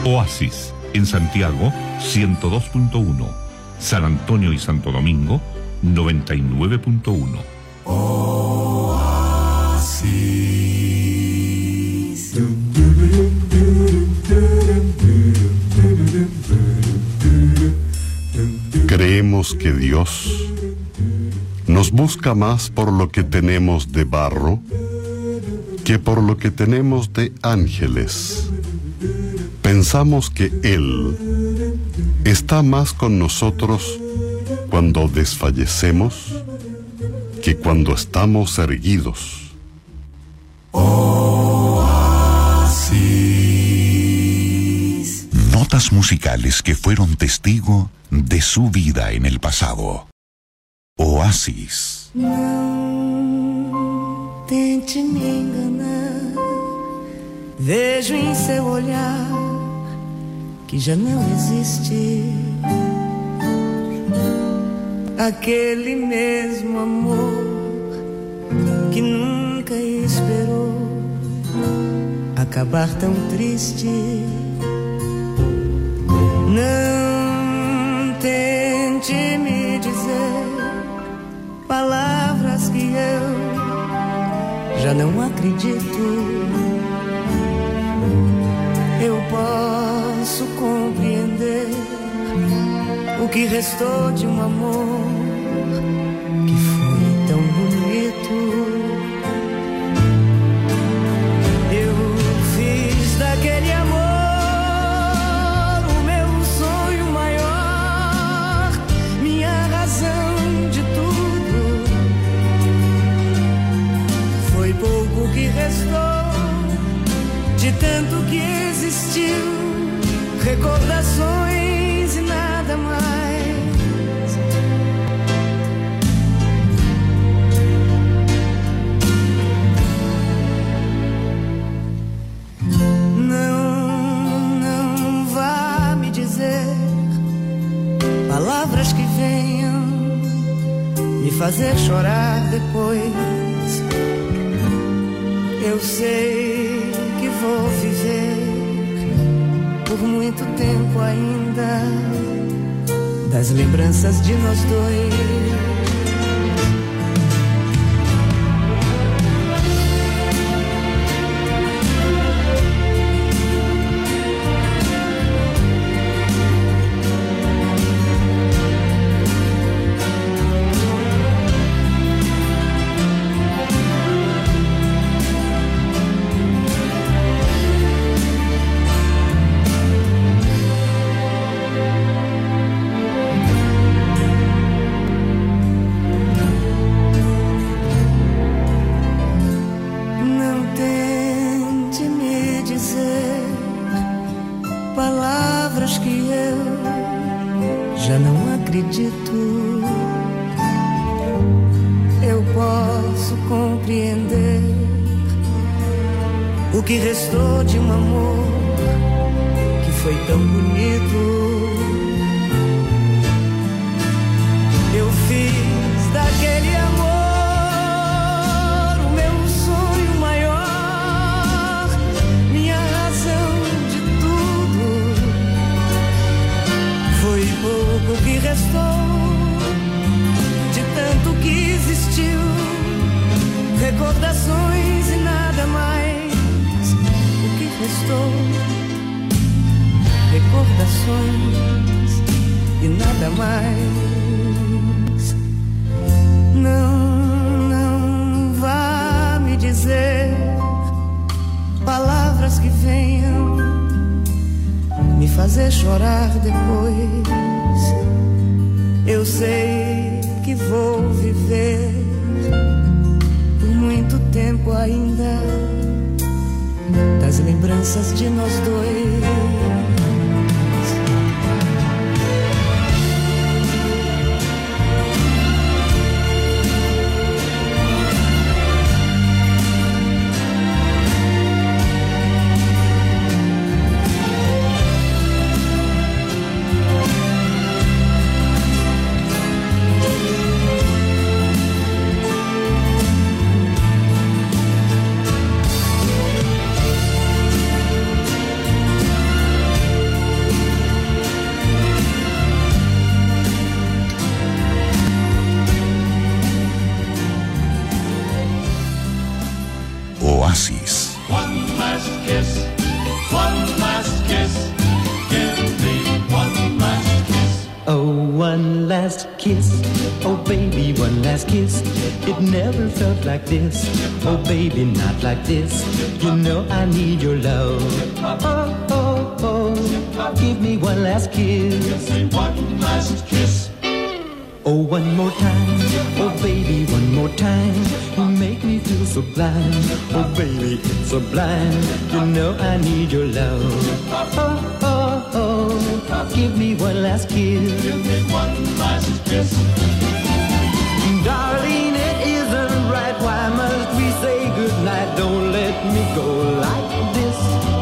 Oasis, en Santiago, 102.1. San Antonio y Santo Domingo, 99.1. Oasis. Creemos que Dios nos busca más por lo que tenemos de barro que por lo que tenemos de ángeles. Pensamos que Él está más con nosotros cuando desfallecemos que cuando estamos erguidos. Oasis. Notas musicales que fueron testigo de su vida en el pasado. Oasis. Não tente me enganar. Vejo em seu olhar que já não existe aquele mesmo amor que nunca esperou acabar tão triste. Não tente me dizer palavras que eu já não acredito. Eu posso compreender o que restou de um amor que foi tão bonito. Eu fiz daquele amor o meu sonho maior, minha razão de tudo. Foi pouco que restou de tanto que existiu, recordações e nada mais. Não vá me dizer palavras que venham me fazer chorar depois. Eu sei que vou viver por muito tempo ainda das lembranças de nós dois. Eu posso compreender o que restou de um amor que foi tão bonito. Eu fiz daquele amor o meu sonho maior, minha razão de tudo. Foi pouco que restou de tanto que existiu, recordações e nada mais. O que restou? Recordações e nada mais. Não vá me dizer palavras que venham me fazer chorar depois. Eu sei que vou viver por muito tempo ainda das lembranças de nós dois. kiss, one last kiss. Give me one last kiss. Oh, one last kiss. Oh, baby, one last kiss. It never felt like this. Oh, baby, not like this. You know I need your love. Oh, oh, oh. Give me one last kiss. Give me one last kiss. Oh, one more time. Oh, baby, one more time. You make me feel so blind. Oh, baby, it's sublime. You know I need your love. Oh, oh, oh. Give me one last kiss. Give me one last kiss. Darling, it isn't right. Why must we say goodnight? Don't let me go like this.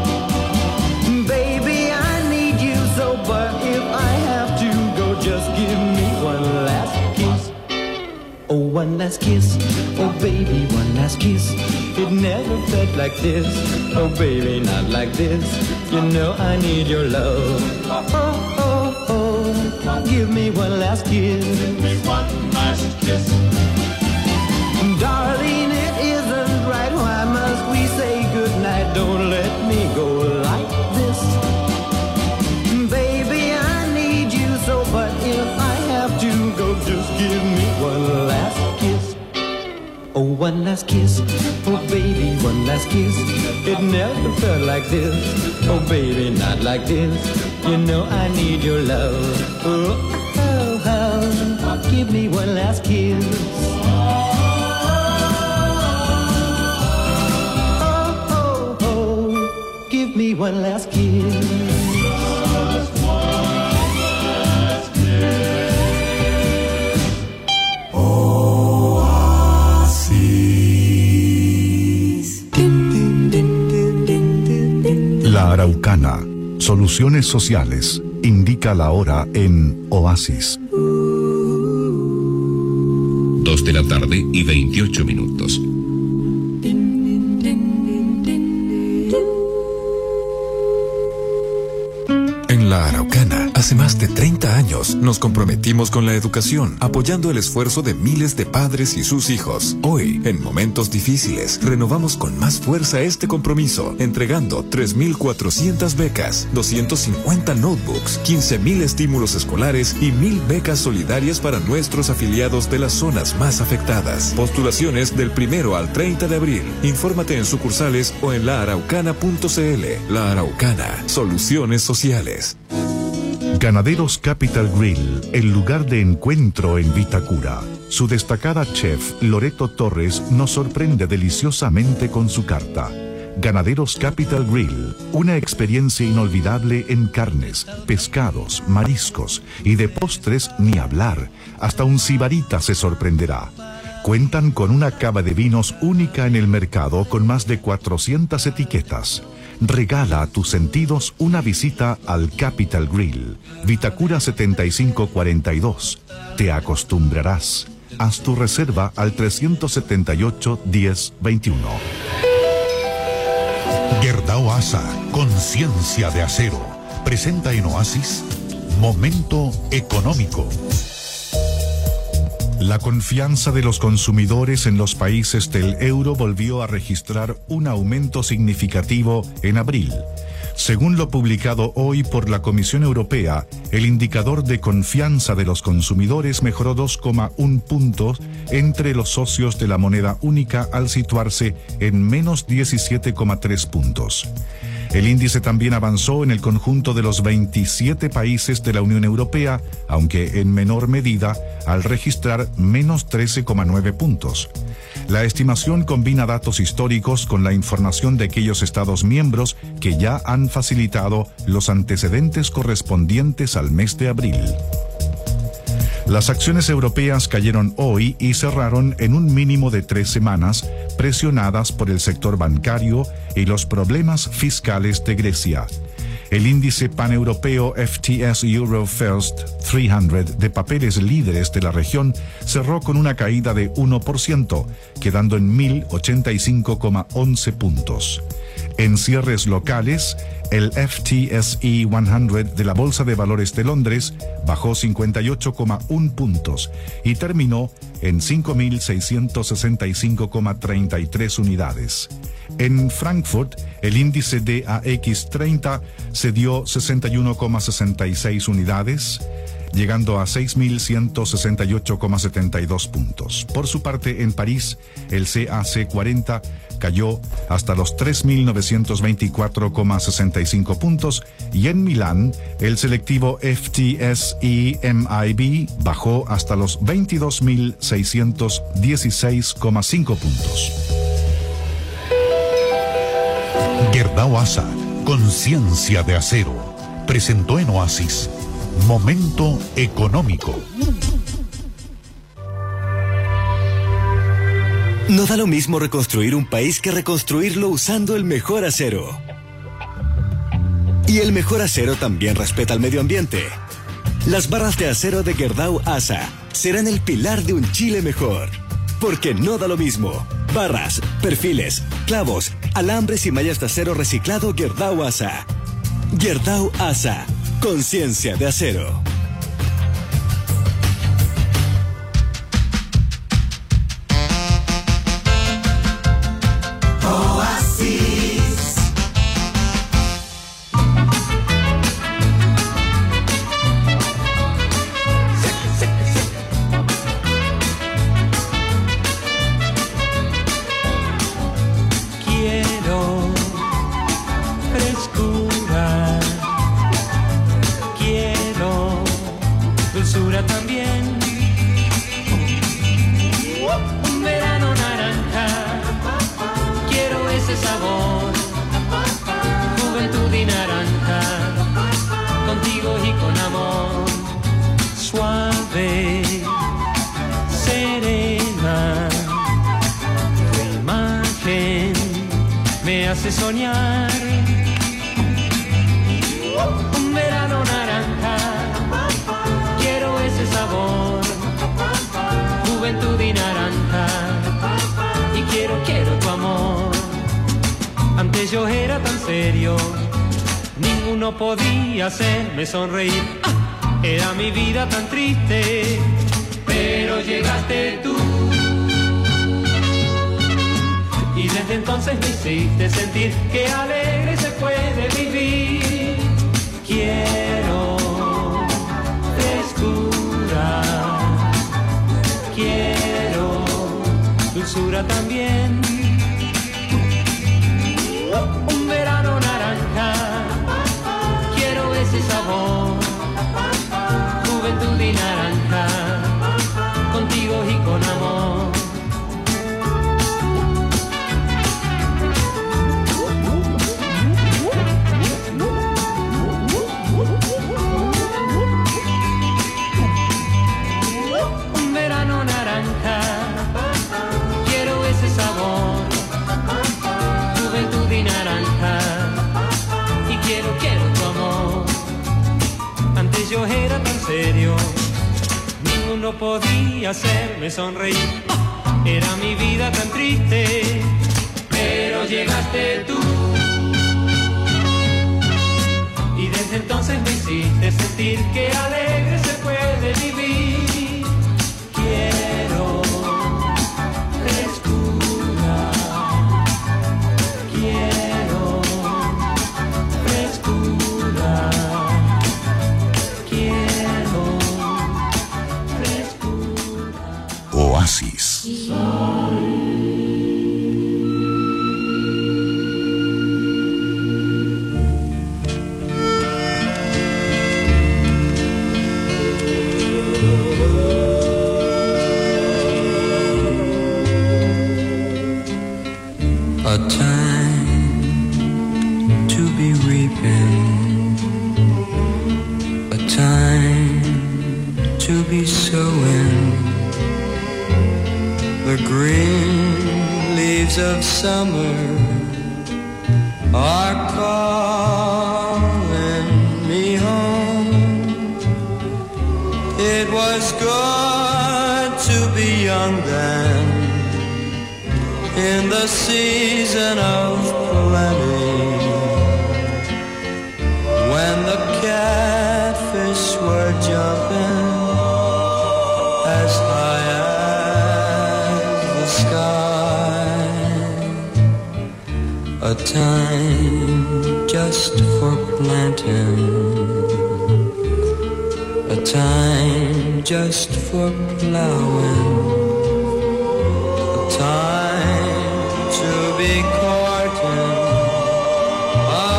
Baby, I need you so, but if I have to go, just give me one last kiss. Oh, one last kiss. Oh, baby, one last kiss. It never felt like this. Oh, baby, not like this. You know I need your love. Oh, oh, oh. Give me one last kiss. Give me one last kiss. Darling, it isn't right. Why must we say goodnight? Don't let me go like this. Baby, I need you so, but if I have to go, just give me one last kiss. Oh, one last kiss. Oh, baby, one last kiss. It never felt like this. Oh, baby, not like this. You know I need your love. Oh, oh, oh. Give me one last kiss. Give me one last kiss. La Araucana, soluciones sociales, indica la hora en Oasis. 2 de la tarde y 28 minutos. En la Araucana, hace más de 30 años, nos comprometimos con la educación, apoyando el esfuerzo de miles de padres y sus hijos. Hoy, en momentos difíciles, renovamos con más fuerza este compromiso, entregando 3.400 becas, 250 notebooks, 15.000 estímulos escolares y 1.000 becas solidarias para nuestros afiliados de las zonas más afectadas. Postulaciones del 1 al 30 de abril. Infórmate en sucursales o en laaraucana.cl. La Araucana, soluciones sociales. Ganaderos Capital Grill, el lugar de encuentro en Vitacura. Su destacada chef, Loreto Torres, nos sorprende deliciosamente con su carta. Ganaderos Capital Grill, una experiencia inolvidable en carnes, pescados, mariscos y de postres ni hablar. Hasta un sibarita se sorprenderá. Cuentan con una cava de vinos única en el mercado con más de 400 etiquetas. Regala a tus sentidos una visita al Capital Grill, Vitacura 7542. Te acostumbrarás. Haz tu reserva al 378 10 21. Gerdau ASA, conciencia de acero. Presenta en Oasis, Momento Económico. La confianza de los consumidores en los países del euro volvió a registrar un aumento significativo en abril. Según lo publicado hoy por la Comisión Europea, el indicador de confianza de los consumidores mejoró 2,1 puntos entre los socios de la moneda única al situarse en menos 17,3 puntos. El índice también avanzó en el conjunto de los 27 países de la Unión Europea, aunque en menor medida, al registrar menos 13,9 puntos. La estimación combina datos históricos con la información de aquellos Estados miembros que ya han facilitado los antecedentes correspondientes al mes de abril. Las acciones europeas cayeron hoy y cerraron en un mínimo de 3 semanas, presionadas por el sector bancario y los problemas fiscales de Grecia. El índice paneuropeo FTSE Euro First 300 de papeles líderes de la región cerró con una caída de 1%, quedando en 1.085,11 puntos. En cierres locales, el FTSE 100 de la Bolsa de Valores de Londres bajó 58,1 puntos y terminó en 5.665,33 unidades. En Frankfurt, el índice DAX30 cedió 61,66 unidades, llegando a 6.168,72 puntos. Por su parte, en París, el CAC 40 cayó hasta los 3.924,65 puntos y en Milán, el selectivo FTSE MIB bajó hasta los 22.616,5 puntos. Gerdau ASA, Conciencia de Acero, presentó en Oasis Momento Económico. No da lo mismo reconstruir un país que reconstruirlo usando el mejor acero. Y el mejor acero también respeta al medio ambiente. Las barras de acero de Gerdau ASA serán el pilar de un Chile mejor. Porque no da lo mismo. Barras, perfiles, clavos, alambres y mallas de acero reciclado Gerdau ASA. Gerdau ASA. Conciencia de acero. Soñar un verano naranja, quiero ese sabor, juventud y naranja, y quiero tu amor. Antes yo era tan serio, ninguno podía hacerme sonreír, era mi vida tan triste, pero llegaste tú. Y desde entonces me hiciste sentir que alegre se puede vivir. Quiero frescura, quiero dulzura también. Un verano naranja, quiero ese sabor, juventud y naranja, contigo y con amor. Yo era tan serio, ninguno podía hacerme sonreír, era mi vida tan triste, pero llegaste tú. Y desde entonces me hiciste sentir que alegre se puede vivir. Quiero frescura, quiero frescura. Oasis. A time to be reaping, a time to be sowing. The green leaves of summer are calling me home. It was good to be young then, in the season of plenty, when the catfish were jumping as high as the sky. time just for planting, a time just for plowing, a time to be courting a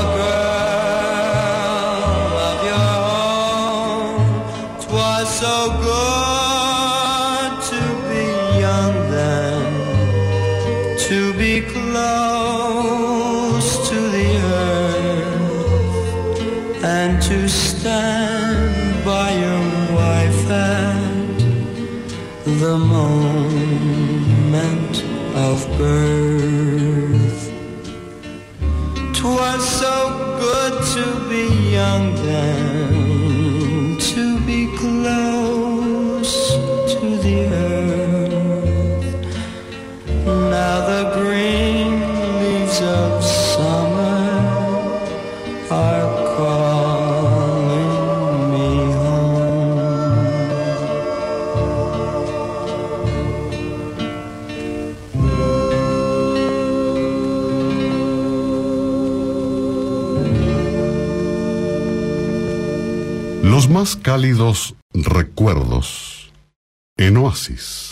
girl of your own. 'Twas so good to be young then, to be close to the earth, and to stand by your wife at the moment of birth. 'Twas so good to be young then, to be close to the earth. Now the green leaves of summer are calling me home. Los más cálidos recuerdos en Oasis.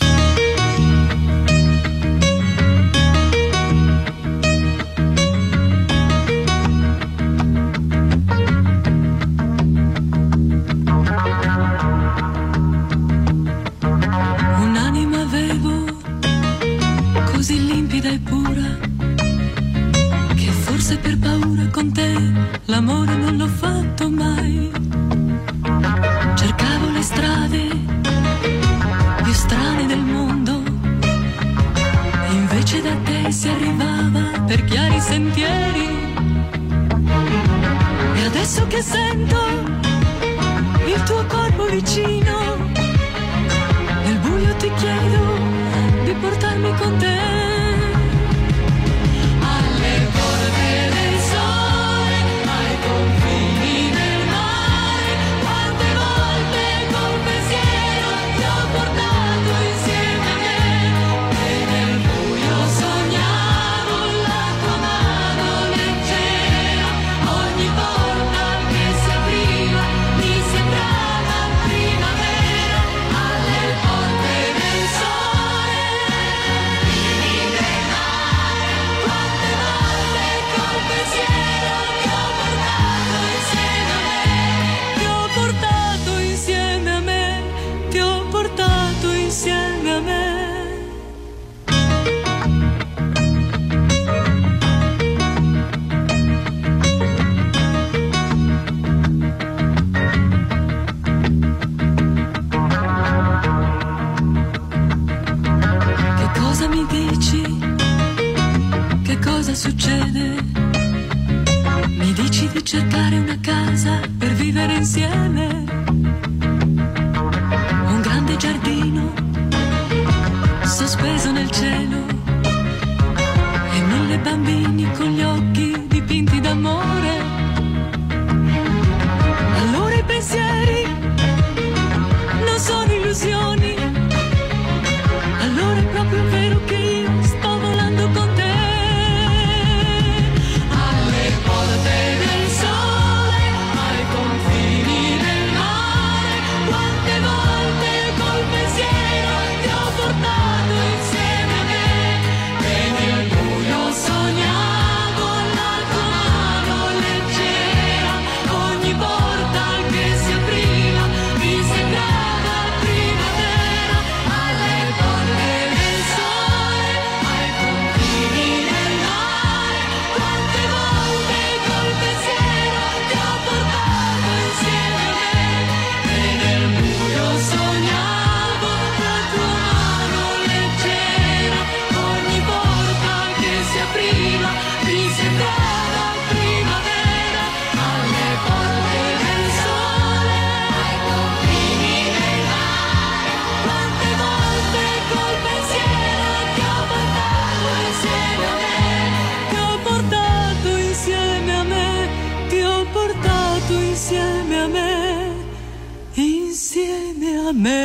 Un'anima avevo così limpida e pura che forse per paura con te l'amore non l'ho fatto mai. Cercavo le strade più strane del mondo e invece da te si arrivava per chiari sentieri. E adesso che sento il tuo corpo vicino, nel buio ti chiedo di portarmi con te. Alle porte del sole, ai confini del mare, quante volte col pensiero ti ho portato insieme a me. E nel buio sognavo la tua mano leggera, ogni volta che si apriva mi sembrava primavera. Alle porte del sole, fini del mare, quante volte col pensiero ti ho portato insieme a me. Ti ho portato insieme a me, ti ho portato insieme a me. Che cosa mi dici? Che cosa succede? Mi dici di cercare una casa per vivere insieme. Un grande giardino sospeso nel cielo e 1000 bambini con gli occhi dipinti d'amore. Allora i pensieri non sono illusioni, allora è proprio vero che io sto volando con te. Alle porte del sole, ai confini del mare, quante volte col pensiero ti ho portato insieme a me. E nel buio sognavo la tua mano leggera, ogni volta che si apriva mi sembrava primavera. Alle porte del sole, ai confini del mare, quante volte col pensiero ti ho portato insieme a me. E nel buio sognavo la tua mano leggera, ogni volta che si apriva mi sembrava primavera. Alle porte del sole, ai confini del mare, quante volte col pensiero ti ho portato insieme a me. Ti ho portato insieme a me, ti ho portato insieme a me, insieme a me.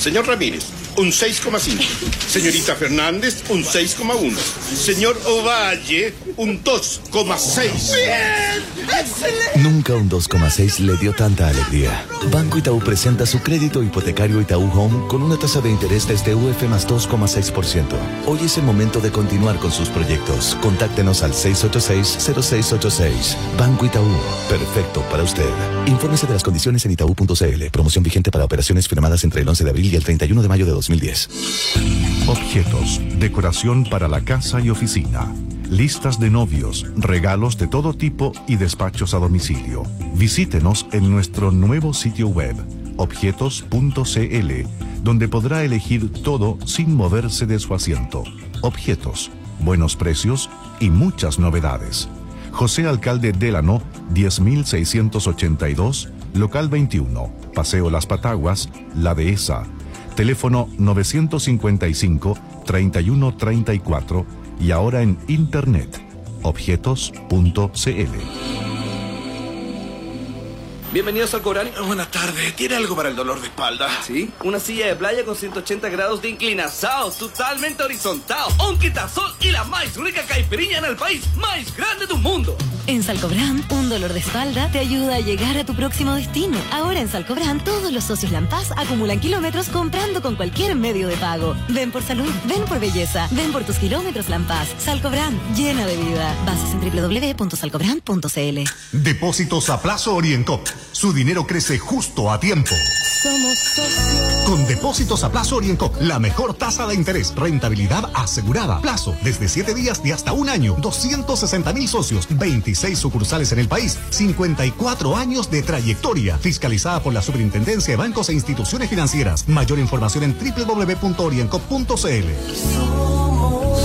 Señor Ramírez, un 6,5. Señorita Fernández, un 6,1. Señor Ovalle, un 2,6. ¡Bien! ¡Excelente! Nunca un 2,6 le dio tanta alegría. Banco Itaú presenta su crédito hipotecario Itaú Home con una tasa de interés desde UF más 2,6%. Hoy es el momento de continuar con sus proyectos. Contáctenos al 686-0686. Banco Itaú, perfecto para usted. Infórmese de las condiciones en itaú.cl. Promoción vigente para operaciones firmadas entre el 11 de abril y el 31 de mayo de 2010. Objetos, decoración para la casa y oficina. Listas de novios, regalos de todo tipo y despachos a domicilio. Visítenos en nuestro nuevo sitio web, objetos.cl, donde podrá elegir todo sin moverse de su asiento. Objetos, buenos precios y muchas novedades. José Alcalde Délano, 10.682, local 21, Paseo Las Pataguas, La Dehesa. Teléfono 955-3134 y ahora en internet, objetos.cl. Bienvenidos al Corán. Buenas tardes. ¿Tiene algo para el dolor de espalda? Sí, una silla de playa con 180 grados de inclinación, totalmente horizontal, un quitasol y la más rica caipirinha en el país más grande del mundo. En Salcobrand, un dolor de espalda te ayuda a llegar a tu próximo destino. Ahora en Salcobrand, todos los socios Lampaz acumulan kilómetros comprando con cualquier medio de pago. Ven por salud, ven por belleza, ven por tus kilómetros Lampaz. Salcobrand, llena de vida. Bases en www.salcobrand.cl. Depósitos a plazo Orienco. Su dinero crece justo a tiempo. Somos socios. Con depósitos a plazo Orienco, la mejor tasa de interés, rentabilidad asegurada, plazo desde 7 días y hasta un año, 260,000 socios, 26 sucursales en el país, 54 años de trayectoria, fiscalizada por la Superintendencia de Bancos e Instituciones Financieras. Mayor información en www.orienco.cl. Somos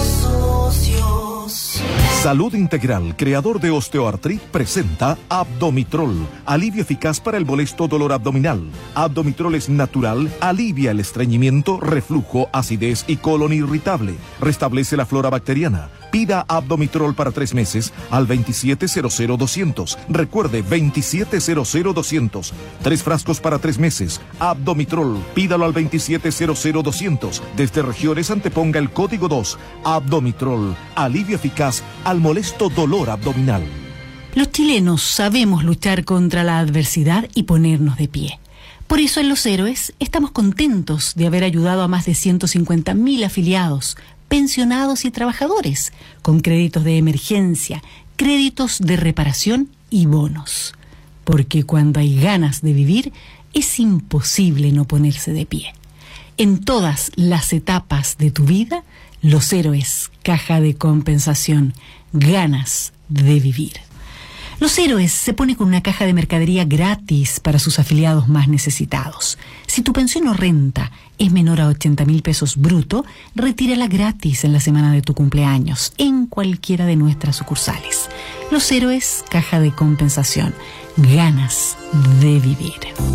socios. Salud Integral, creador de Osteoartrit, presenta Abdomitrol, alivio eficaz para el molesto dolor abdominal. Abdomitrol es natural, alivia el estreñimiento, reflujo, acidez y colon irritable. Restablece la flora bacteriana. Pida Abdomitrol para 3 meses al 2700-200. Recuerde, 2700-200. 3 frascos para 3 meses. Abdomitrol, pídalo al 2700-200. Desde regiones anteponga el código 2. Abdomitrol, alivio eficaz al molesto dolor abdominal. Los chilenos sabemos luchar contra la adversidad y ponernos de pie. Por eso en Los Héroes estamos contentos de haber ayudado a más de 150.000 afiliados, pensionados y trabajadores, con créditos de emergencia, créditos de reparación y bonos. Porque cuando hay ganas de vivir, es imposible no ponerse de pie. En todas las etapas de tu vida, Los Héroes, caja de compensación, ganas de vivir. Los Héroes se pone con una caja de mercadería gratis para sus afiliados más necesitados. Si tu pensión o renta es menor a 80.000 pesos bruto, retírala gratis en la semana de tu cumpleaños, en cualquiera de nuestras sucursales. Los Héroes, caja de compensación, ganas de vivir.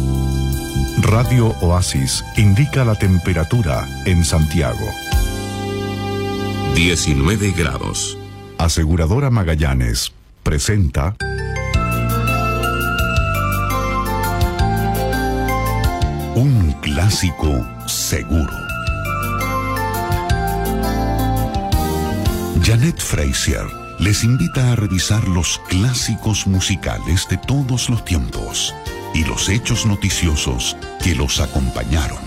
Radio Oasis indica la temperatura en Santiago. 19 grados. Aseguradora Magallanes presenta un clásico seguro. Janet Frazier les invita a revisar los clásicos musicales de todos los tiempos y los hechos noticiosos que los acompañaron.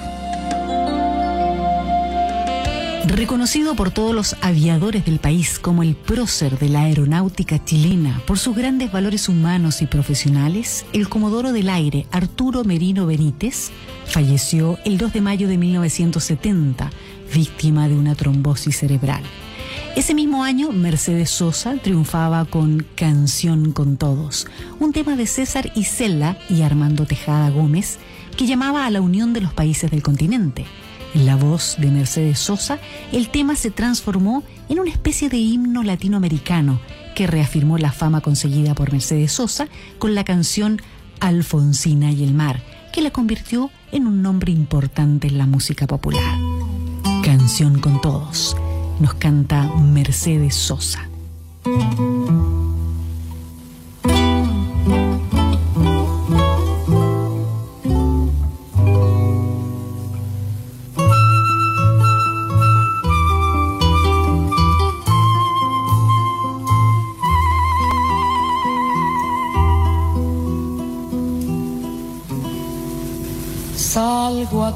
Reconocido por todos los aviadores del país como el prócer de la aeronáutica chilena por sus grandes valores humanos y profesionales, el comodoro del aire Arturo Merino Benítez falleció el 2 de mayo de 1970, víctima de una trombosis cerebral. Ese mismo año, Mercedes Sosa triunfaba con Canción con Todos, un tema de César Isela y Armando Tejada Gómez que llamaba a la unión de los países del continente. En la voz de Mercedes Sosa, el tema se transformó en una especie de himno latinoamericano que reafirmó la fama conseguida por Mercedes Sosa con la canción Alfonsina y el mar, que la convirtió en un nombre importante en la música popular. Canción con Todos. Nos canta Mercedes Sosa.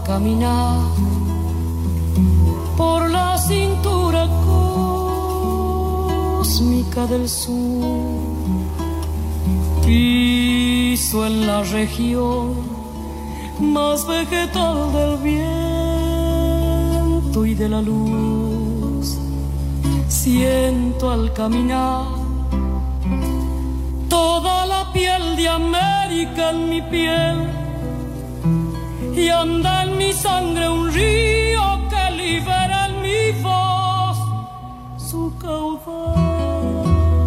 caminar por la cintura cósmica del sur. Piso en la región más vegetal del viento y de la luz. Siento al caminar toda la piel de América en mi piel, y anda en mi sangre un río que libera en mi voz su caudal.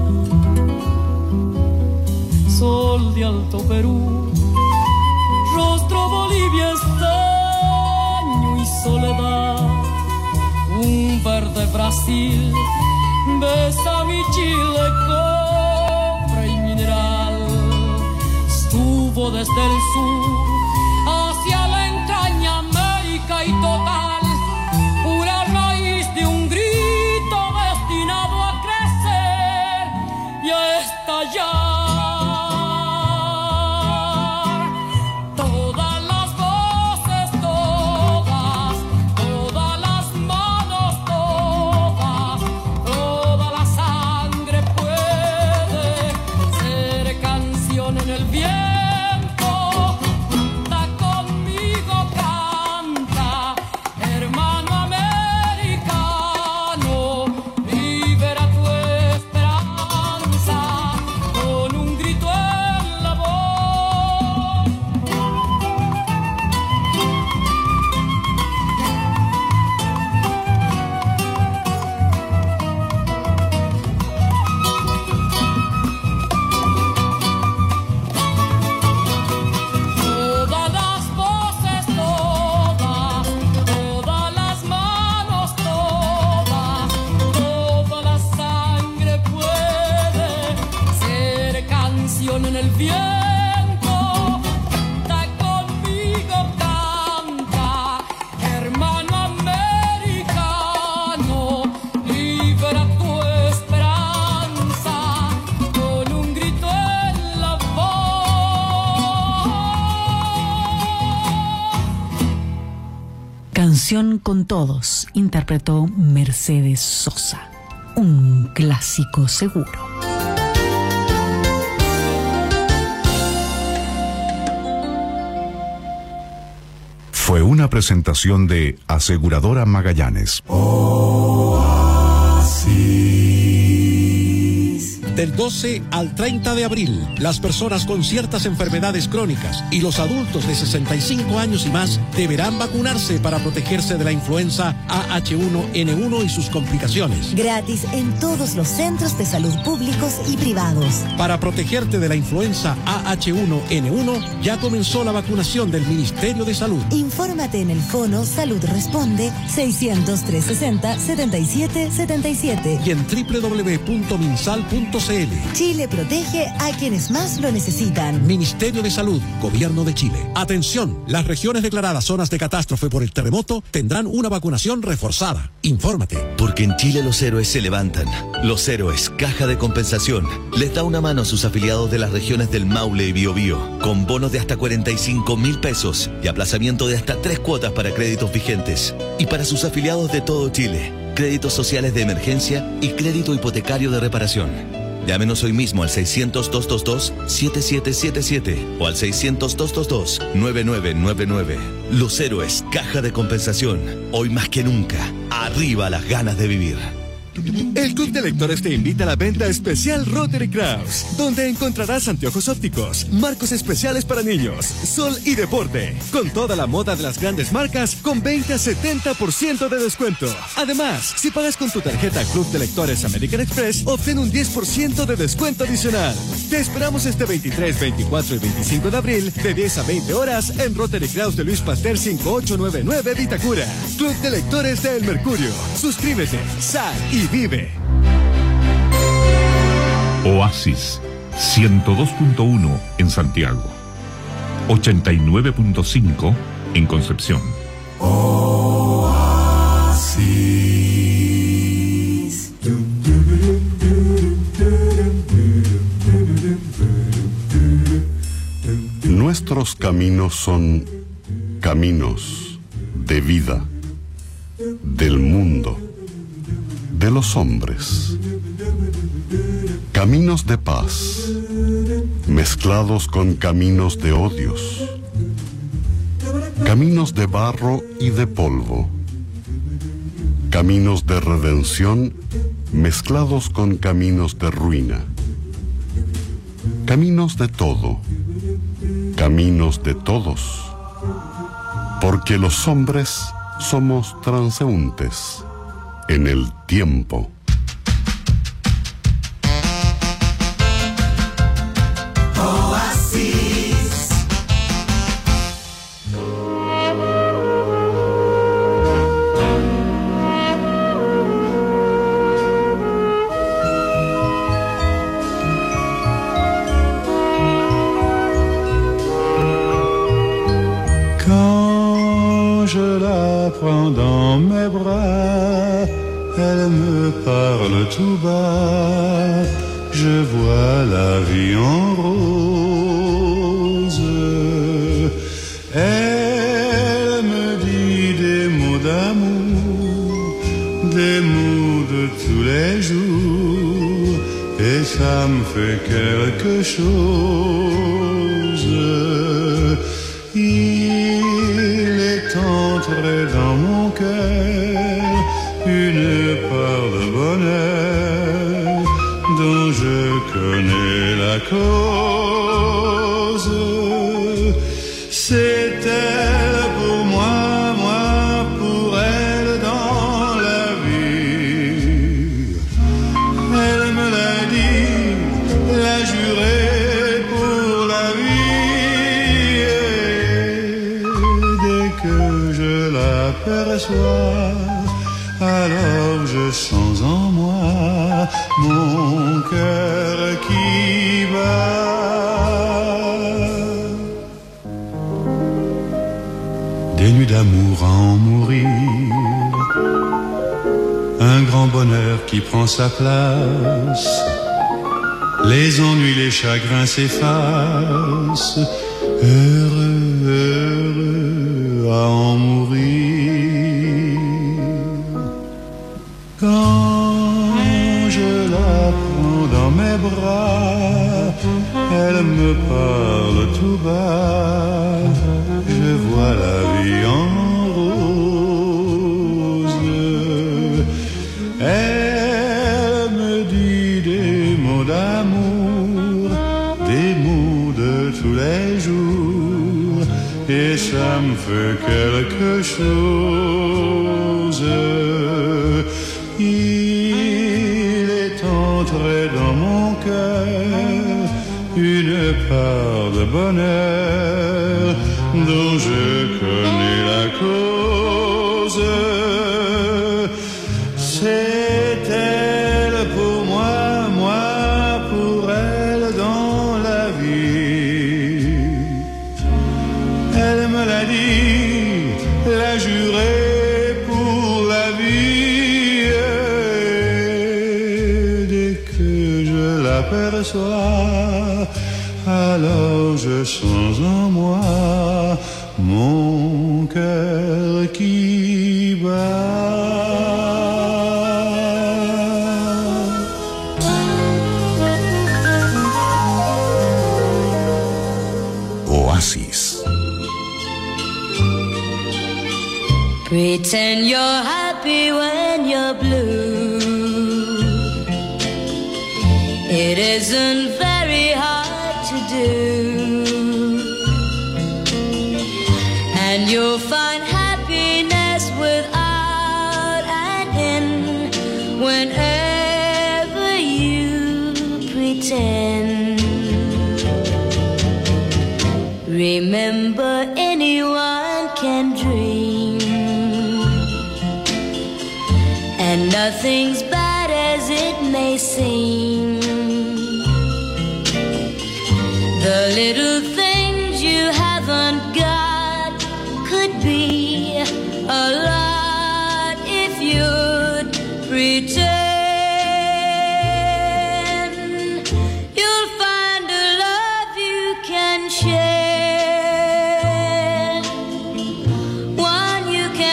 Sol de Alto Perú, rostro Bolivia, estaño y soledad, un verde Brasil besa mi Chile, cobre y mineral. Estuvo desde el sur hacia la entraña América y total, pura raíz de un grito destinado a crecer y a estallar. Canción con Todos, interpretó Mercedes Sosa. Un clásico seguro. Fue una presentación de Aseguradora Magallanes. Del 12 al 30 de abril, las personas con ciertas enfermedades crónicas y los adultos de 65 años y más deberán vacunarse para protegerse de la influenza AH1N1 y sus complicaciones. Gratis en todos los centros de salud públicos y privados. Para protegerte de la influenza AH1N1, ya comenzó la vacunación del Ministerio de Salud. Infórmate en el Fono Salud Responde 600-360-7777 y en www.minsal.cl. Chile protege a quienes más lo necesitan. Ministerio de Salud, Gobierno de Chile. Atención, las regiones declaradas zonas de catástrofe por el terremoto tendrán una vacunación reforzada. Infórmate. Porque en Chile los héroes se levantan. Los Héroes Caja de Compensación les da una mano a sus afiliados de las regiones del Maule y Biobío, con bonos de hasta 45.000 pesos y aplazamiento de hasta 3 cuotas para créditos vigentes. Y para sus afiliados de todo Chile, créditos sociales de emergencia y crédito hipotecario de reparación. Llámenos hoy mismo al 600-222-7777 o al 600-222-9999. Los Héroes Caja de Compensación. Hoy más que nunca, arriba las ganas de vivir. El Club de Lectores te invita a la venta especial Rotary Crafts, donde encontrarás anteojos ópticos, marcos especiales para niños, sol y deporte, con toda la moda de las grandes marcas, con 20 a 70% de descuento. Además, si pagas con tu tarjeta Club de Lectores American Express, obtén un 10% de descuento adicional. Te esperamos este 23, 24 y 25 de abril, de 10 a 20 horas, en Rotary Crafts de Luis Pasteur 5899 Vitacura. Club de Lectores de El Mercurio. Suscríbete, sal y vive. Oasis 102.1 en Santiago, 89.5 en Concepción. Oasis. Nuestros caminos son caminos de vida, del mundo, de los hombres. Caminos de paz, mezclados con caminos de odios. Caminos de barro y de polvo. Caminos de redención mezclados con caminos de ruina. Caminos de todo, caminos de todos. Porque los hombres somos transeúntes en el tiempo. Quand je la prends dans mes bras, elle me parle tout bas, je vois la vie en rose. Elle me dit des mots d'amour, des mots de tous les jours, et ça me fait quelque chose. Il est entré dans mon cœur une part de bonheur dont je connais la cause. C'est elle pour moi, moi pour elle dans la vie. Elle me l'a dit, l'a juré pour la vie. Dès que je l'aperçois, alors je sens en moi mon cœur qui bat. Des nuits d'amour à en mourir, un grand bonheur qui prend sa place. Les ennuis, les chagrins s'effacent, heureux, heureux à en mourir. Quand je la prends dans mes bras, elle me parle tout bas, je vois la vie en rose. Elle me dit des mots d'amour, des mots de tous les jours, et ça me fait quelque chose. Il est entré dans mon cœur une part de bonheur dont je connais la cause. C'est elle pour moi, moi pour elle dans la vie. Elle me l'a dit, l'a juré pour la vie. Dès que je l'aperçois, alors je sens en moi mon cœur qui bat. Oasis. Pretend you're happy when you're blue. It isn't very hard to do, and you'll find happiness without an end whenever you pretend. Remember, anyone can dream, and nothing's bad as it may seem. The little things you haven't got could be a lot if you'd pretend. You'll find a love you can share, one you can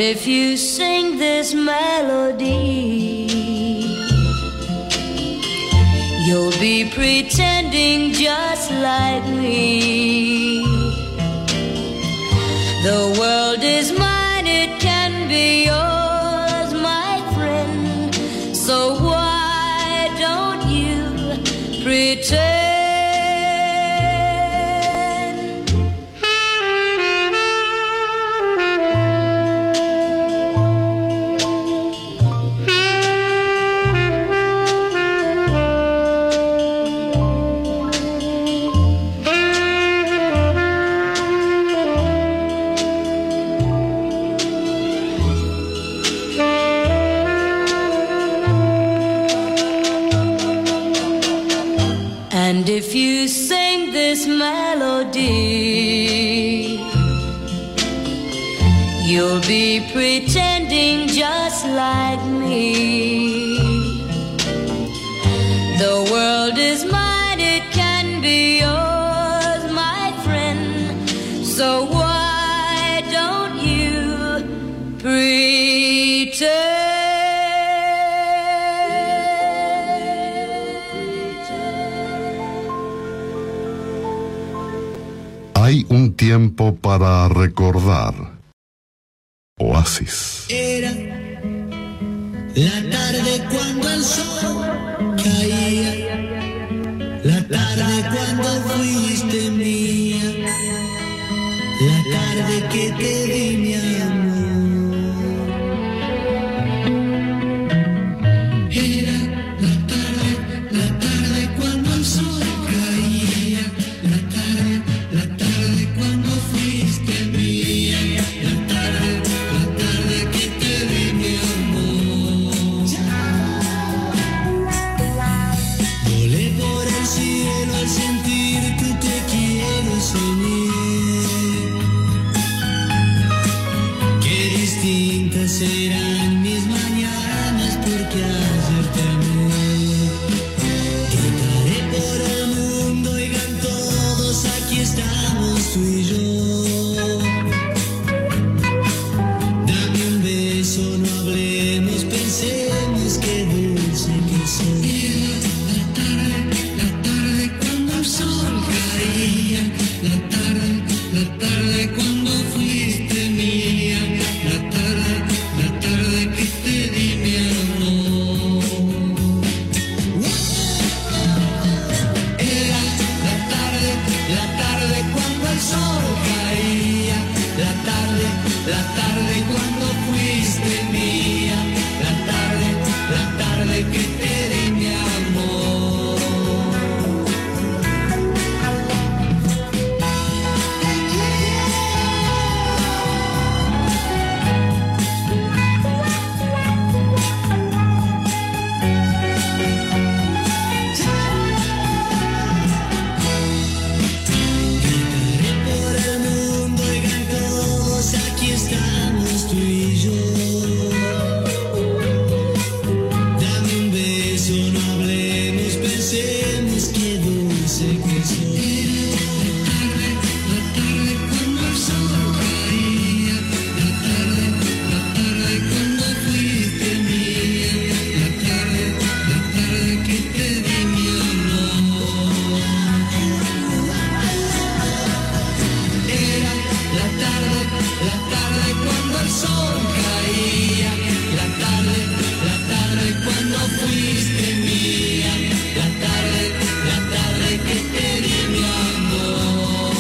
if you sing this melody, you'll be pretending just like me. The world is mine, it can be yours, my friend. So why don't you pretend? And if you sing this melody, you'll be pretending just like me. The world is mine, it can be yours, my friend. So why don't you pretend? Hay un tiempo para recordar. Oasis. Era la tarde cuando el sol caía, la tarde cuando fuiste mía, la tarde que te di mi amor. Era la tarde cuando el sol caía, la tarde cuando fuiste mía, la tarde que te di mi amor. Volé por el cielo al sentir que te quiero, soñé. Qué distintas serán mis mañanas porque ayer te amé. Gritaré por el mundo, oigan todos, aquí estamos tú y yo. Dame un beso, no hablemos, pensemos qué dulce que soy. La tarde cuando el sol caía, la tarde cuando fuiste mía, la tarde que te di mi amor. Era la tarde cuando el sol caía, la tarde cuando fuiste mía, la tarde que te di mi amor. Por el mundo, oigan todos, aquí estamos tú y yo. Dame un beso, no hablemos, pensemos qué dulce que soy. La tarde cuando el sol caía, la tarde cuando fuiste mía, la tarde que te di mi amor. Era la tarde cuando el sol caía, la tarde cuando fuiste mía, la tarde que te di mi amor.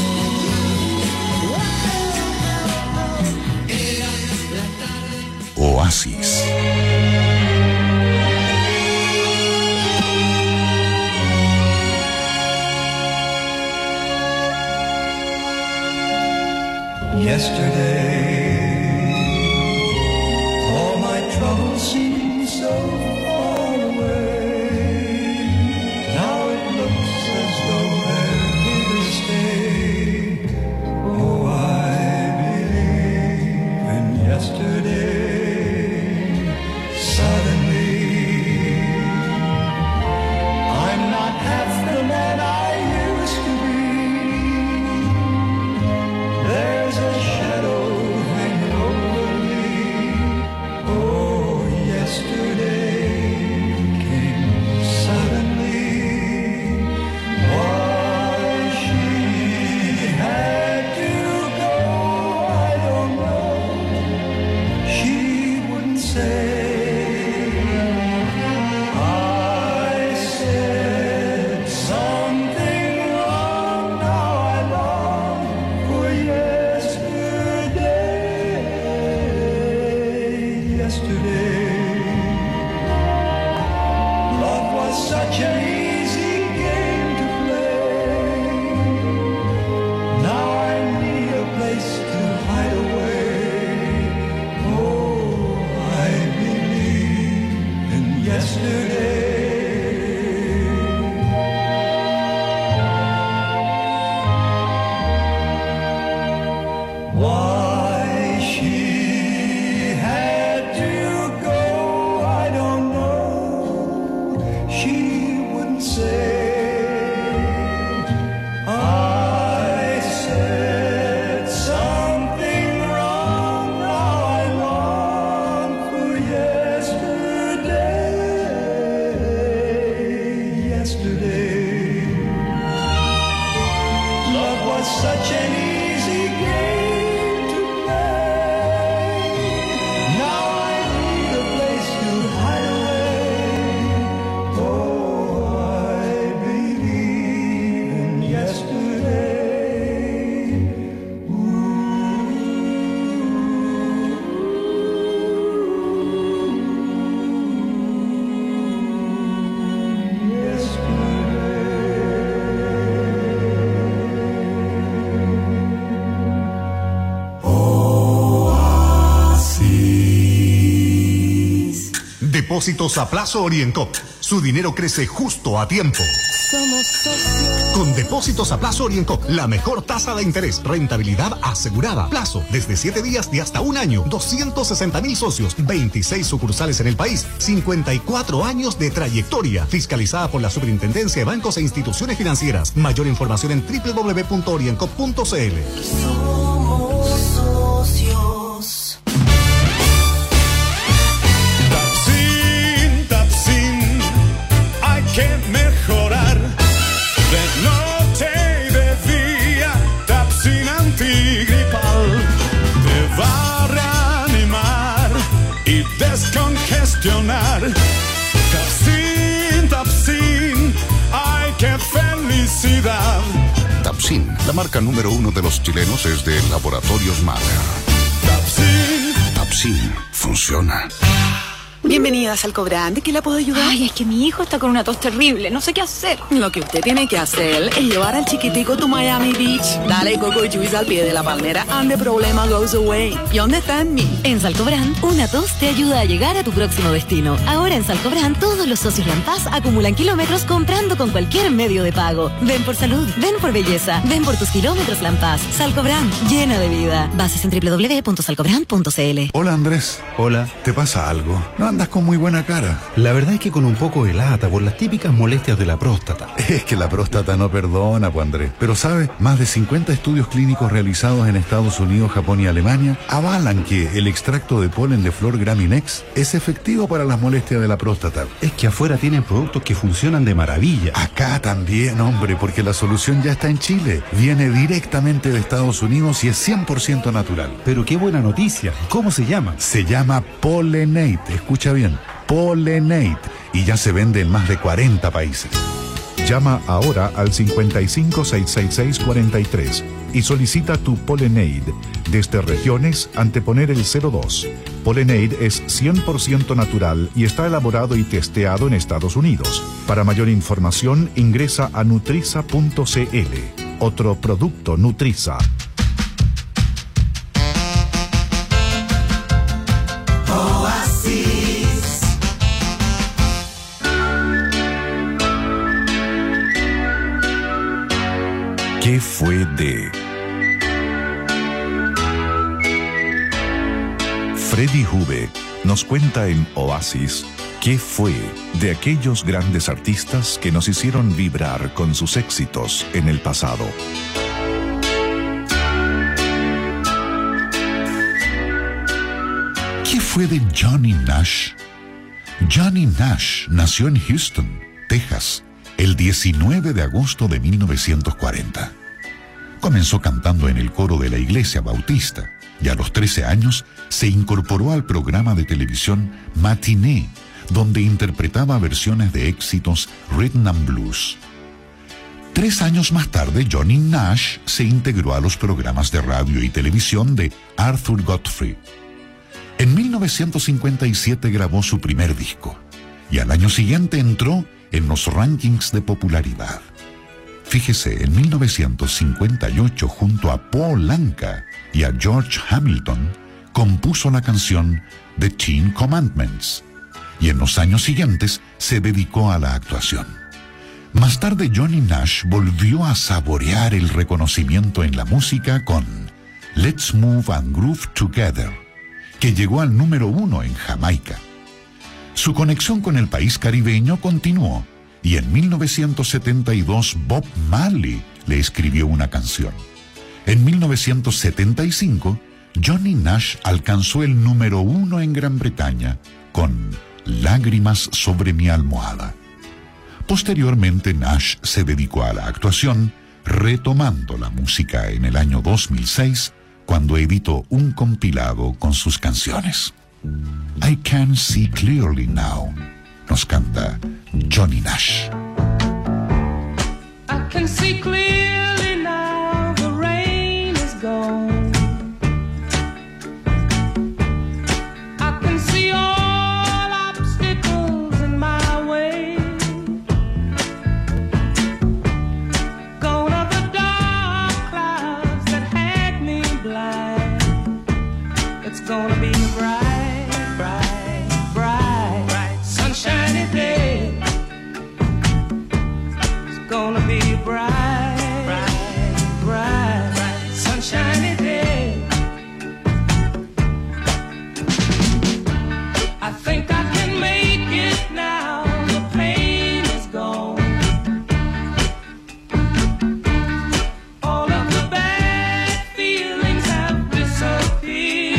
Era la tarde. Oasis. Yesterday, all my troubles seem so far away. Now it looks as though they're here to stay. Oh, I believe in yesterday. Suddenly, I'm not half the man I used to be. There's a shadow yesterday. Love was such an easy game to play. Now I need a place to hide away. Oh, I believe in yesterday. Why she had to go, I don't know. She wouldn't say. I said something wrong. Now I long for yesterday. Yesterday. Love was such an easy game. Depósitos a plazo Orienco. Su dinero crece justo a tiempo. Somos socios. Con Depósitos a plazo Orienco, la mejor tasa de interés, rentabilidad asegurada. Plazo desde 7 días de hasta un año. 260.000 socios, 26 sucursales en el país, 54 años de trayectoria. Fiscalizada por la Superintendencia de Bancos e Instituciones Financieras. Mayor información en www.orienco.cl. Somos socios. Tapsin, hay que mejorar de noche y de día. Tapsin antigripal te va a reanimar y descongestionar. Tapsin, ay qué felicidad. Tapsin, la marca número 1 de los chilenos, es de Laboratorios Mata. Tapsin, funciona. Bienvenidas al Cobrand, ¿qué la puedo ayudar? Ay, es que mi hijo está con una tos terrible, no sé qué hacer. Lo que usted tiene que hacer es llevar al chiquitico to Miami Beach. Dale coco y juice al pie de la palmera and the problema goes away. You understand me? En Salcobrand, una tos te ayuda a llegar a tu próximo destino. Ahora en Salcobrand, todos los socios Lampaz acumulan kilómetros comprando con cualquier medio de pago. Ven por salud, ven por belleza, ven por tus kilómetros Lampaz. Salcobrand, llena de vida. Bases en www.salcobrand.cl. Hola Andrés. Hola. ¿Te pasa algo? No andas con muy buena cara. La verdad es que con un poco de lata por las típicas molestias de la próstata. Es que la próstata no perdona, pues Andrés. Pero ¿sabe? Más de 50 estudios clínicos realizados en Estados Unidos, Japón y Alemania avalan que el extracto de polen de flor Graminex es efectivo para las molestias de la próstata. Es que afuera tienen productos que funcionan de maravilla. Acá también, hombre, porque la solución ya está en Chile. Viene directamente de Estados Unidos y es 100% natural. Pero qué buena noticia. ¿Cómo se llama? Se llama Pollenate. Escucha bien. Pollenate, y ya se vende en más de 40 países. Llama ahora al 55-666-43 y solicita tu Pollenade. Desde regiones, anteponer el 02. Pollenade es 100% natural y está elaborado y testeado en Estados Unidos. Para mayor información, ingresa a nutriza.cl. Otro producto Nutriza. ¿Qué fue de? Freddy Hube nos cuenta en Oasis qué fue de aquellos grandes artistas que nos hicieron vibrar con sus éxitos en el pasado. ¿Qué fue de Johnny Nash? Johnny Nash nació en Houston, Texas, el 19 de agosto de 1940. Comenzó cantando en el coro de la iglesia bautista y a los 13 años se incorporó al programa de televisión Matinee, donde interpretaba versiones de éxitos Rhythm and Blues. 3 años más tarde, Johnny Nash se integró a los programas de radio y televisión de Arthur Godfrey. En 1957 grabó su primer disco y al año siguiente entró en los rankings de popularidad. Fíjese, en 1958, junto a Paul Anka y a George Hamilton, compuso la canción The Ten Commandments, y en los años siguientes se dedicó a la actuación. Más tarde, Johnny Nash volvió a saborear el reconocimiento en la música con Let's Move and Groove Together, que llegó al número 1 en Jamaica. Su conexión con el país caribeño continuó, y en 1972 Bob Marley le escribió una canción. En 1975, Johnny Nash alcanzó el número 1 en Gran Bretaña con Lágrimas sobre mi almohada. Posteriormente, Nash se dedicó a la actuación, retomando la música en el año 2006, cuando editó un compilado con sus canciones. I Can See Clearly Now, nos canta Johnny Nash. I can see clearly now, the rain is gone. I can see all obstacles in my way. Gone are the dark clouds that had me blind. It's gonna be a bright, bright, bright, bright, sunshiny day. It's gonna be a bright, bright, bright, bright, sunshiny day. I think I can make it now, the pain is gone. All of the bad feelings have disappeared.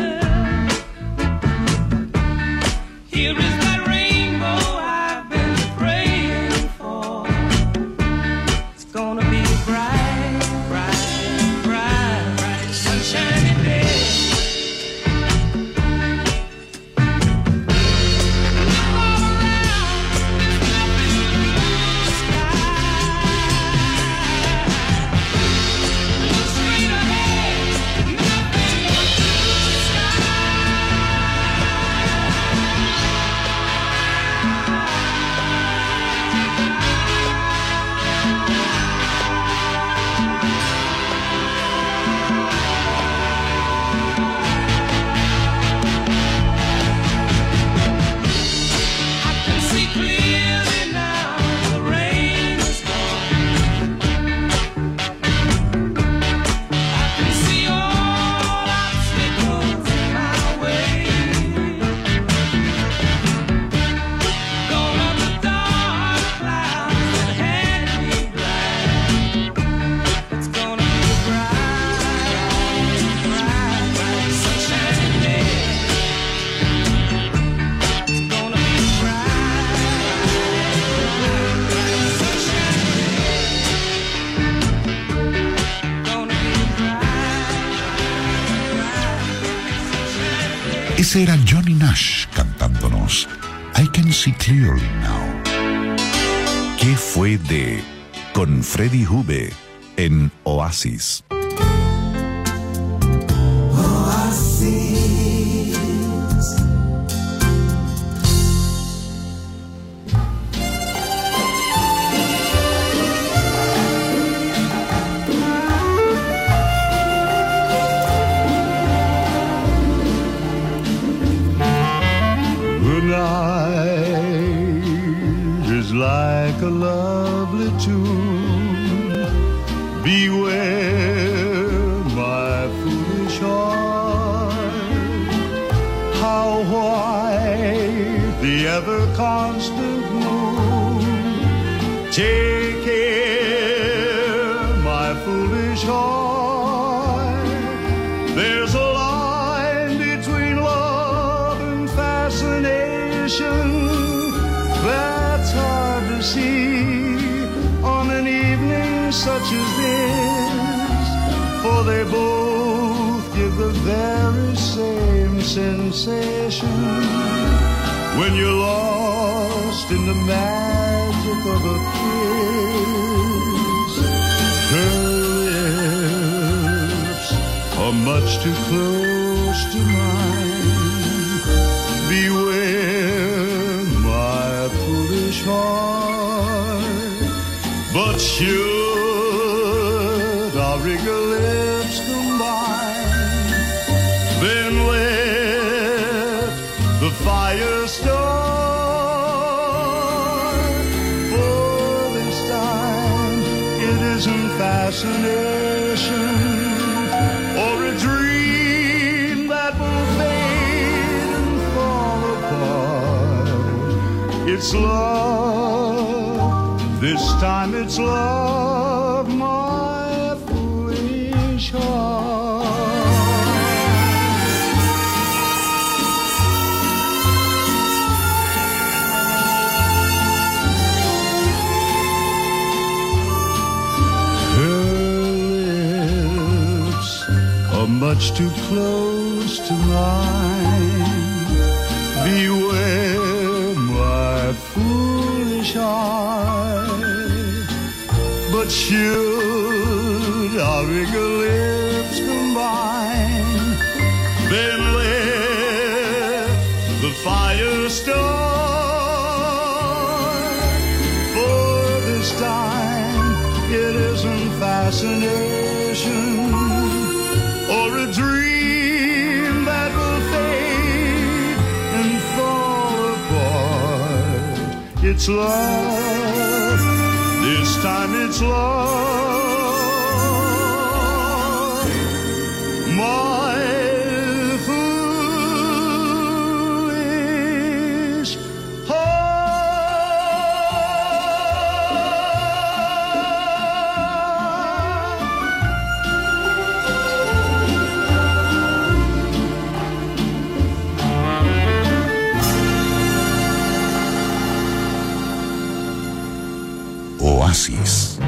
Here is that rainbow I've been praying for. It's gonna be a bright, bright, bright, bright, sunshiny day. Ese era Johnny Nash cantándonos I Can See Clearly Now. ¿Qué fue de con Freddy Hube en Oasis? Good night is like a lovely tune. Beware, my foolish heart, how white the ever-constant moon. Take care, my foolish heart, there's a line between love and fascination that's hard to see on an evening such as this, for they both give the very same sensation when you're lost in the magic of a kiss. Her lips are much too close to mine, firestone. For this time it isn't fascination or a dream that will fade and fall apart. It's love, this time it's love, my foolish heart. Much too close to mine. Beware my foolish heart. But should our eager lips combine, then let the fire start. For this time it isn't fascination or a dream that will fade and fall apart. It's love, this time it's love, my foolish Oasis.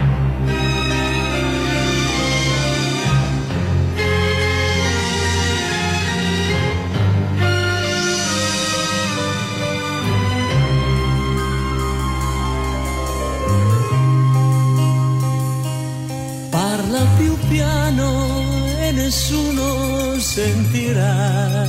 Parla più piano e nessuno sentirà.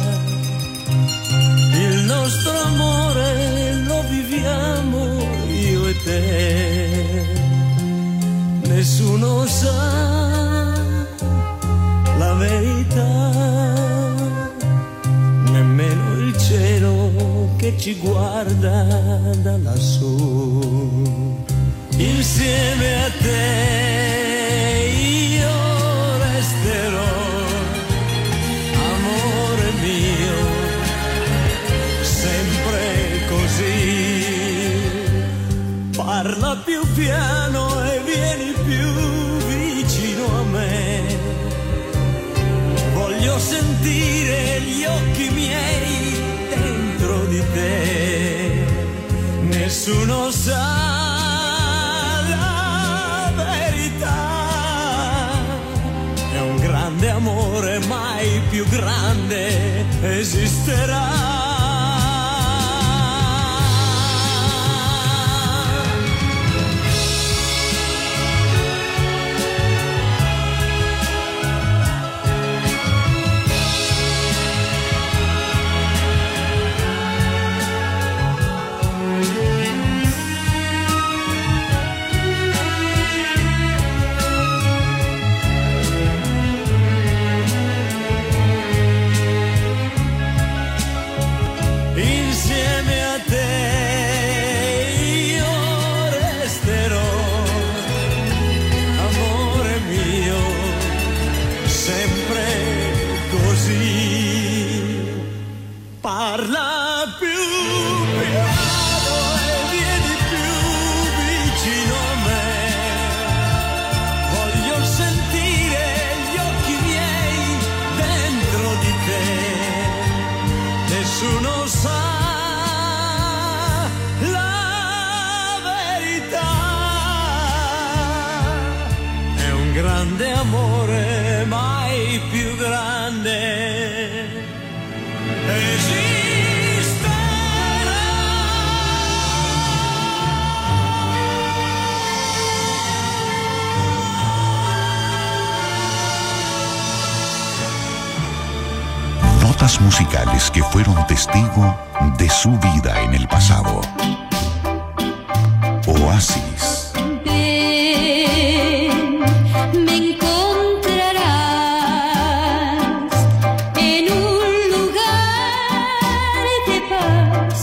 Il nostro amore lo viviamo io e te. Nessuno sa la verità, nemmeno il cielo che ci guarda da lassù. Insieme a te io resterò, amore mio, sempre così. Parla più piano e vieni più vicino a me. Voglio sentire gli occhi miei dentro di te. Nessuno sa la verità. È un grande amore, mai più grande esisterà. Parla più piano e vieni più vicino a me. Voglio sentire gli occhi miei dentro di te. Nessuno sa la verità. È un grande amore, mai più grande. Notas musicales que fueron testigo de su vida en el pasado. Oasis. Ven, me encontrarás en un lugar de paz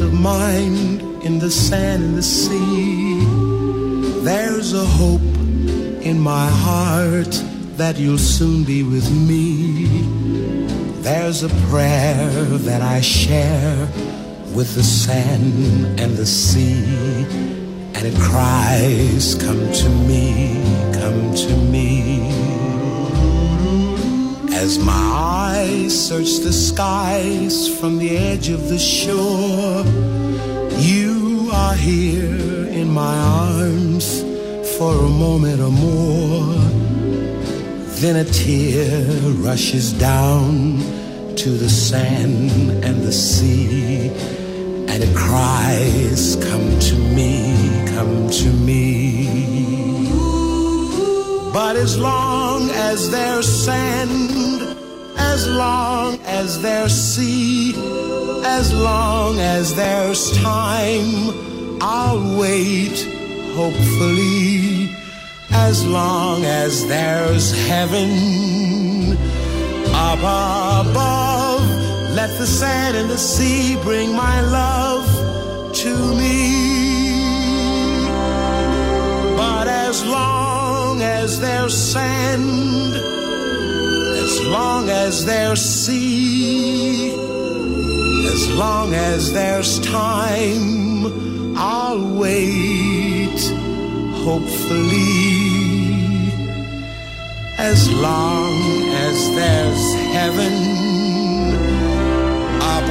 of mind in the sand and the sea. There's a hope in my heart that you'll soon be with me. There's a prayer that I share with the sand and the sea, and it cries, come to me, come to me. As my eyes search the skies from the edge of the shore, you are here in my arms for a moment or more. Then a tear rushes down to the sand and the sea, and it cries, come to me, come to me. But as long as there's sand, as long as there's sea, as long as there's time, I'll wait hopefully. As long as there's heaven up above, let the sand and the sea bring my love to me. But as long as there's sand, as long as there's sea, as long as there's time, I'll wait hopefully. As long as there's heaven up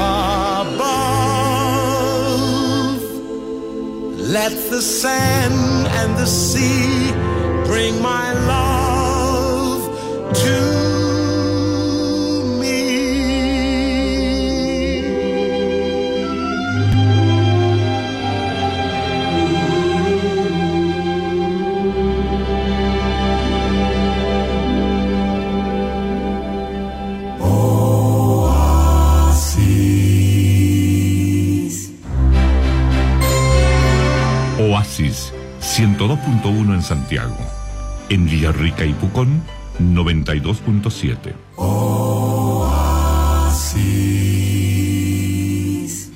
above, let the sand and the sea bring my love to Oasis 102.1 en Santiago. En Villarrica y Pucón 92.7. Oasis.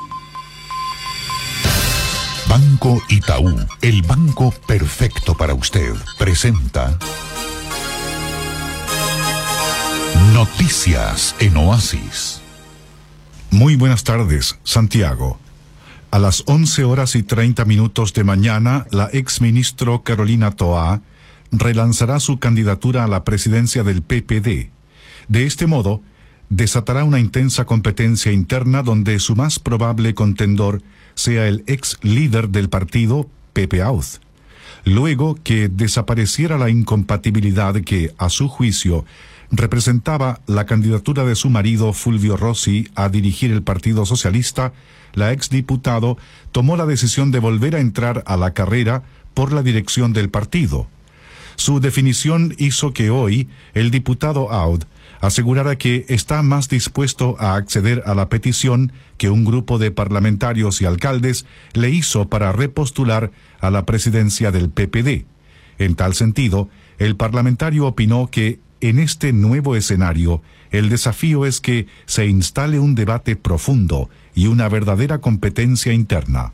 Banco Itaú, el banco perfecto para usted, presenta Noticias en Oasis. Muy buenas tardes, Santiago. A las 11:30 de mañana, la exministro Carolina Toá relanzará su candidatura a la presidencia del PPD. De este modo, desatará una intensa competencia interna donde su más probable contendor sea el ex líder del partido, Pepe Auz. Luego que desapareciera la incompatibilidad que, a su juicio, representaba la candidatura de su marido Fulvio Rossi a dirigir el Partido Socialista, la exdiputado tomó la decisión de volver a entrar a la carrera por la dirección del partido. Su definición hizo que hoy el diputado Aud asegurara que está más dispuesto a acceder a la petición que un grupo de parlamentarios y alcaldes le hizo para repostular a la presidencia del PPD. En tal sentido, el parlamentario opinó que en este nuevo escenario, el desafío es que se instale un debate profundo y una verdadera competencia interna.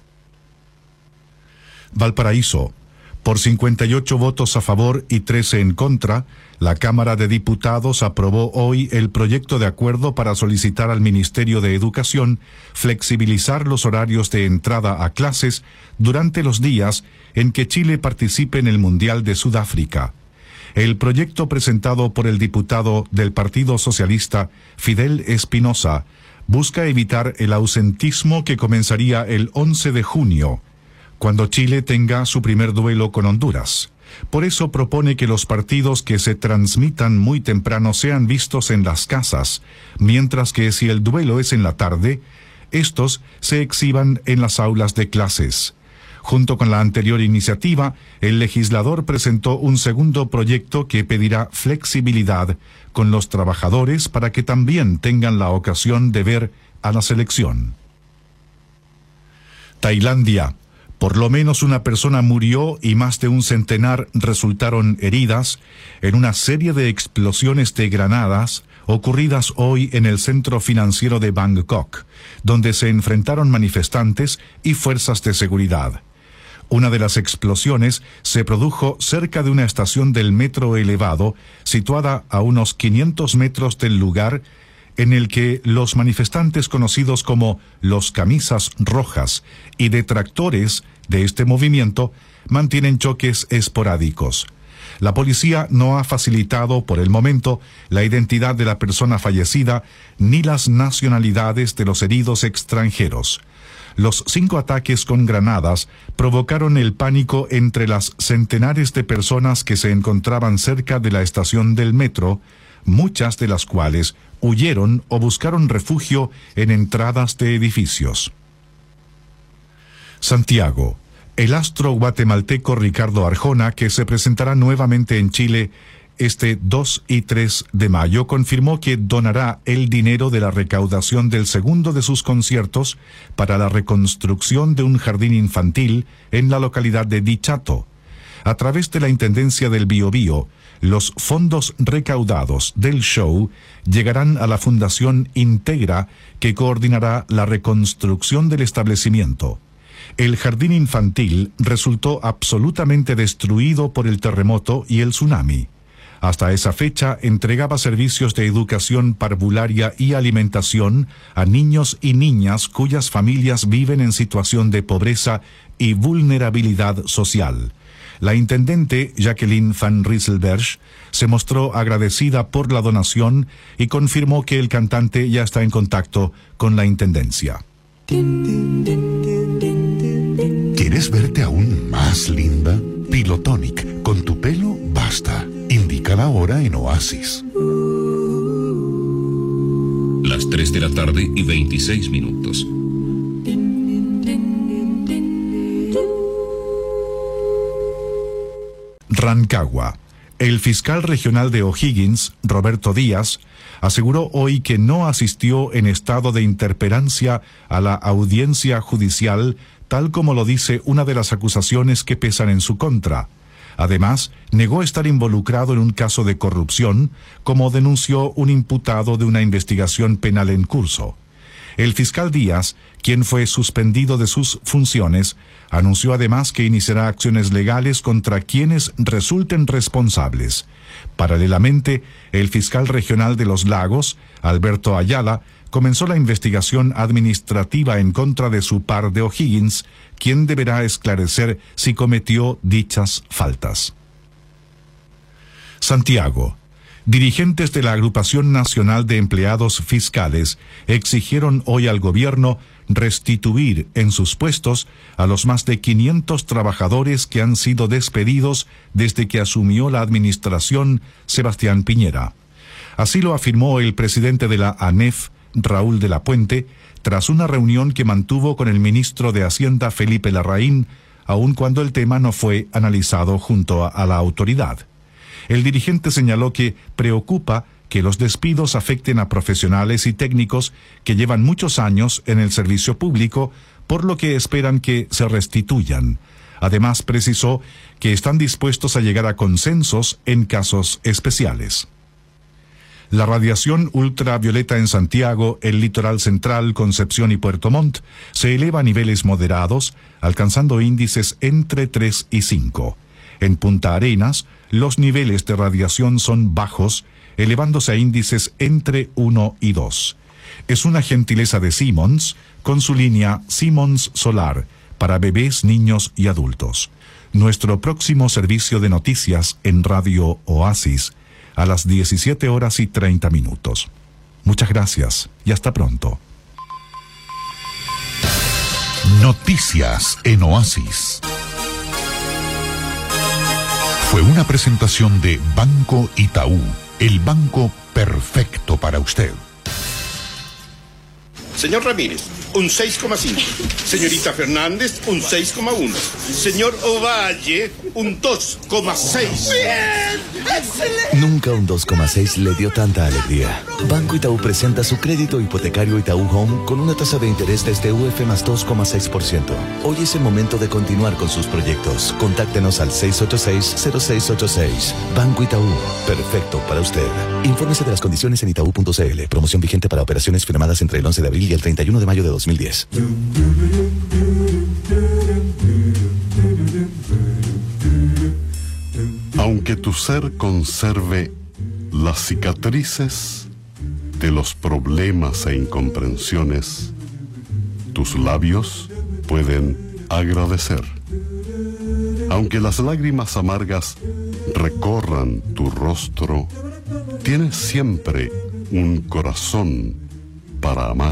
Valparaíso. Por 58 votos a favor y 13 en contra, la Cámara de Diputados aprobó hoy el proyecto de acuerdo para solicitar al Ministerio de Educación flexibilizar los horarios de entrada a clases durante los días en que Chile participe en el Mundial de Sudáfrica. El proyecto presentado por el diputado del Partido Socialista, Fidel Espinosa, busca evitar el ausentismo que comenzaría el 11 de junio, cuando Chile tenga su primer duelo con Honduras. Por eso propone que los partidos que se transmitan muy temprano sean vistos en las casas, mientras que si el duelo es en la tarde, estos se exhiban en las aulas de clases. Junto con la anterior iniciativa, el legislador presentó un segundo proyecto que pedirá flexibilidad con los trabajadores para que también tengan la ocasión de ver a la selección. Tailandia. Por lo menos una persona murió y más de un centenar resultaron heridas en una serie de explosiones de granadas ocurridas hoy en el centro financiero de Bangkok, donde se enfrentaron manifestantes y fuerzas de seguridad. Una de las explosiones se produjo cerca de una estación del metro elevado, situada a unos 500 metros del lugar en el que los manifestantes conocidos como los camisas rojas y detractores de este movimiento mantienen choques esporádicos. La policía no ha facilitado por el momento la identidad de la persona fallecida ni las nacionalidades de los heridos extranjeros. Los 5 ataques con granadas provocaron el pánico entre las centenares de personas que se encontraban cerca de la estación del metro, muchas de las cuales huyeron o buscaron refugio en entradas de edificios. Santiago. El astro guatemalteco Ricardo Arjona, que se presentará nuevamente en Chile este 2 y 3 de mayo, confirmó que donará el dinero de la recaudación del segundo de sus conciertos para la reconstrucción de un jardín infantil en la localidad de Dichato. A través de la Intendencia del Biobío, los fondos recaudados del show llegarán a la Fundación Integra, que coordinará la reconstrucción del establecimiento. El jardín infantil resultó absolutamente destruido por el terremoto y el tsunami. Hasta esa fecha entregaba servicios de educación parvularia y alimentación a niños y niñas cuyas familias viven en situación de pobreza y vulnerabilidad social. La intendente Jacqueline van Rieselberg se mostró agradecida por la donación y confirmó que el cantante ya está en contacto con la intendencia. ¿Quieres verte aún más linda? Pilotonic, con tu pelo basta. Indica la hora en Oasis. Las 3 de la tarde y 26 minutos. Rancagua. El fiscal regional de O'Higgins, Roberto Díaz, aseguró hoy que no asistió en estado de interpelancia a la audiencia judicial, tal como lo dice una de las acusaciones que pesan en su contra. Además, negó estar involucrado en un caso de corrupción, como denunció un imputado de una investigación penal en curso. El fiscal Díaz, quien fue suspendido de sus funciones, anunció además que iniciará acciones legales contra quienes resulten responsables. Paralelamente, el fiscal regional de Los Lagos, Alberto Ayala, comenzó la investigación administrativa en contra de su par de O'Higgins, quien deberá esclarecer si cometió dichas faltas. Santiago. Dirigentes de la Agrupación Nacional de Empleados Fiscales exigieron hoy al gobierno restituir en sus puestos a los más de 500 trabajadores que han sido despedidos desde que asumió la administración Sebastián Piñera. Así lo afirmó el presidente de la ANEF, Raúl de la Puente, tras una reunión que mantuvo con el ministro de Hacienda Felipe Larraín, aun cuando el tema no fue analizado junto a la autoridad. El dirigente señaló que preocupa que los despidos afecten a profesionales y técnicos que llevan muchos años en el servicio público, por lo que esperan que se restituyan. Además, precisó que están dispuestos a llegar a consensos en casos especiales. La radiación ultravioleta en Santiago, el litoral central, Concepción y Puerto Montt se eleva a niveles moderados, alcanzando índices entre 3 y 5. En Punta Arenas, los niveles de radiación son bajos, elevándose a índices entre 1 y 2. Es una gentileza de Siemens, con su línea Siemens Solar, para bebés, niños y adultos. Nuestro próximo servicio de noticias en Radio Oasis, a las 17:30. Muchas gracias y hasta pronto. Noticias en Oasis. Fue una presentación de Banco Itaú, el banco perfecto para usted. Señor Ramírez, un 6,5. Señorita Fernández, un 6,1. Señor Ovalle, un 2,6. ¡Bien! ¡Excelente! Nunca un 2,6 le dio tanta alegría. Banco Itaú presenta su crédito hipotecario Itaú Home con una tasa de interés desde UF más 2,6%. Hoy es el momento de continuar con sus proyectos. Contáctenos al 686-0686. Banco Itaú, perfecto para usted. Infórmese de las condiciones en itaú.cl. Promoción vigente para operaciones firmadas entre el 11 de abril y el 31 de mayo de 2010. Aunque tu ser conserve las cicatrices de los problemas e incomprensiones, tus labios pueden agradecer. Aunque las lágrimas amargas recorran tu rostro, tienes siempre un corazón para amar.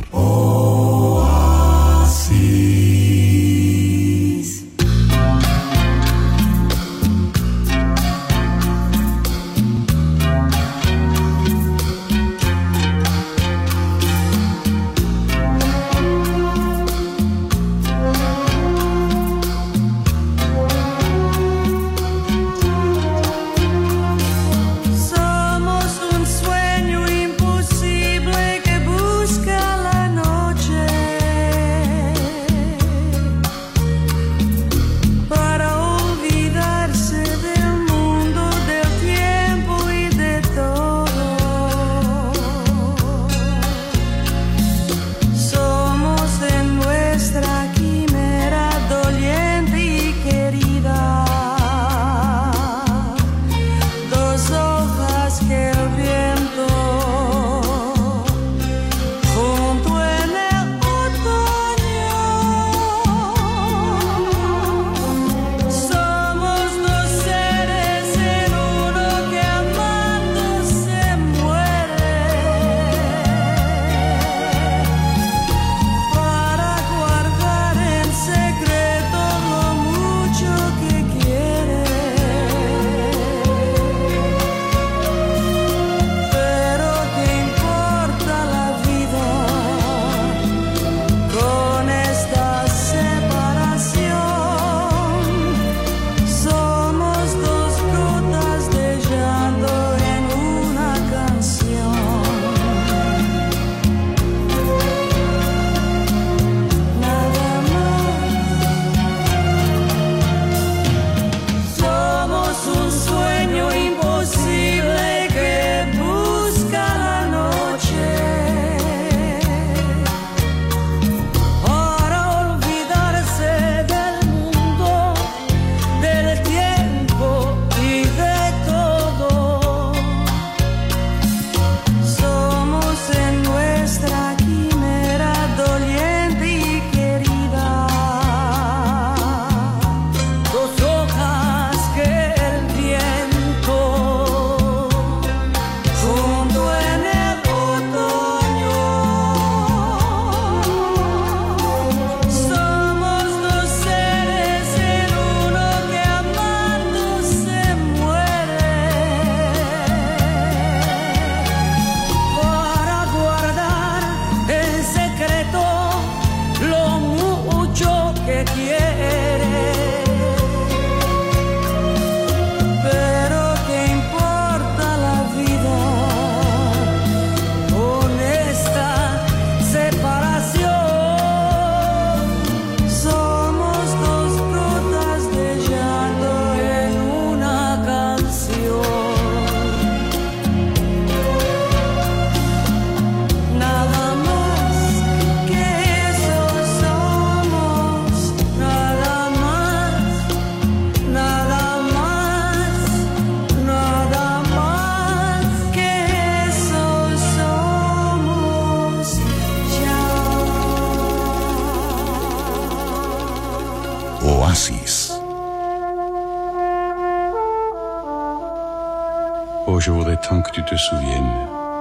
Oh, je voudrais tant que tu te souviennes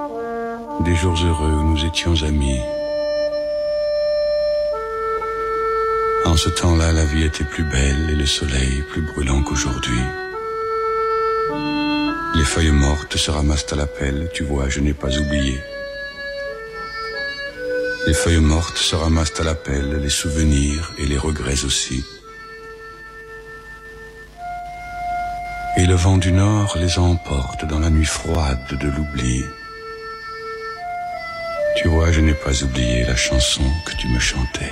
des jours heureux où nous étions amis. En ce temps-là, la vie était plus belle et le soleil plus brûlant qu'aujourd'hui. Les feuilles mortes se ramassent à la pelle, tu vois, je n'ai pas oublié. Les feuilles mortes se ramassent à la pelle, les souvenirs et les regrets aussi. Et le vent du nord les emporte dans la nuit froide de l'oubli. Tu vois, je n'ai pas oublié la chanson que tu me chantais.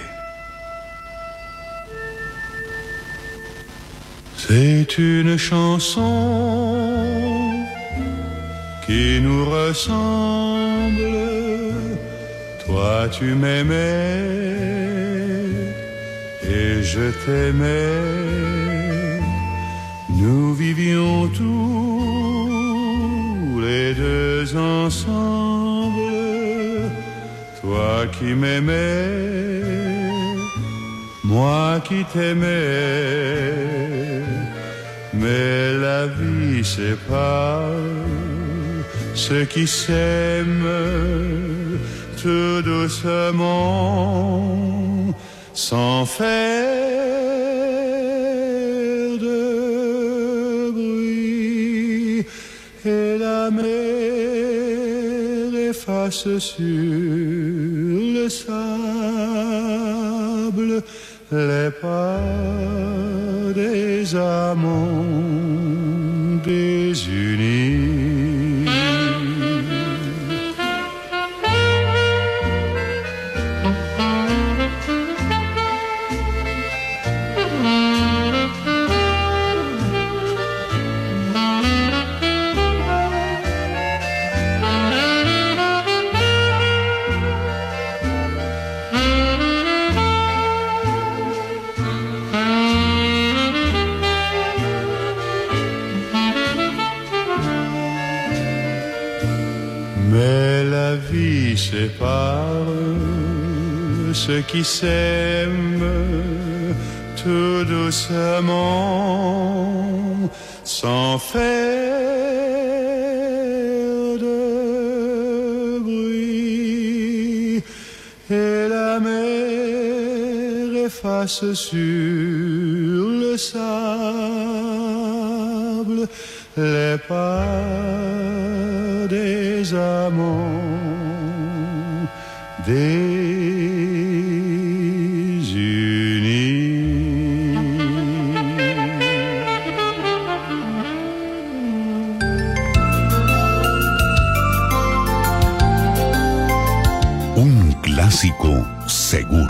C'est une chanson qui nous ressemble. Toi tu m'aimais et je t'aimais. Nous vivions tous les deux ensemble. Toi qui m'aimais, moi qui t'aimais. Mais la vie sépare ceux qui s'aiment tout doucement, sans faire de bruit. Et la mer efface sur le sable les pas des amants désunis. Sépare ceux qui s'aiment tout doucement, sans faire de bruit. Et la mer efface sur le sable les pas des amants désunis. Un clásico seguro.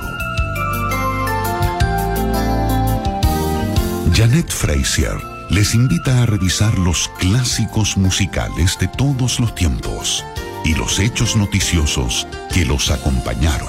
Janet Frazier les invita a revisar los clásicos musicales de todos los tiempos y los hechos noticiosos que los acompañaron.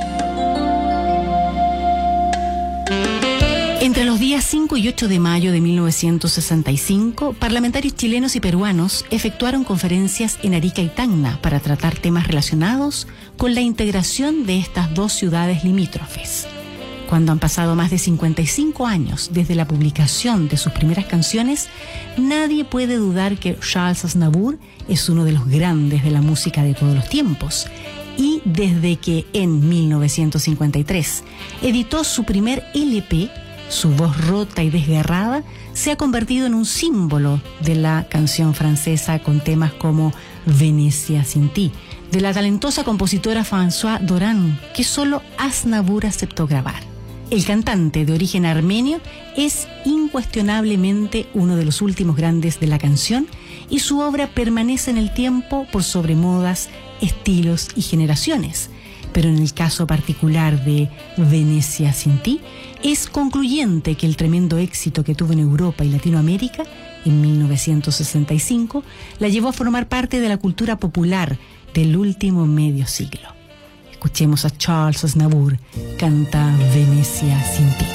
Entre los días 5 y 8 de mayo de 1965, parlamentarios chilenos y peruanos efectuaron conferencias en Arica y Tacna para tratar temas relacionados con la integración de estas dos ciudades limítrofes. Cuando han pasado más de 55 años desde la publicación de sus primeras canciones, nadie puede dudar que Charles Aznavour es uno de los grandes de la música de todos los tiempos. Y desde que en 1953 editó su primer LP, su voz rota y desgarrada se ha convertido en un símbolo de la canción francesa con temas como Venecia sin ti, de la talentosa compositora Françoise Doran, que solo Aznavour aceptó grabar. El cantante de origen armenio es incuestionablemente uno de los últimos grandes de la canción y su obra permanece en el tiempo por sobre modas, estilos y generaciones. Pero en el caso particular de Venecia sin ti, es concluyente que el tremendo éxito que tuvo en Europa y Latinoamérica en 1965 la llevó a formar parte de la cultura popular del último medio siglo. Escuchemos a Charles Aznavour, canta Venecia sin ti.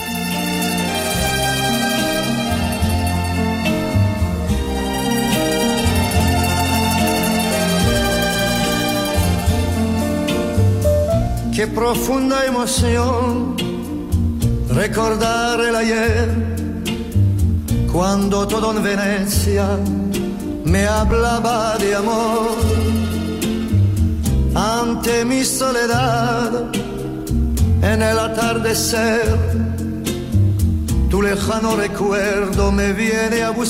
Qué profunda emoción recordar el ayer, cuando todo en Venecia me hablaba de amor. Ante mi soledad, en el atardecer, tu lejano recuerdo me viene a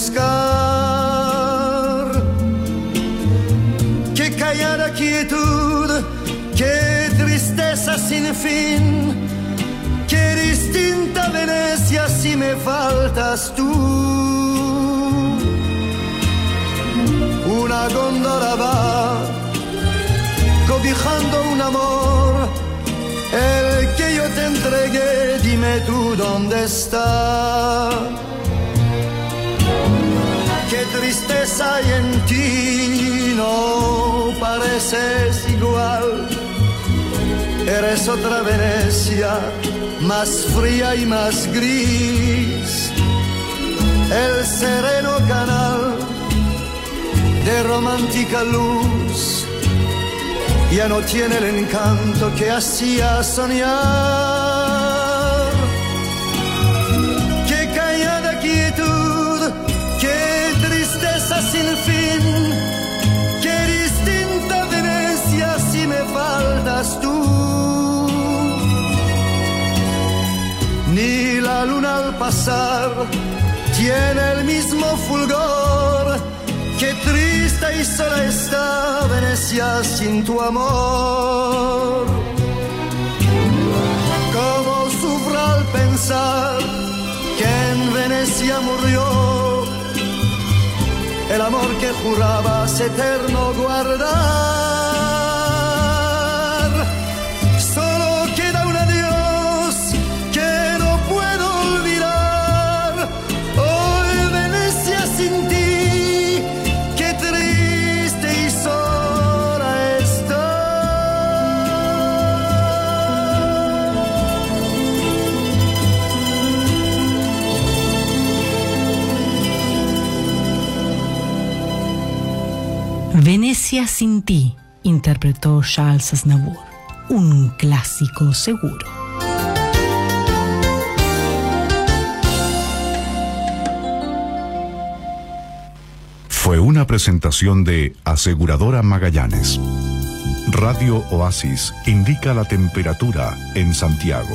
buscar. Qué callada quietud, qué triste tristeza sin fin, qué distinta Venecia si me faltas tú. Una góndola va cobijando un amor, el que yo te entregué, dime tú dónde está. Qué tristeza hay en ti, no pareces igual. Eres otra Venecia, más fría y más gris. El sereno canal de romántica luz ya no tiene el encanto que hacía soñar. Qué callada quietud, qué tristeza sin fin, qué distinta Venecia si me faltas tú. Ni la luna al pasar tiene el mismo fulgor. Qué triste y sola está Venecia sin tu amor. Cómo sufro al pensar que en Venecia murió el amor que jurabas eterno guardar. Solo queda un adiós que no puedo olvidar. Hoy Venecia sin ti, Venecia sin ti, interpretó Charles Aznavour, un clásico seguro. Fue una presentación de Aseguradora Magallanes. Radio Oasis indica la temperatura en Santiago.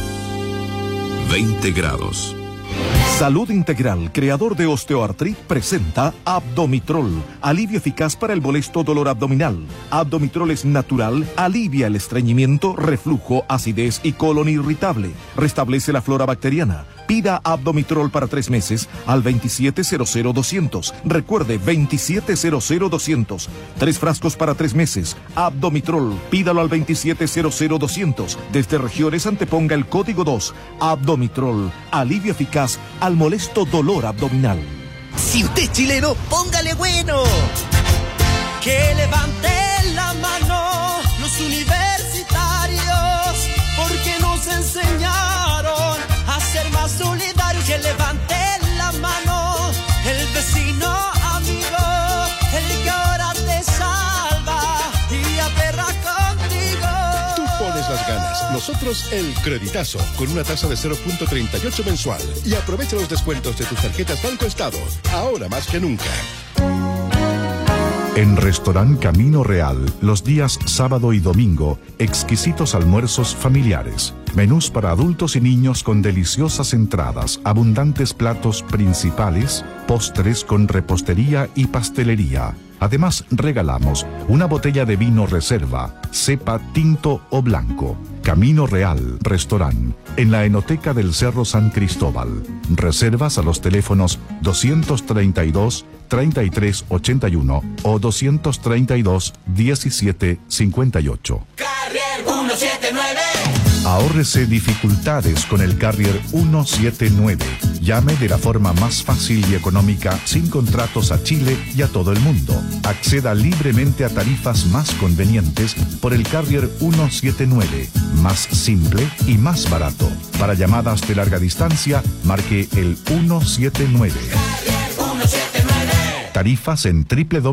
20 grados. Salud Integral, creador de Osteoartrit, presenta Abdomitrol, alivio eficaz para el molesto dolor abdominal. Abdomitrol es natural, alivia el estreñimiento, reflujo, acidez y colon irritable. Restablece la flora bacteriana. Pida Abdomitrol para 3 meses al 2700-200. Recuerde, 2700-200. 3 frascos para 3 meses. Abdomitrol, pídalo al 2700-200. Desde regiones anteponga el código 2. Abdomitrol, alivio eficaz al molesto dolor abdominal. Si usted es chileno, póngale bueno. Que levante la mano los universitarios, porque nos enseñaron a ser más solidarios. Que levante la mano el vecino amigo, el que ahora te salva y aperra contigo. Tú pones las ganas, nosotros el creditazo, con una tasa de 0.38 mensual. Y aprovecha los descuentos de tus tarjetas Banco Estado, ahora más que nunca. En Restaurant Camino Real, los días sábado y domingo, exquisitos almuerzos familiares. Menús para adultos y niños con deliciosas entradas, abundantes platos principales, postres con repostería y pastelería. Además, regalamos una botella de vino reserva, cepa tinto o blanco. Camino Real, restaurant, en la Enoteca del Cerro San Cristóbal. Reservas a los teléfonos 232-3381 o 232-1758. Carrier 179. Ahórrese dificultades con el Carrier 179. Llame de la forma más fácil y económica, sin contratos, a Chile y a todo el mundo. Acceda libremente a tarifas más convenientes por el Carrier 179. Más simple y más barato. Para llamadas de larga distancia, marque el 179. Tarifas en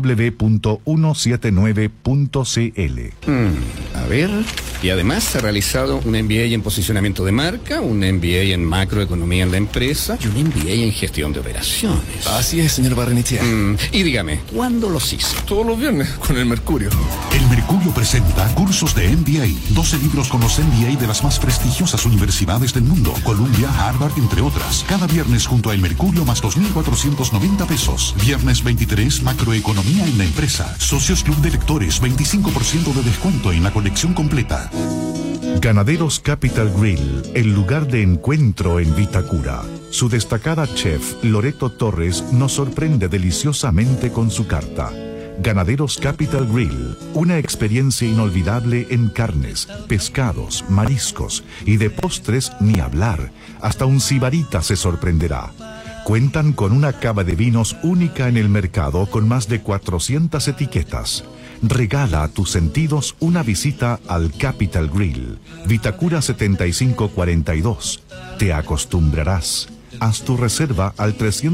www.179.cl. A ver, y además ha realizado un MBA en posicionamiento de marca, un MBA en macroeconomía en la empresa y un MBA en gestión de operaciones. Así es, señor Barrenechea. Y dígame, ¿cuándo los hizo? Todos los viernes, con el Mercurio. El Mercurio presenta cursos de MBA, 12 libros con los MBA de las más prestigiosas universidades del mundo, Columbia, Harvard, entre otras. Cada viernes junto a El Mercurio más 2.490 pesos. Viernes 23, macroeconomía en la empresa. Socios Club de Lectores, 25% de descuento en la colección selección completa. Ganaderos Capital Grill, el lugar de encuentro en Vitacura. Su destacada chef, Loreto Torres, nos sorprende deliciosamente con su carta. Ganaderos Capital Grill, una experiencia inolvidable en carnes, pescados, mariscos y de postres ni hablar. Hasta un sibarita se sorprenderá. Cuentan con una cava de vinos única en el mercado con más de 400 etiquetas. Regala a tus sentidos una visita al Capital Grill, Vitacura 7542. Te acostumbrarás. Haz tu reserva al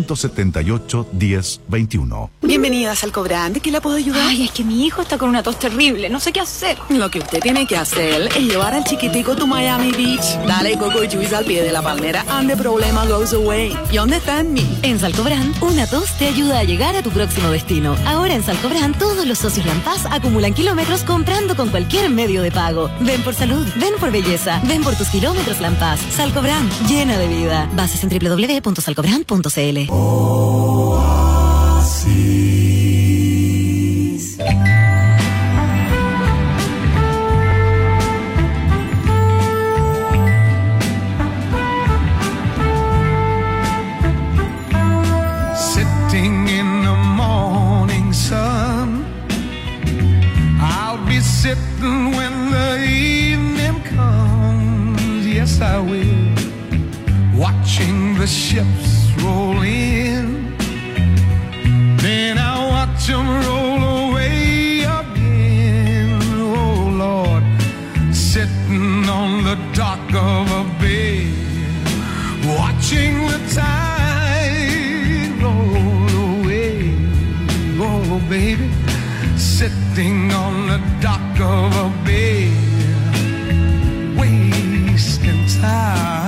378-1021. Bienvenidas al Cobrán, ¿de qué la puedo ayudar? Ay, es que mi hijo está con una tos terrible, no sé qué hacer. Lo que usted tiene que hacer es llevar al chiquitico to Miami Beach. Dale coco y juice al pie de la palmera and the problema goes away. ¿Y dónde está en mí? En Salcobrán, una tos te ayuda a llegar a tu próximo destino. Ahora en Salcobrán, todos los socios Lampaz acumulan kilómetros comprando con cualquier medio de pago. Ven por salud, ven por belleza, ven por tus kilómetros Lampaz. Salcobrán, llena de vida. Bases en www.salcobrán.cl. Sitting in the morning sun, I'll be sitting when the evening comes. Yes, I will. Watching the ships roll in, then I watch them roll away again. Oh Lord, sitting on the dock of a bay, watching the tide roll away. Oh baby, sitting on the dock of a bay, wasting time.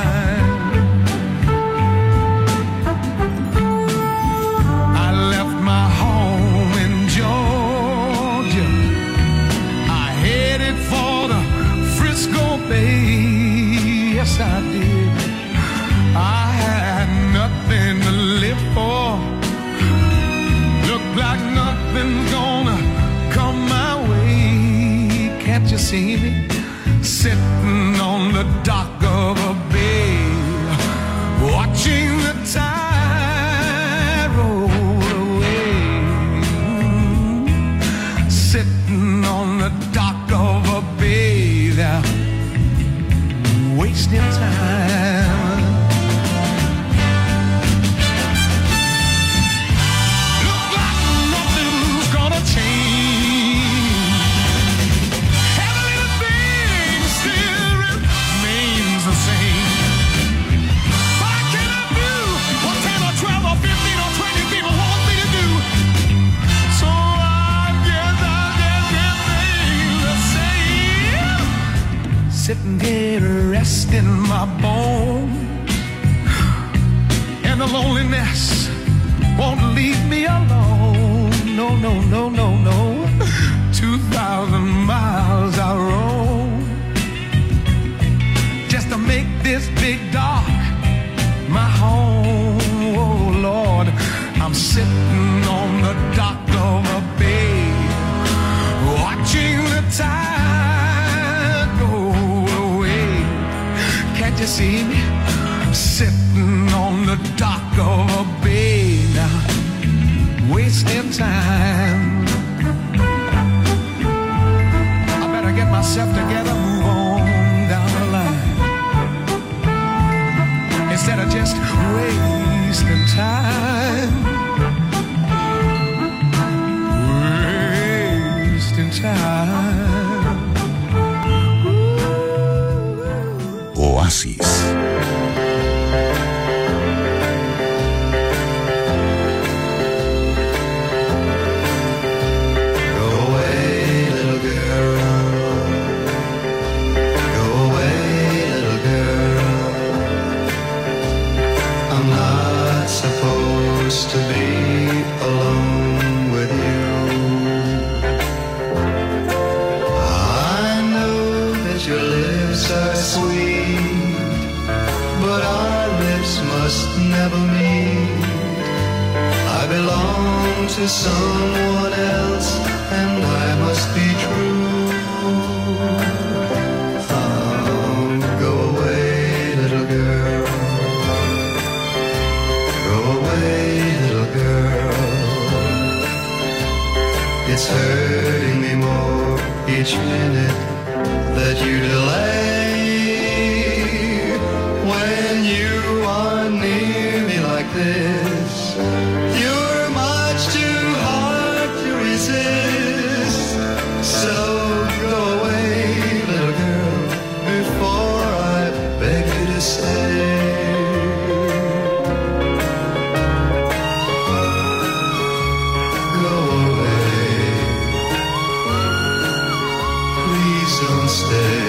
Yes, I did. I had nothing to live for. Looked like nothing's gonna come my way. Can't you see me sitting on the dock of a bay, watching the tide roll away? Sitting on the dock of a bay there, wasting time. Look like nothing's gonna change. Every little thing still remains the same. What can I do? What 10 or 12 or 15 or 20 people want me to do? So I guess everything the same. Sitting here resting my bones, and the loneliness won't leave me alone. No, no, no, no, no. 2,000 miles I roam just to make this big dock my home. Oh Lord, I'm sitting on the dock of a bay, watching the tide go away. Can't you see me sitting on the dock of a bay now, wasting time? I better get myself together, move on down the line, instead of just wasting time. Wasting time. Oasis. To be alone with you, I know that your lips are sweet, but our lips must never meet. I belong to someone else, and I must be true. it's hurting me more each minute that you delay. When you are near me like this, you're much too hard to resist. So go away, little girl, before I beg you to stay. Go away, please don't stay.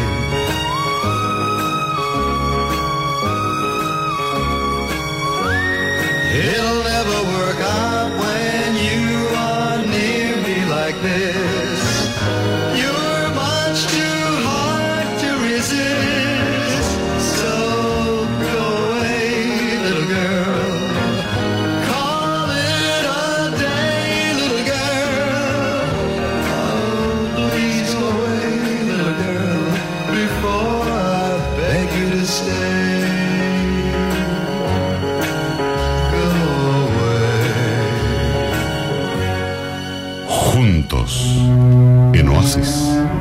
It'll never work out when you are near me like this. You're much too hard to resist. So go away, little girl. Call it a day, little girl. Oh, please go away, little girl, before I beg you to stay. Juntos, en Oasis.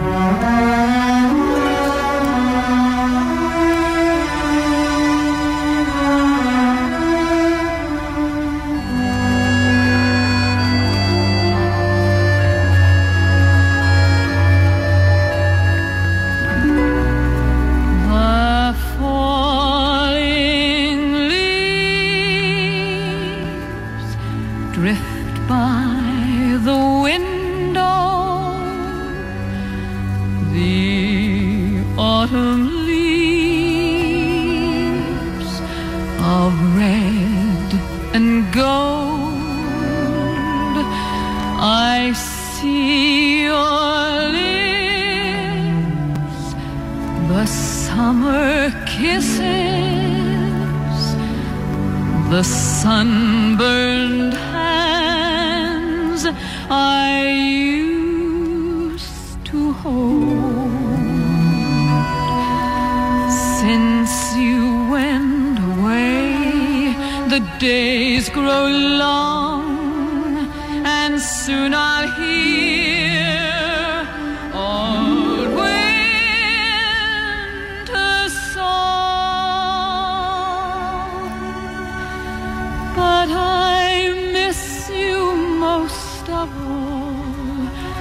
The falling leaves drift by the window. The autumn leaves of red and gold. I see your lips, the summer kisses, the sunburned hands I used to hold. Since you went away, the days grow long, and soon I'll hear old winter song. But I miss you most of all,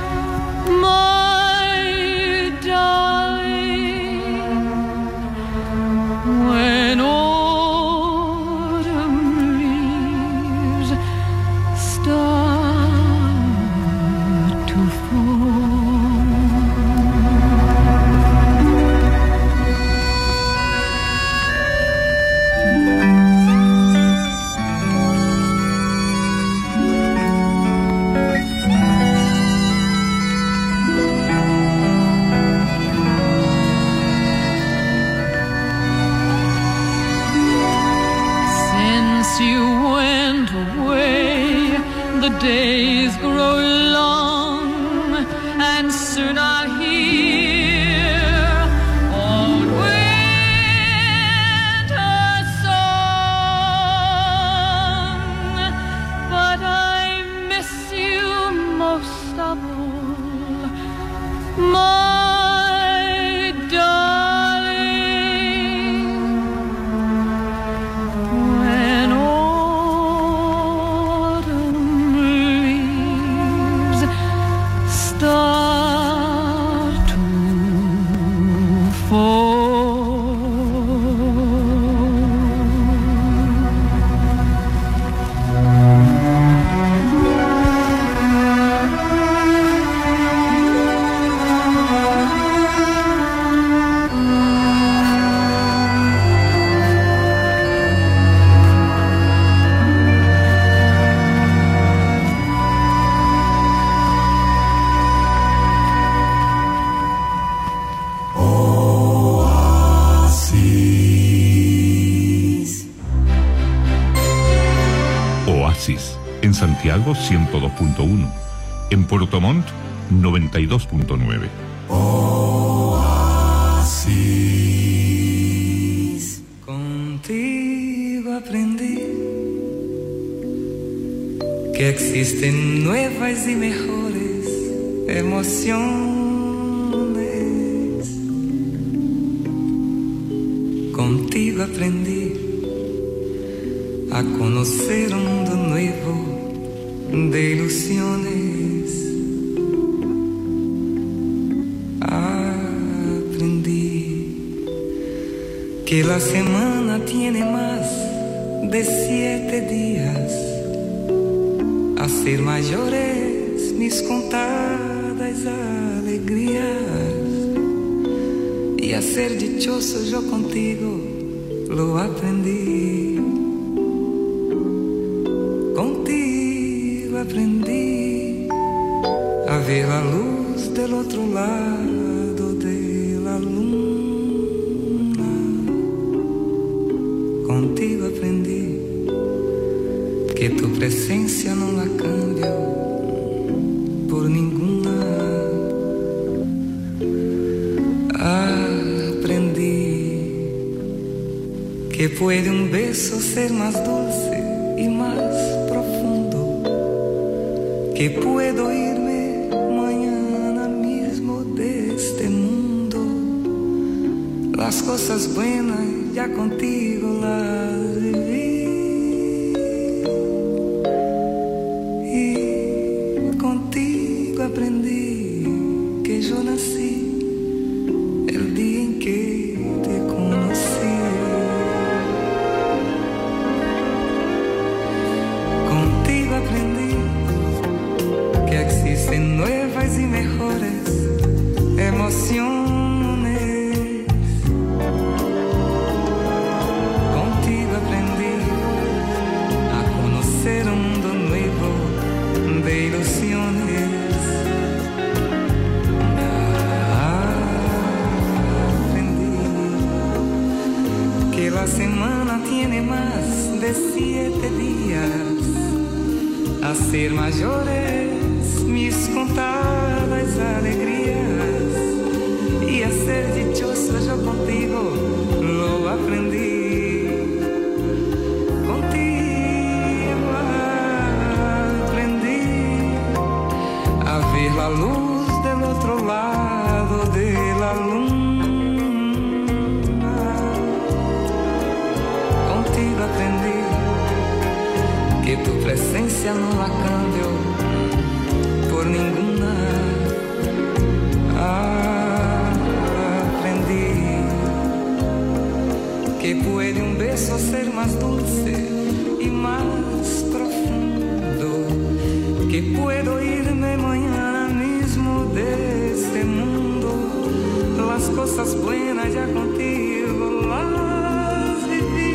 my darling. When autumn leaves start to Since you went away, the days grow long, and soon I'll hear old winter song. But I miss you most of all, my darling. When autumn leaves start to Oasis, en Santiago 102.1, en Puerto Montt 92.9. Oasis. Contigo aprendí que existen nuevas y mejores emociones. Contigo aprendí a conocer un mundo nuevo de ilusiones. Aprendí que la semana tiene más de 7 días, a ser mayores mis contadas alegrías, y a ser dichoso yo contigo lo aprendí. Contigo aprendí a ver la luz del otro lado de la luna. Contigo aprendí que tu presencia no la cambio por ninguna. Aprendí que puede un beso ser más dulce y más profundo, que puedo irme mañana mismo de este mundo. Las cosas buenas ya contigo las viví. Aprendí que yo nací el día en que te conocí. Contigo aprendí que existen nuevas y mejores emociones. Contigo aprendí a conocer un mundo nuevo de ilusiones. La semana tiene más de 7 días, a ser mayores mis contadas alegrías, y a ser dichoso yo contigo lo aprendí. Contigo aprendí a ver la luz del otro lado de la luna. Aprendí que tu presencia no la cambio por ninguna. Aprendí que puede un beso ser más dulce y más profundo, que puedo irme mañana mismo de este mundo. Las cosas buenas ya contigo las viví.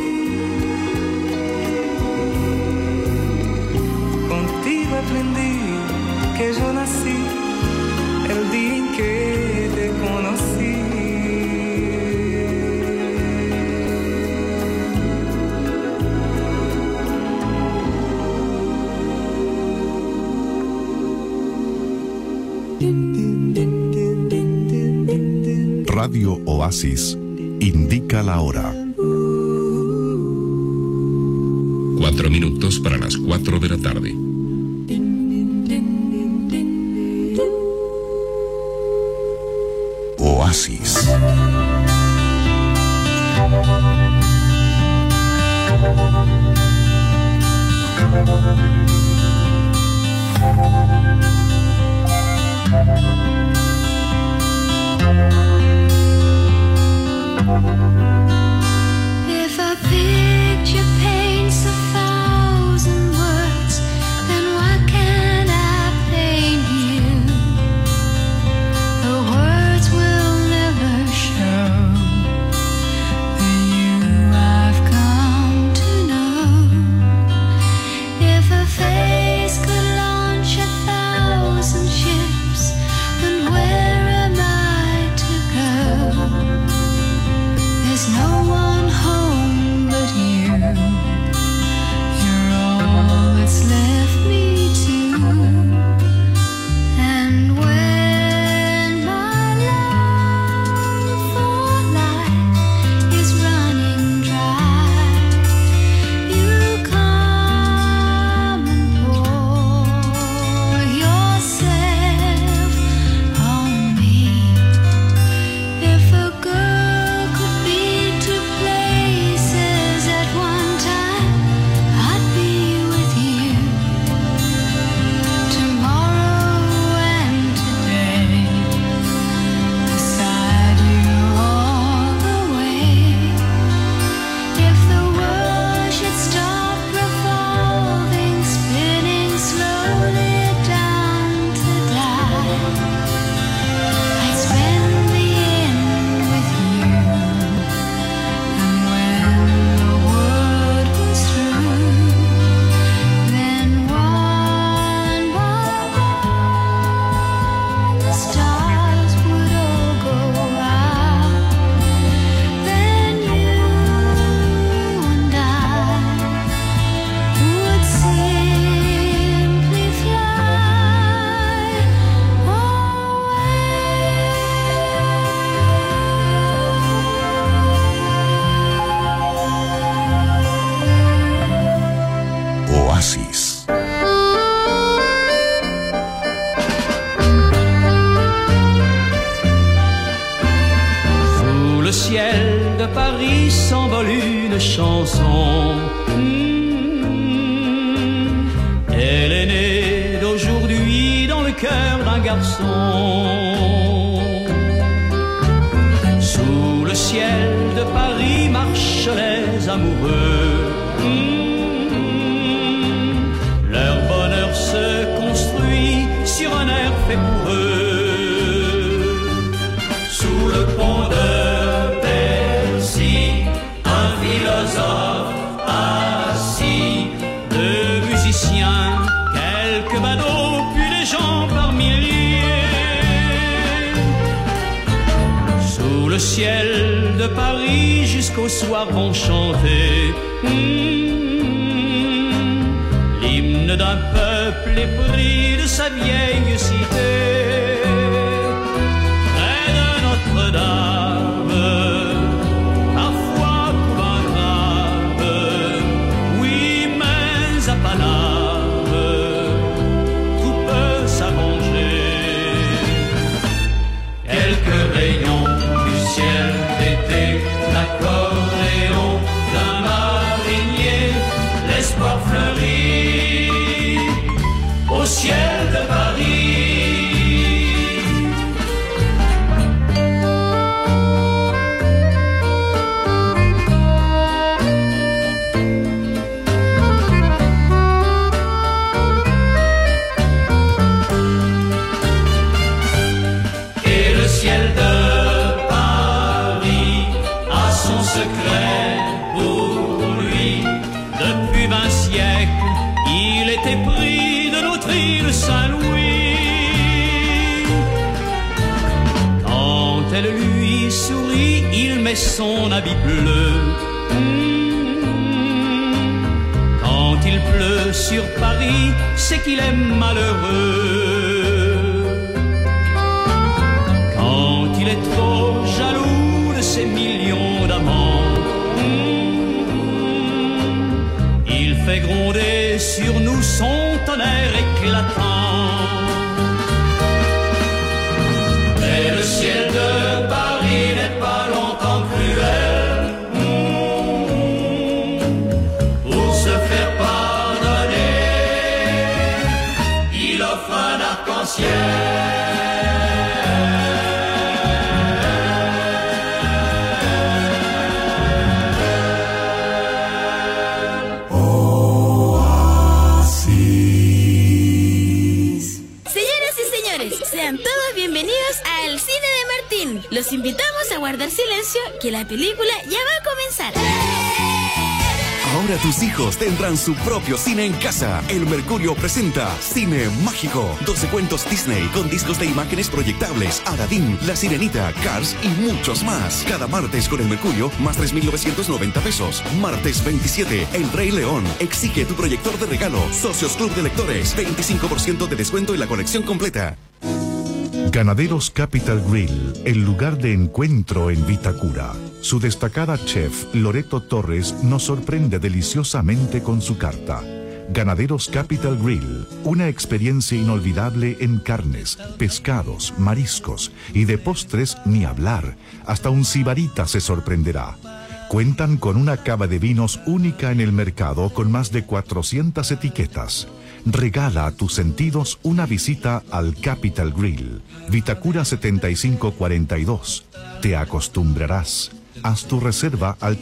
Aprendí que yo nací el día en que te conocí. Radio Oasis indica la hora. 4 minutos para las 4 de la tarde. Oasis. If a picture paints 1,000 words, une chanson. Elle est née d'aujourd'hui dans le cœur d'un garçon. Sous le ciel de Paris marchent les amoureux. Leur bonheur se construit sur un air fait pour eux. Sous le pont de Bercy, un philosophe assis, deux musiciens, quelques badauds, puis les gens par milliers. Sous le ciel de Paris, jusqu'au soir vont chanter l'hymne d'un peuple épris de sa vieille cité. Près de Notre-Dame, parfois coule un drame, oui, mais à Paname, tout peut s'arranger. Quelques rayons du ciel d'été, l'accordéon d'un marinier, l'espoir fleurit au ciel de Paris. Et le ciel de Paris a son secret pour lui. Depuis 20 siècles, il était pris de notre île Saint-Louis. Quand elle lui sourit, il met son habit bleu. Quand il pleut sur Paris, c'est qu'il est malheureux. Quand il est trop jaloux de ses millions d'amants, il fait gronder sur nous son tonnerre éclatant. Mais le ciel de Paris n'est pas longtemps cruel. Pour se faire pardonner, il offre un arc-en-ciel. Los invitamos a guardar silencio, que la película ya va a comenzar. Ahora tus hijos tendrán su propio cine en casa. El Mercurio presenta Cine Mágico. 12 cuentos Disney con discos de imágenes proyectables, Aladdin, La Sirenita, Cars y muchos más. Cada martes con el Mercurio, más 3.990 pesos. Martes 27, El Rey León. Exige tu proyector de regalo. Socios Club de Lectores, 25% de descuento en la colección completa. Ganaderos Capital Grill, el lugar de encuentro en Vitacura. Su destacada chef, Loreto Torres, nos sorprende deliciosamente con su carta. Ganaderos Capital Grill, una experiencia inolvidable en carnes, pescados, mariscos y de postres ni hablar. Hasta un sibarita se sorprenderá. Cuentan con una cava de vinos única en el mercado con más de 400 etiquetas. Regala a tus sentidos una visita al Capital Grill. Vitacura 7542. Te acostumbrarás. Haz tu reserva al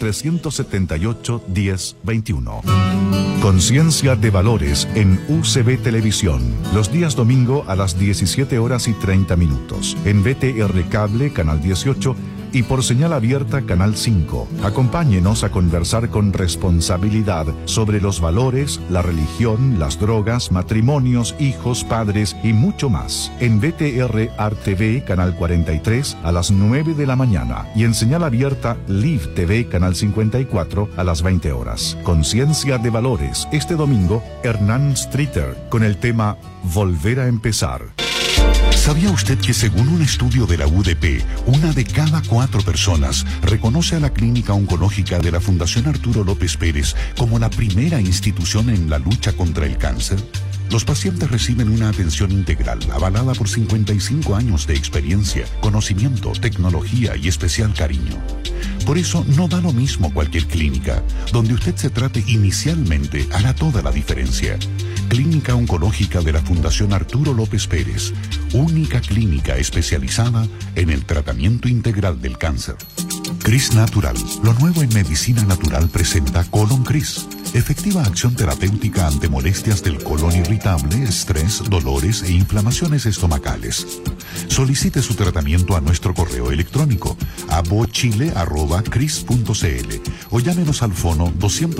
378-1021. Conciencia de Valores en UCB Televisión. Los días domingo a las 17:30. En VTR Cable, Canal 18. Y por señal abierta, Canal 5. Acompáñenos a conversar con responsabilidad sobre los valores, la religión, las drogas, matrimonios, hijos, padres y mucho más. En VTR ART-TV, Canal 43, a las 9 de la mañana. Y en señal abierta, Live TV, Canal 54, a las 20 horas. Conciencia de Valores. Este domingo, Hernán Streeter, con el tema Volver a empezar. ¿Sabía usted que según un estudio de la UDP, una de cada 4 personas reconoce a la Clínica Oncológica de la Fundación Arturo López Pérez como la primera institución en la lucha contra el cáncer? Los pacientes reciben una atención integral, avalada por 55 años de experiencia, conocimiento, tecnología y especial cariño. Por eso no da lo mismo cualquier clínica. Donde usted se trate inicialmente hará toda la diferencia. Clínica Oncológica de la Fundación Arturo López Pérez, única clínica especializada en el tratamiento integral del cáncer. Cris Natural, lo nuevo en medicina natural, presenta Colon Cris. Efectiva acción terapéutica ante molestias del colon irritable, estrés, dolores e inflamaciones estomacales. Solicite su tratamiento a nuestro correo electrónico abochile@cris.cl o llámenos al fono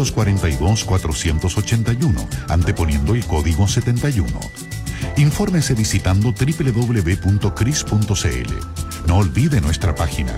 242-481, anteponiendo el código 71. Infórmese visitando www.cris.cl. No olvide nuestra página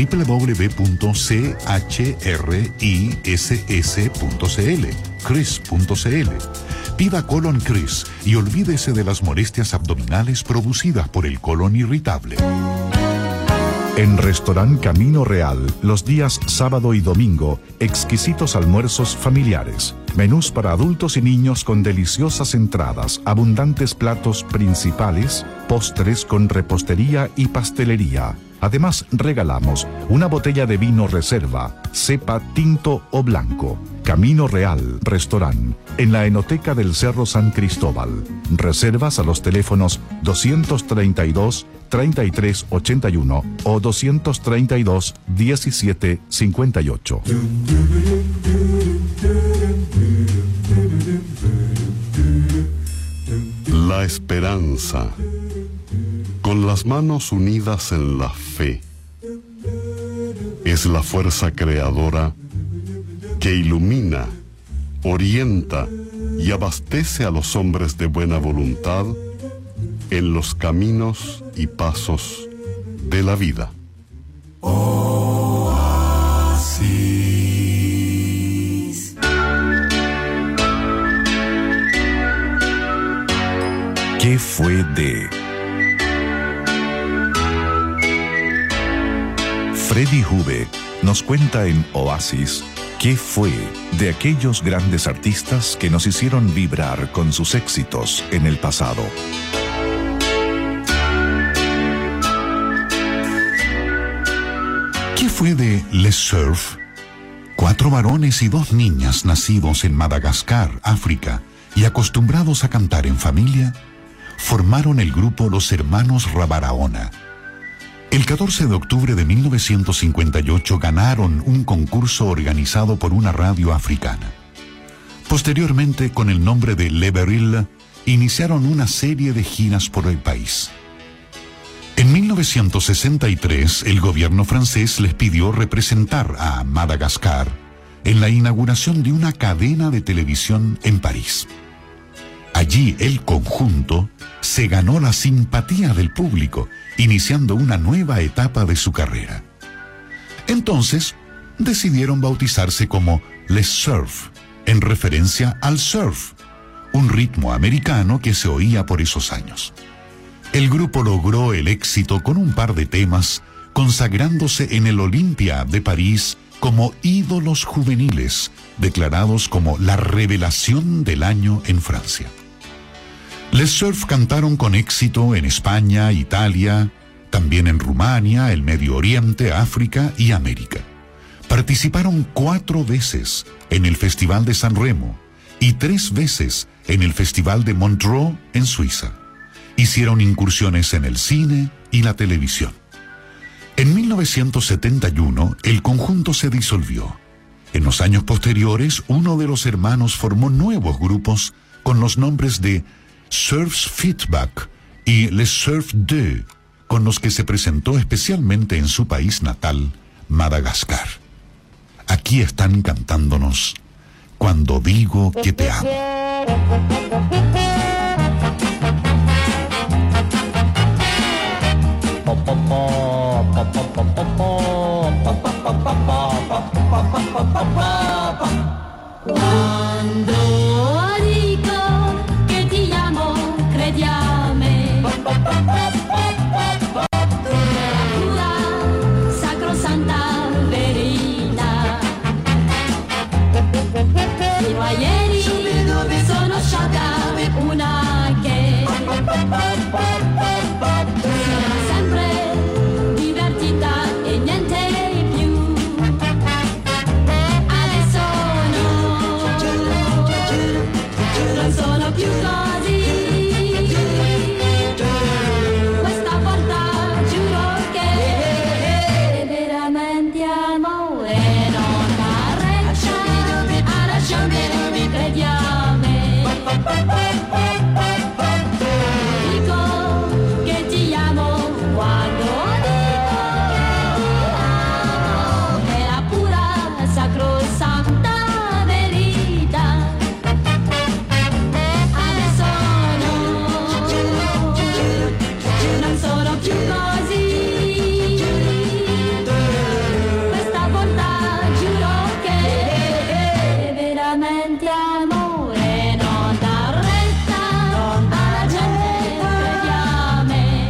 www.chriss.cl, cris.cl. Pida Colon Cris y olvídese de las molestias abdominales producidas por el colon irritable. En Restaurant Camino Real, los días sábado y domingo, exquisitos almuerzos familiares. Menús para adultos y niños con deliciosas entradas, abundantes platos principales, postres con repostería y pastelería. Además, regalamos una botella de vino reserva, cepa tinto o blanco. Camino Real Restaurant, en la Enoteca del Cerro San Cristóbal. Reservas a los teléfonos 232-3381 o 232-1758. La esperanza, con las manos unidas en la fe, es la fuerza creadora que ilumina, orienta y abastece a los hombres de buena voluntad en los caminos y pasos de la vida. Oasis. ¿Qué fue de? Freddy Hube nos cuenta en Oasis qué fue de aquellos grandes artistas que nos hicieron vibrar con sus éxitos en el pasado. ¿Qué fue de Les Surf? 4 varones y 2 niñas nacidos en Madagascar, África, y acostumbrados a cantar en familia, formaron el grupo Los Hermanos Rabaraona. El 14 de octubre de 1958 ganaron un concurso organizado por una radio africana. Posteriormente, con el nombre de Le Beril, iniciaron una serie de giras por el país. En 1963, el gobierno francés les pidió representar a Madagascar en la inauguración de una cadena de televisión en París. Allí el conjunto se ganó la simpatía del público, iniciando una nueva etapa de su carrera. Entonces, decidieron bautizarse como Les Surf, en referencia al surf, un ritmo americano que se oía por esos años. El grupo logró el éxito con un par de temas, consagrándose en el Olympia de París como ídolos juveniles, declarados como la revelación del año en Francia. Les Surf cantaron con éxito en España, Italia, también en Rumania, el Medio Oriente, África y América. Participaron 4 veces en el Festival de San Remo y 3 veces en el Festival de Montreux en Suiza. Hicieron incursiones en el cine y la televisión. En 1971, el conjunto se disolvió. En los años posteriores, uno de los hermanos formó nuevos grupos con los nombres de Surf's Feedback y Les Surf 2, con los que se presentó especialmente en su país natal, Madagascar. Aquí están cantándonos Cuando digo que te amo. Quando dico che ti amo, credi a me. Pura, sacrosanta verità. Fino a ieri sono stata una semplicemente amore, non dar retta alla gente che ti ame.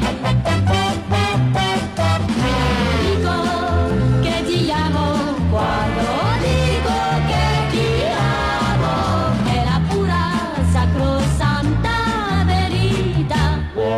Dico che ti amo quando dico che ti amo, è la pura sacrosanta verità.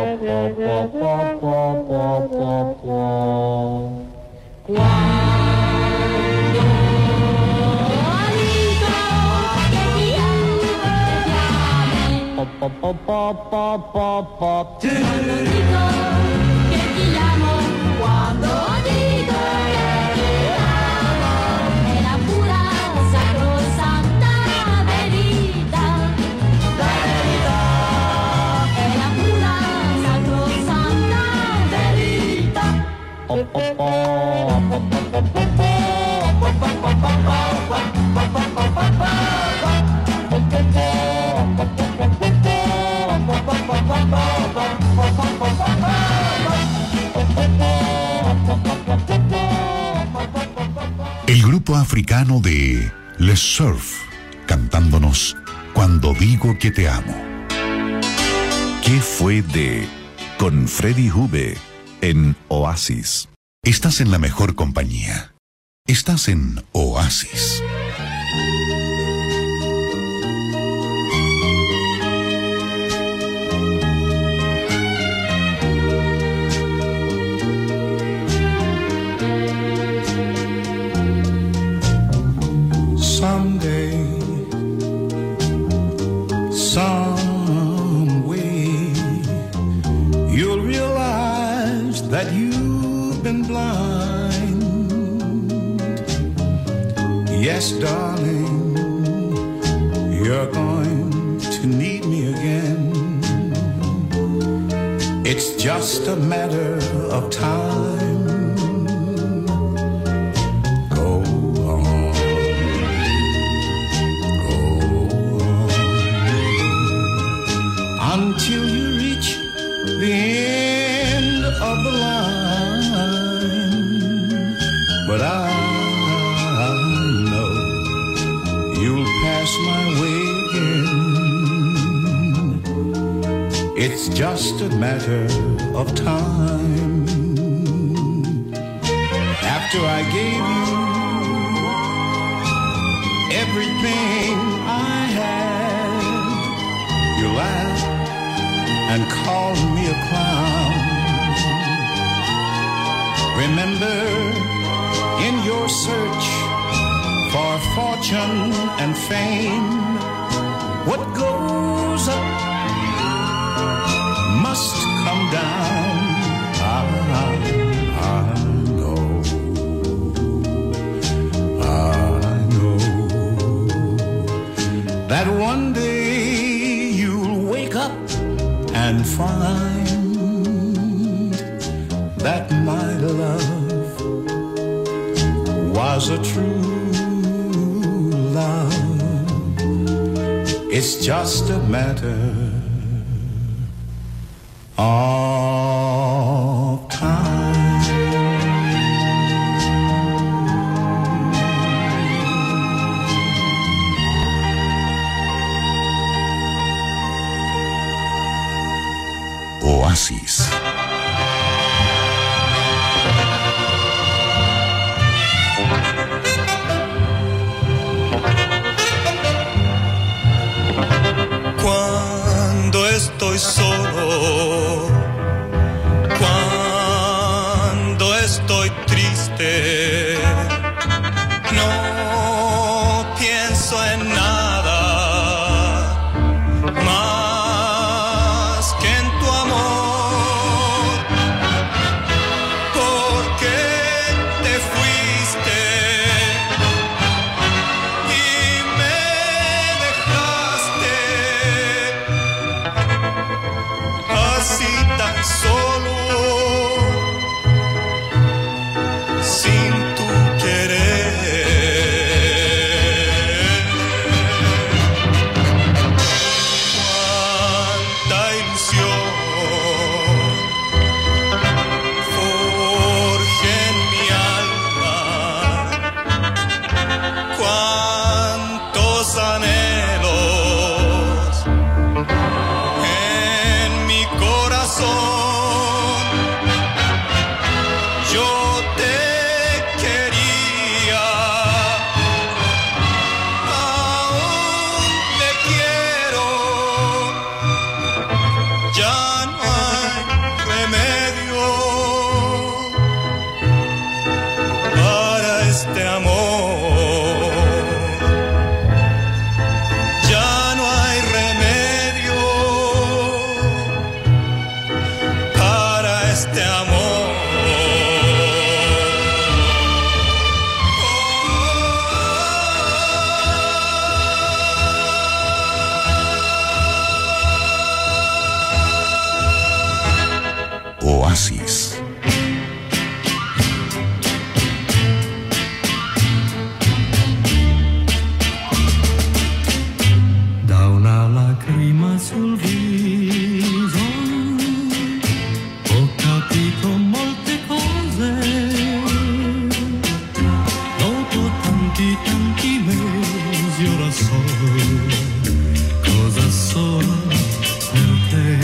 Quando dico che ti amo, quando dico che ti amo, è la pura sacrosanta verità. La verità è la pura sacrosanta El grupo africano de Les Surf, cantándonos Cuando digo que te amo. ¿Qué fue de con Freddy Hube en Oasis? Estás en la mejor compañía. Estás en Oasis. Someday, some way, you'll realize that you've been blind. Yes, darling, you're going to need me again. It's just a matter of time. Until you reach the end of the line. But I know you'll pass my way again. It's just a matter of time. After I gave you everything I had, you laughed and called me a clown. Remember, in your search for fortune and fame, what goes up must come down. I know that one day you'll wake up and find that my love was a true love. It's just a matter of time. Oasis. Cuando estoy solo, cuando estoy triste, no pienso en nada más que en tu amor. sul viso, ho capito molte cose, dopo tanti mesi ora so cosa sono per te.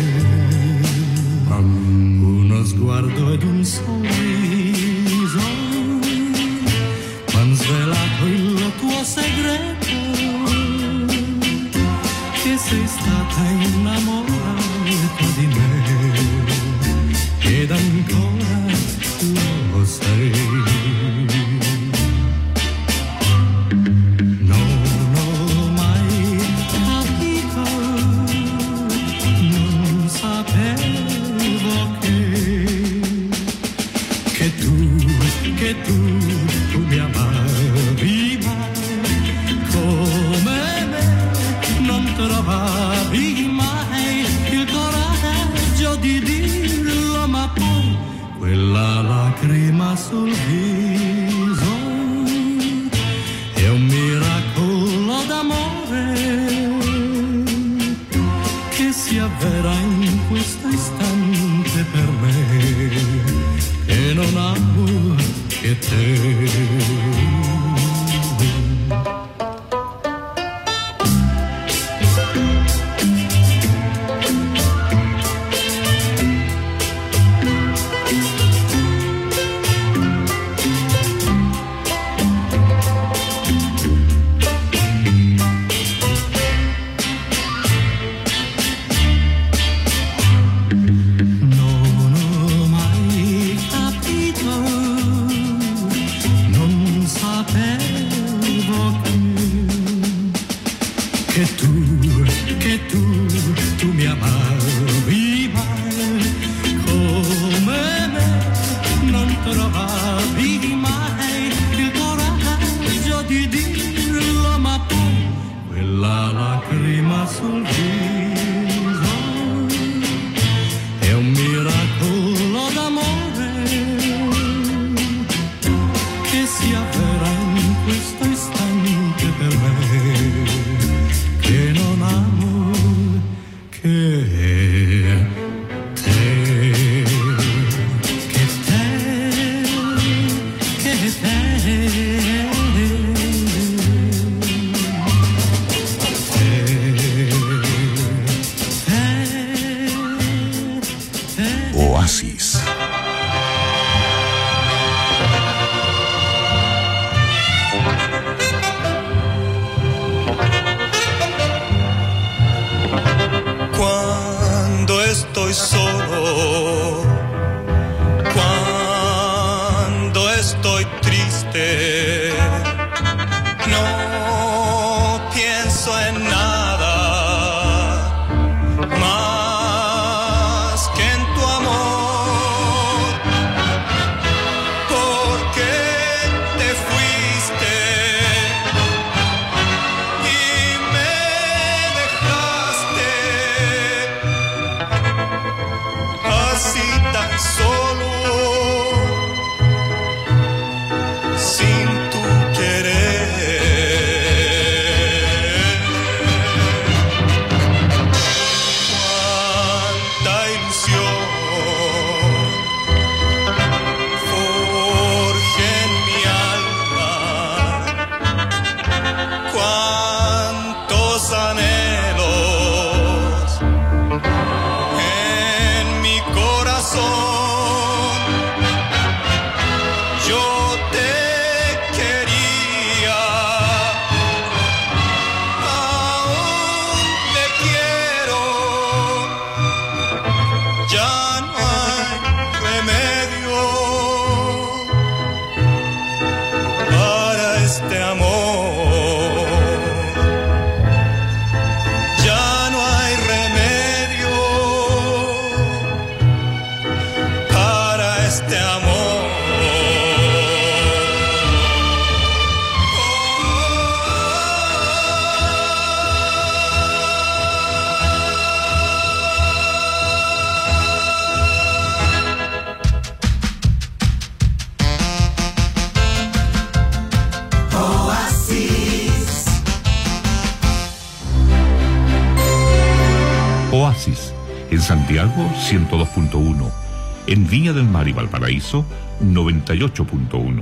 Uno sguardo ed un sorriso m'han svelato il tuo segreto, che sei stata innamorata di me ed ancora lo sei. Non ho mai capito, non sapevo che tu mi amavi, ma come me non trovavi mai il coraggio di dirlo, ma poi quella lacrima sul viso è un miracolo d'amore che si avvera in questo istante per me, che non amo che te. Tu mi amavi, ma come me non trovavi mai il coraggio di dirlo, ma poi quella lacrima sul viso è un miracolo d'amore che si avvera in questo istante per me, che non amo che Oasis. Cuando estoy solo, cuando estoy triste, no pienso en nada más que en tu amor, porque te fuiste y me dejaste así tan solo, sin tu querer. Oasis, en Santiago 102.1, en Viña del Mar y Valparaíso 98.1.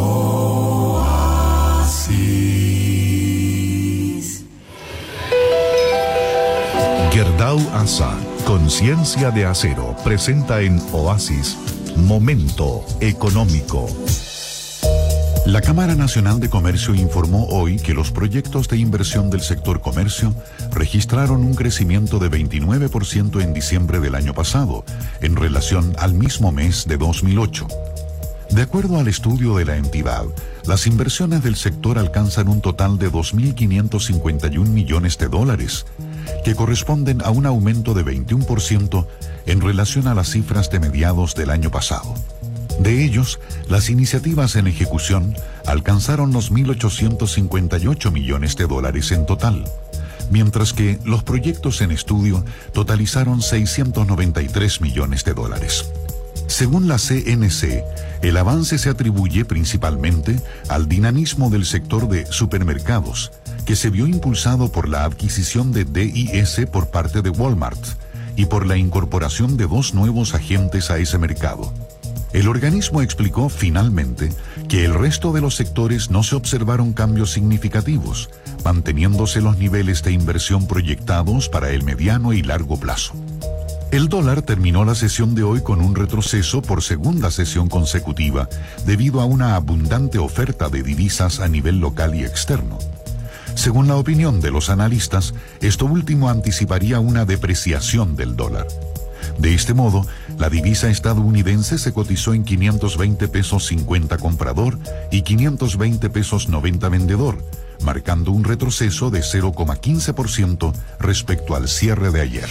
Gerdau ASA, Conciencia de Acero, presenta en Oasis Momento Económico. La Cámara Nacional de Comercio informó hoy que los proyectos de inversión del sector comercio registraron un crecimiento de 29% en diciembre del año pasado, en relación al mismo mes de 2008. De acuerdo al estudio de la entidad, las inversiones del sector alcanzan un total de 2.551 millones de dólares, que corresponden a un aumento de 21% en relación a las cifras de mediados del año pasado. De ellos, las iniciativas en ejecución alcanzaron los 1.858 millones de dólares en total, mientras que los proyectos en estudio totalizaron 693 millones de dólares. Según la CNC, el avance se atribuye principalmente al dinamismo del sector de supermercados, que se vio impulsado por la adquisición de DIS por parte de Walmart y por la incorporación de 2 nuevos agentes a ese mercado. El organismo explicó finalmente que el resto de los sectores no se observaron cambios significativos, manteniéndose los niveles de inversión proyectados para el mediano y largo plazo. El dólar terminó la sesión de hoy con un retroceso por segunda sesión consecutiva debido a una abundante oferta de divisas a nivel local y externo. Según la opinión de los analistas, esto último anticiparía una depreciación del dólar. De este modo, la divisa estadounidense se cotizó en 520 pesos 50 comprador y 520 pesos 90 vendedor, marcando un retroceso de 0,15% respecto al cierre de ayer.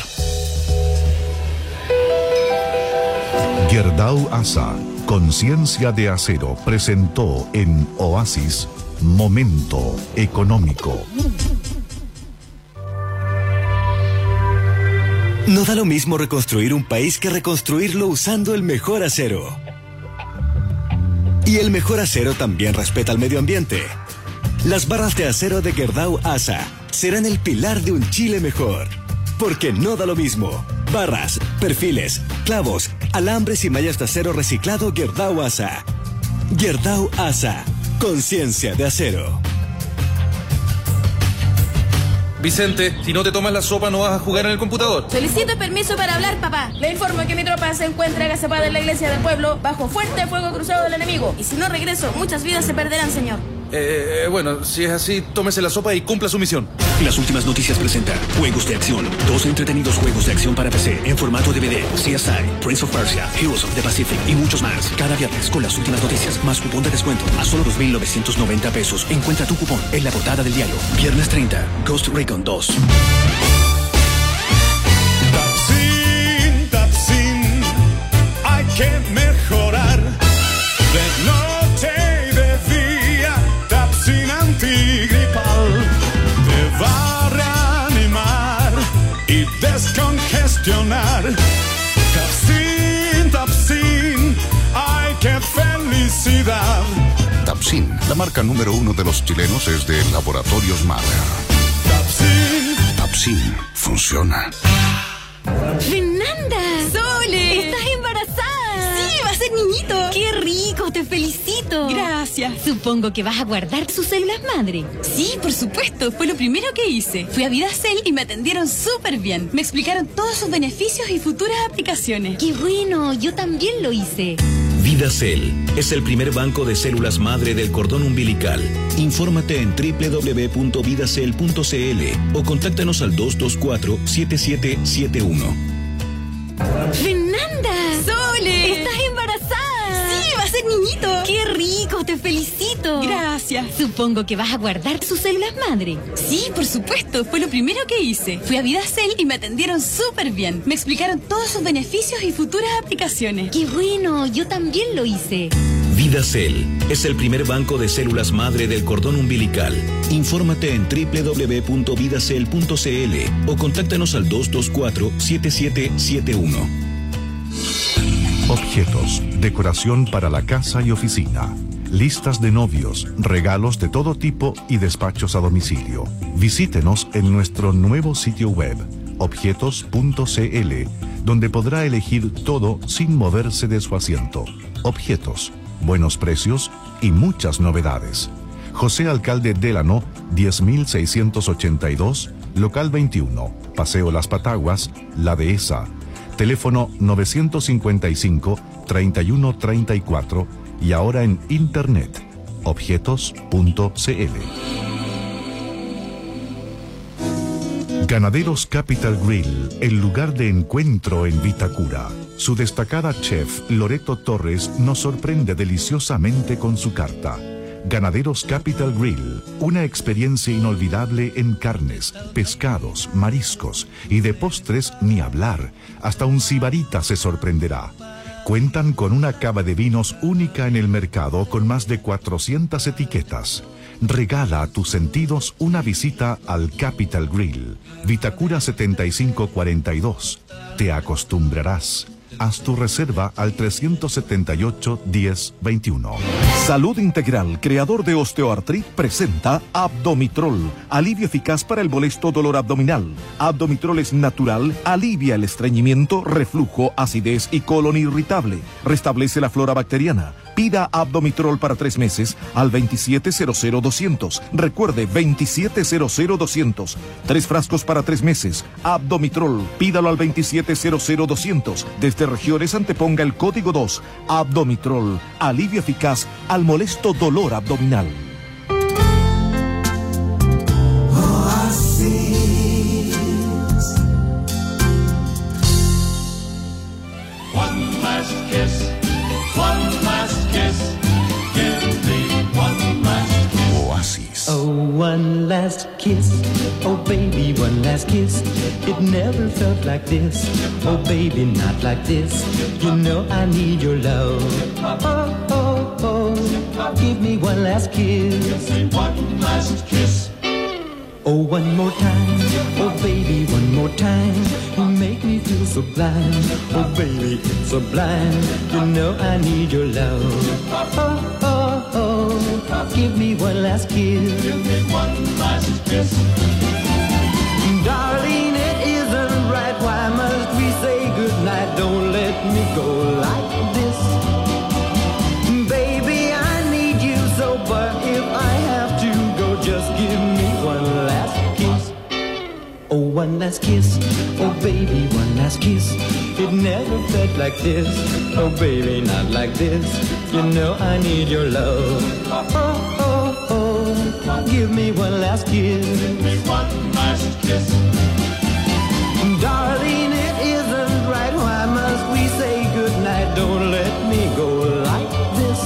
Gerdau ASA, Conciencia de Acero, presentó en Oasis Momento Económico. No da lo mismo reconstruir un país que reconstruirlo usando el mejor acero. Y el mejor acero también respeta al medio ambiente. Las barras de acero de Gerdau ASA serán el pilar de un Chile mejor. Porque no da lo mismo. Barras, perfiles, clavos, alambres y mallas de acero reciclado Gerdau ASA. Gerdau ASA. Conciencia de acero. Vicente, si no te tomas la sopa no vas a jugar en el computador. Solicito permiso para hablar, papá. Le informo que mi tropa se encuentra agazapada en la iglesia del pueblo bajo fuerte fuego cruzado del enemigo. Y si no regreso, muchas vidas se perderán, señor. Bueno, si es así, tómese la sopa y cumpla su misión. Las últimas noticias presentan Juegos de Acción. 2 entretenidos juegos de acción para PC en formato DVD. CSI, Prince of Persia, Heroes of the Pacific y muchos más. Cada viernes con las últimas noticias más cupón de descuento a solo 2.990 pesos. Encuentra tu cupón en la portada del diario. Viernes 30, Ghost Recon 2. Tapsin, hay que mejorar. De noche y de día, Tapsin antigripal te va a reanimar y descongestionar. Tapsin, ay, qué felicidad. Tapsin, la marca número 1 de los chilenos, es de Laboratorios Mara. Tapsin funciona. ¡Fernanda! ¡Sole! ¡Estás embarazada! ¡Sí, va a ser niñito! ¡Qué rico! ¡Te felicito! Gracias. Supongo que vas a guardar sus células madre. Sí, por supuesto. Fue lo primero que hice. Fui a VidaCell y me atendieron súper bien. Me explicaron todos sus beneficios y futuras aplicaciones. ¡Qué bueno! Yo también lo hice. VidaCell es el primer banco de células madre del cordón umbilical. Infórmate en www.vidacell.cl o contáctanos al 224-7771. ¡Fernanda! ¡Sole! ¡Estás embarazada! ¡Sí, va a ser niñito! ¡Qué rico! ¡Te felicito! Gracias. Supongo que vas a guardar sus células madre. Sí, por supuesto. Fue lo primero que hice. Fui a VidaCell y me atendieron súper bien. Me explicaron todos sus beneficios y futuras aplicaciones. ¡Qué bueno! Yo también lo hice. VidaCell es el primer banco de células madre del cordón umbilical. Infórmate en www.vidacell.cl o contáctanos al 224-7771. Objetos, decoración para la casa y oficina, listas de novios, regalos de todo tipo y despachos a domicilio. Visítenos en nuestro nuevo sitio web Objetos.cl, donde podrá elegir todo sin moverse de su asiento. Objetos, buenos precios y muchas novedades. José Alcalde Delano, 10.682, local 21, Paseo Las Pataguas, La Dehesa. Teléfono 955-3134 y ahora en internet, objetos.cl. Ganaderos Capital Grill, el lugar de encuentro en Vitacura. Su destacada chef, Loreto Torres, nos sorprende deliciosamente con su carta. Ganaderos Capital Grill, una experiencia inolvidable en carnes, pescados, mariscos y de postres ni hablar. Hasta un sibarita se sorprenderá. Cuentan con una cava de vinos única en el mercado con más de 400 etiquetas. Regala a tus sentidos una visita al Capital Grill, Vitacura 7542. Te acostumbrarás. Haz tu reserva al 378-1021. Salud Integral, creador de Osteoartrit, presenta Abdomitrol, alivio eficaz para el molesto dolor abdominal. Abdomitrol es natural, alivia el estreñimiento, reflujo, acidez y colon irritable. Restablece la flora bacteriana. Pida Abdomitrol para 3 meses al 2700-200. Recuerde, 2700-200. 3 frascos para 3 meses. Abdomitrol. Pídalo al 2700-200. Desde regiones anteponga el código 2. Abdomitrol. Alivio eficaz al molesto dolor abdominal. One last kiss. One last kiss, give me one last kiss. Oasis. Oh, one last kiss, oh baby, one last kiss. It never felt like this, oh baby, not like this. You know I need your love. Oh, oh, oh, give me one last kiss. Give me one last kiss. Oh, one more time, oh baby, one more time. You make me feel so blind, oh baby, it's sublime. You know I need your love. Oh, oh, oh, give me one last kiss. Give me one last kiss. Darling, it isn't right. Why must we say goodnight? Don't let me go like this. Baby, I need you so, but if I have to go, just give me one last kiss. Oh, one last kiss. Oh, baby, one last kiss. It never felt like this. Oh, baby, not like this. You know I need your love. Oh, oh, oh. Give me one last kiss. Give me one last kiss. Darling, it isn't right. Why must we say goodnight? Don't let me go like this.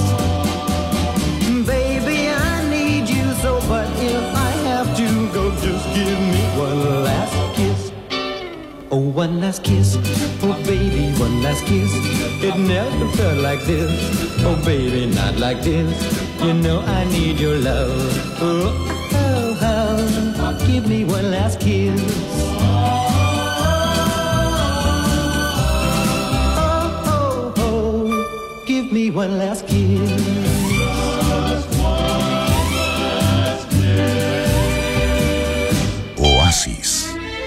Baby, I need you so, but if I have to go, just give me one last kiss. Oh, one last kiss. Oh, baby, one last kiss. It never felt like this. Oh, baby, not like this. You know I need your love. Oh, oh, oh. Give me one last kiss. Give me one last kiss. Oasis.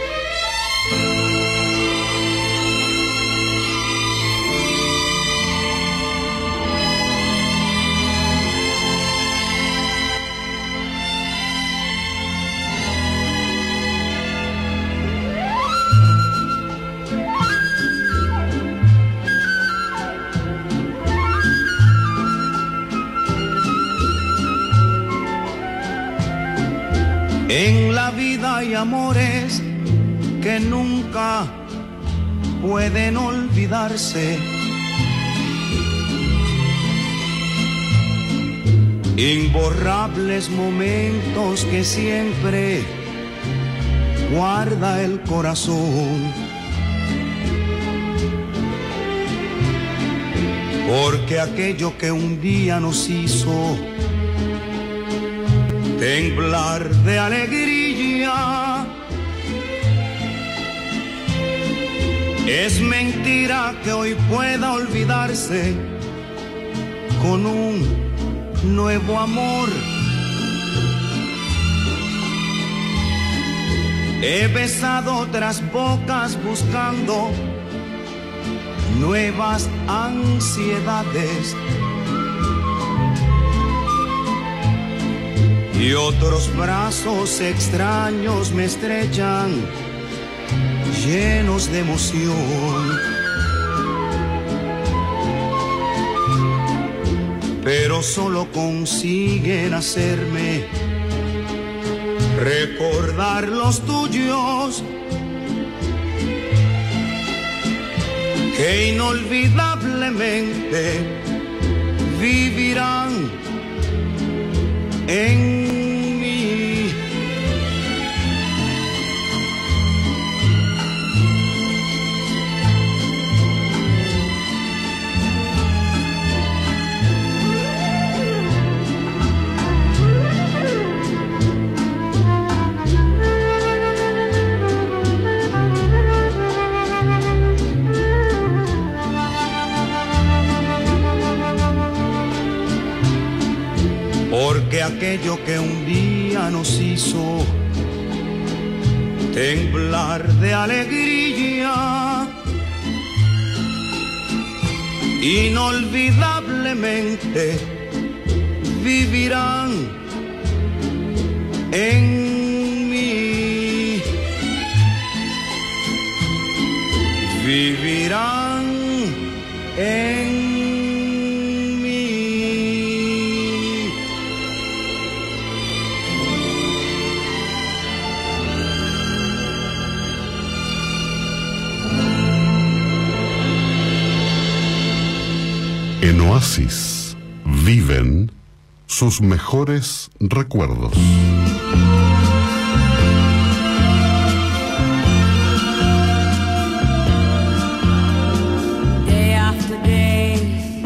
En la vida hay amores que nunca pueden olvidarse. Imborrables momentos que siempre guarda el corazón. Porque aquello que un día nos hizo temblar de alegría, es mentira que hoy pueda olvidarse con un nuevo amor. He besado otras bocas buscando nuevas ansiedades y otros brazos extraños me estrechan llenos de emoción. Pero solo consiguen hacerme recordar los tuyos, que inolvidablemente vivirán en mí. Porque aquello que un día nos hizo temblar de alegría, inolvidablemente vivirán en mí. Vivirán en mí. En Oasis viven sus mejores recuerdos. Day after day,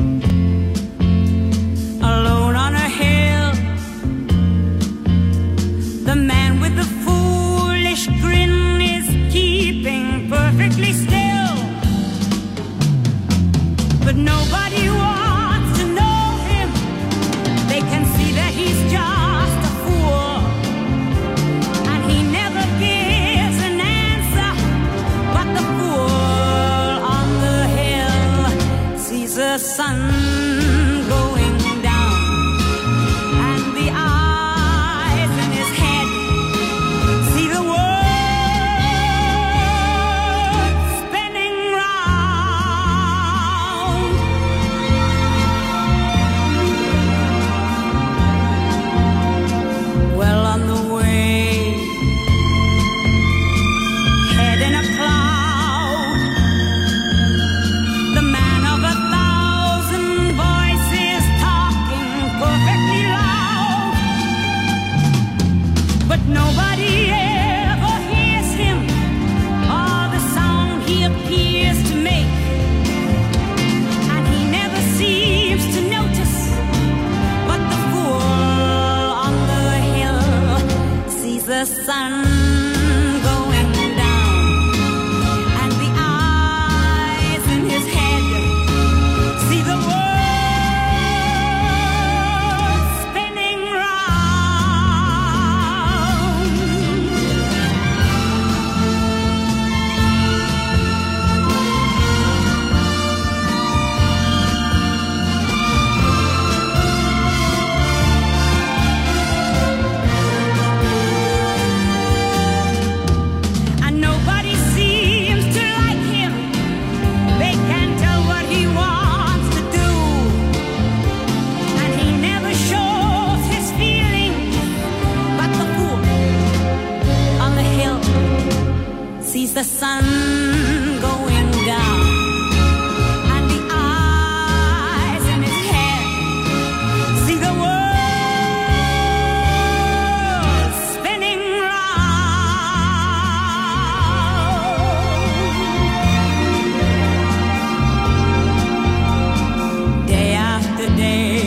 alone on a hill, the man with the foolish grin is keeping perfectly still, but nobody wants to know him. They can see that he's just a fool, and he never gives an answer. But the fool on the hill sees the sun going down, and the eyes in his head see the world spinning round. Well, on the way, head in a cloud, the man of 1,000 voices talking perfectly loud, but nobody ever hears him or the sound he appears to make, and he never seems to notice. But the fool on the hill sees the sun going down, and the eyes in his head see the world spinning round. And nobody seems to like him. They can't tell what he wants to do, and he never shows his feelings. But the fool on the hill sees the sun going down, and the eyes in his head see the world spinning round. Day after day,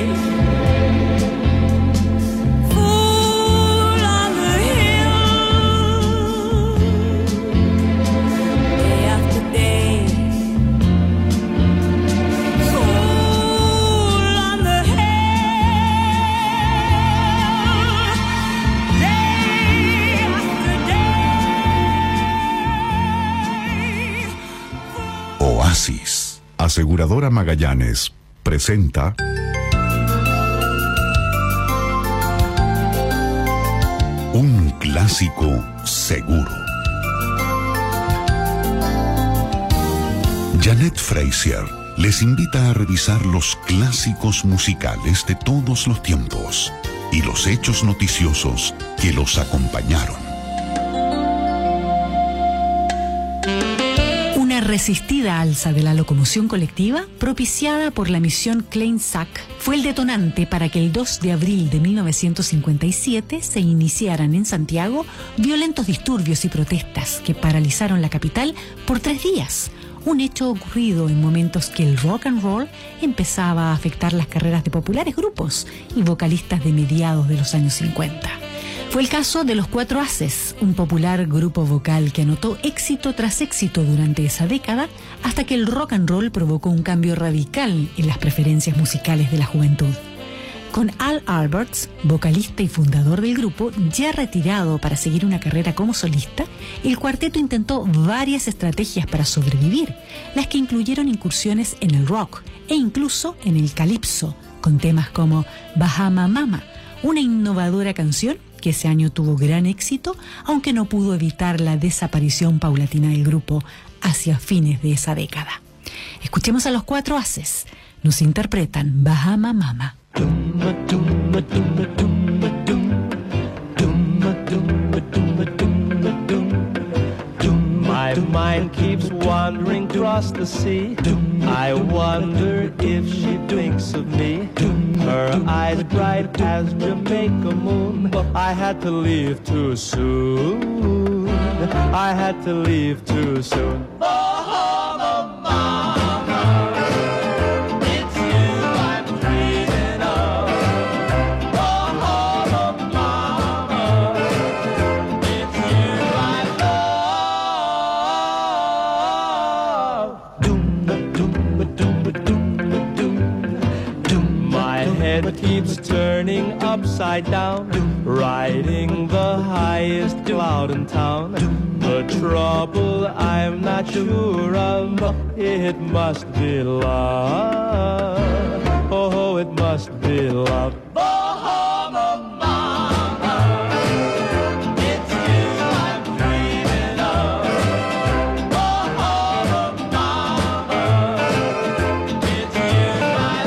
fool on the hill. Day Oasis. Aseguradora Magallanes presenta un clásico seguro. Janet Frazier les invita a revisar los clásicos musicales de todos los tiempos y los hechos noticiosos que los acompañaron. Una resistida alza de la locomoción colectiva, propiciada por la misión Klein Sack, fue el detonante para que el 2 de abril de 1957 se iniciaran en Santiago violentos disturbios y protestas que paralizaron la capital por 3 días. Un hecho ocurrido en momentos que el rock and roll empezaba a afectar las carreras de populares grupos y vocalistas de mediados de los años 50. Fue el caso de los Cuatro Haces, un popular grupo vocal que anotó éxito tras éxito durante esa década, hasta que el rock and roll provocó un cambio radical en las preferencias musicales de la juventud. Con Al Alberts, vocalista y fundador del grupo, ya retirado para seguir una carrera como solista, el cuarteto intentó varias estrategias para sobrevivir, las que incluyeron incursiones en el rock e incluso en el calipso, con temas como Bahama Mama, una innovadora canción que ese año tuvo gran éxito, aunque no pudo evitar la desaparición paulatina del grupo hacia fines de esa década. Escuchemos a los Cuatro Haces. Nos interpretan Bahama Mama. My mind keeps wandering across the sea. I wonder if she thinks of me. Her eyes bright as Jamaica moon. I had to leave too soon. I had to leave too soon. Bahama Mama, it's you I'm dreaming of. Bahama Mama, it's you I love. My head keeps turning upside down, riding the highest cloud in town. The trouble I'm not sure of, it must be love. Oh, it must be love. Bahama Mama, it's you I'm dreaming of. Bahama Mama, it's you I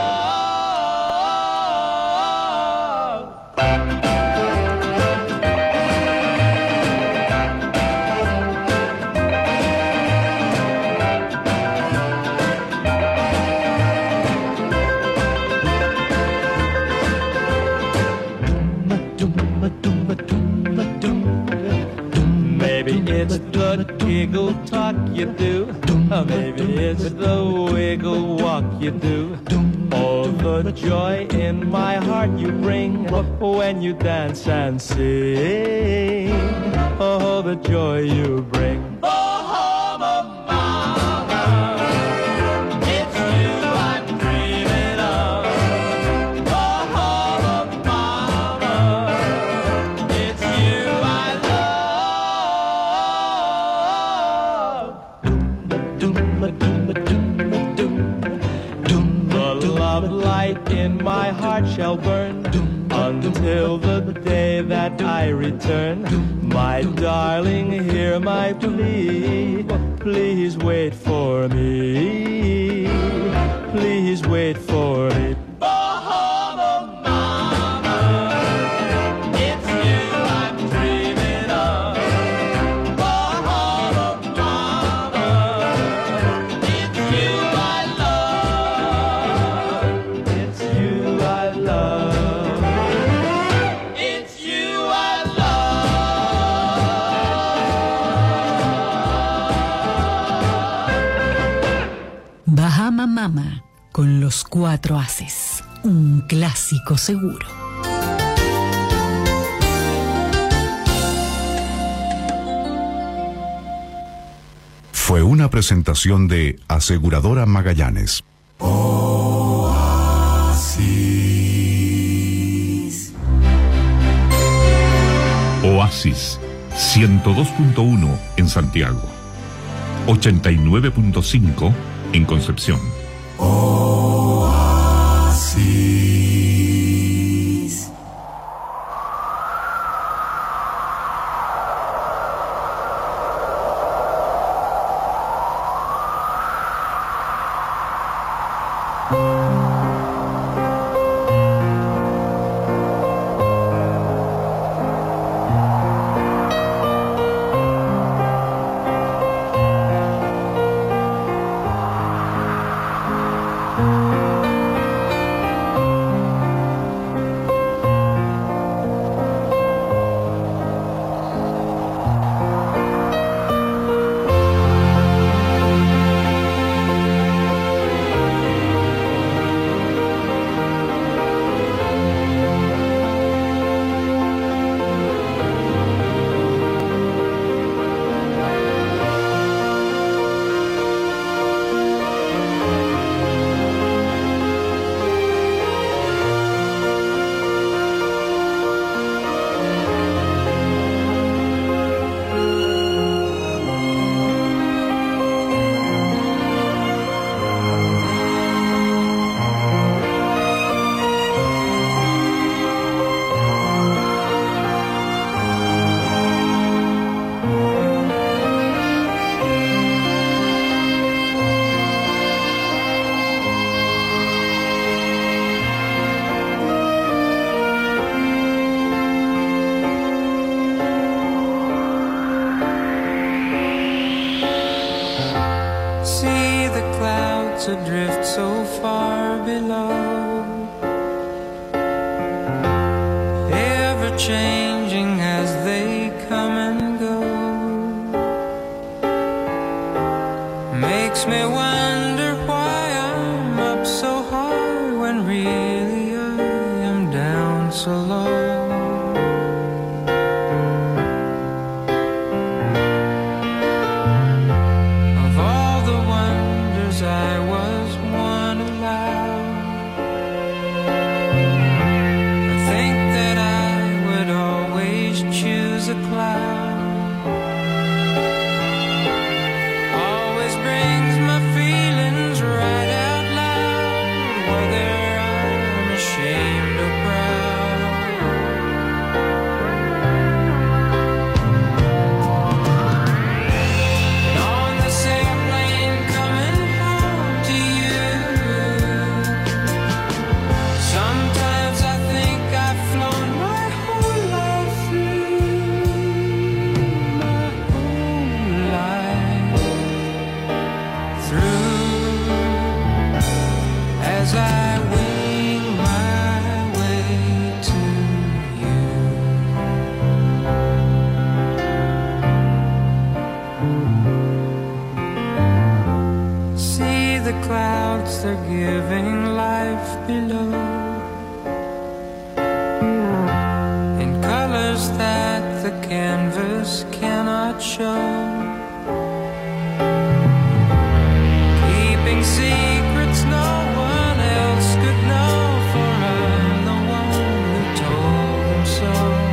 it's the giggle talk you do. Maybe it's the wiggle walk you do. All the joy in my heart you bring when you dance and sing. Oh, the joy you bring. Bahama Mama, it's you I'm dreaming of. Bahama Mama, it's you I The love light in my heart shall burn until the day that I return. My darling, hear my plea. Please wait for me. Please wait for me. Bahama Mama, it's you I'm dreaming of. Bahama Mama, it's you I love. It's you I love. It's you I love. Bahama Mama, con los Cuatro Haces, un clásico seguro. Fue una presentación de Aseguradora Magallanes. Oasis 102.1 en Santiago. 89.5 en Concepción. Adrift so far below, ever changing as they come and go, makes me wonder why I'm up so high when really I am down so low. They're giving life below in colors that the canvas cannot show, keeping secrets no one else could know, for I'm the one who told them so.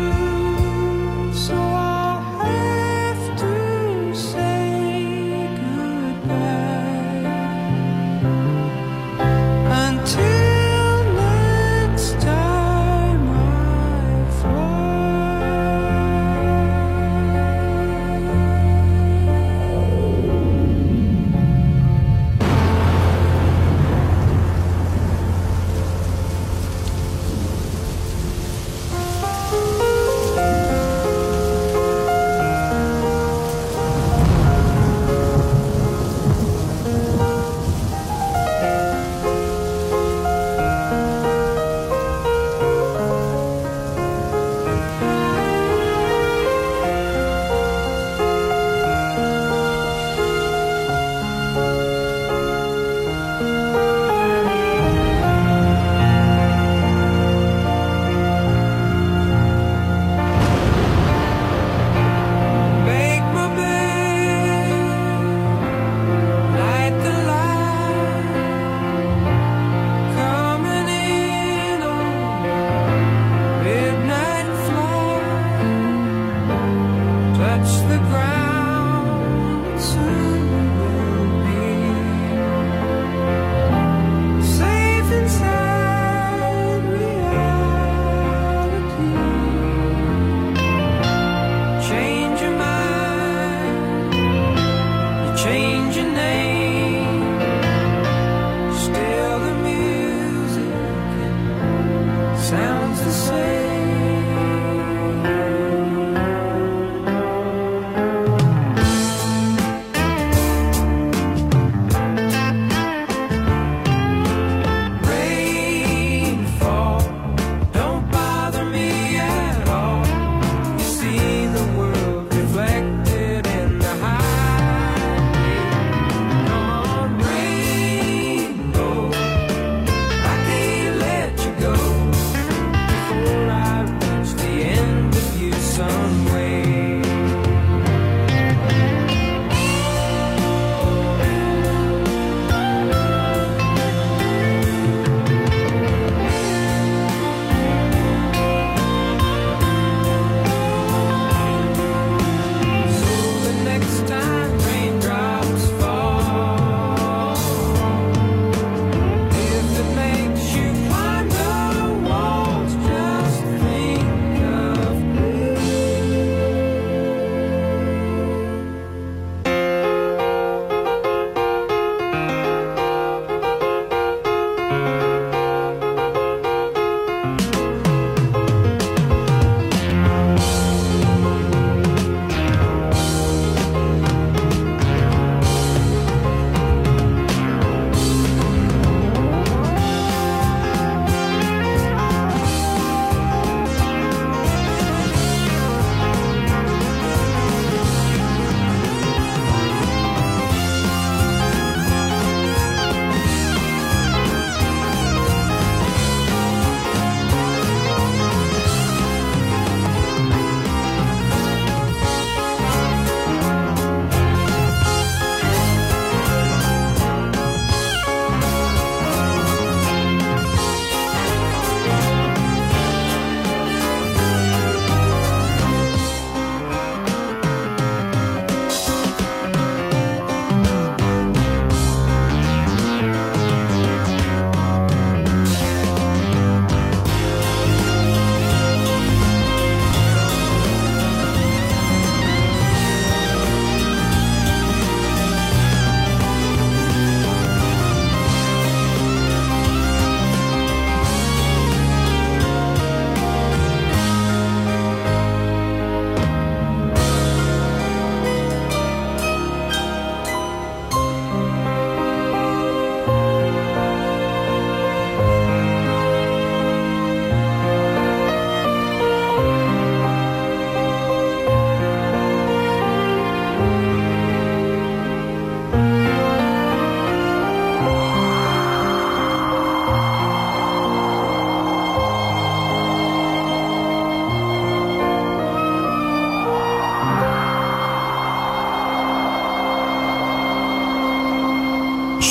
Say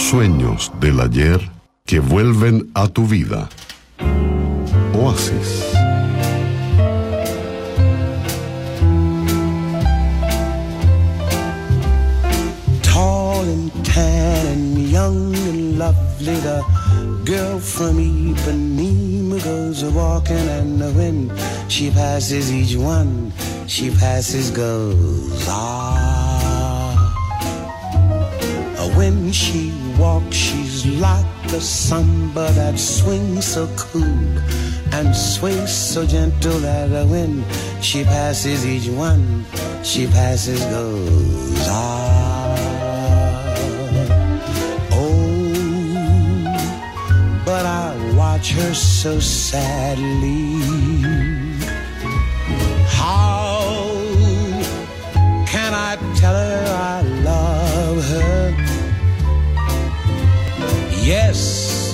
sueños del ayer que vuelven a tu vida. Oasis. Tall and tan and young and lovely, the girl from Ipanema goes a-walking, and when she passes each one, she passes goes, when she walks, she's like the samba that swings so cool and sways so gentle that when she passes each one, she passes goes, but I watch her so sadly. How can I tell her I love her? Yes,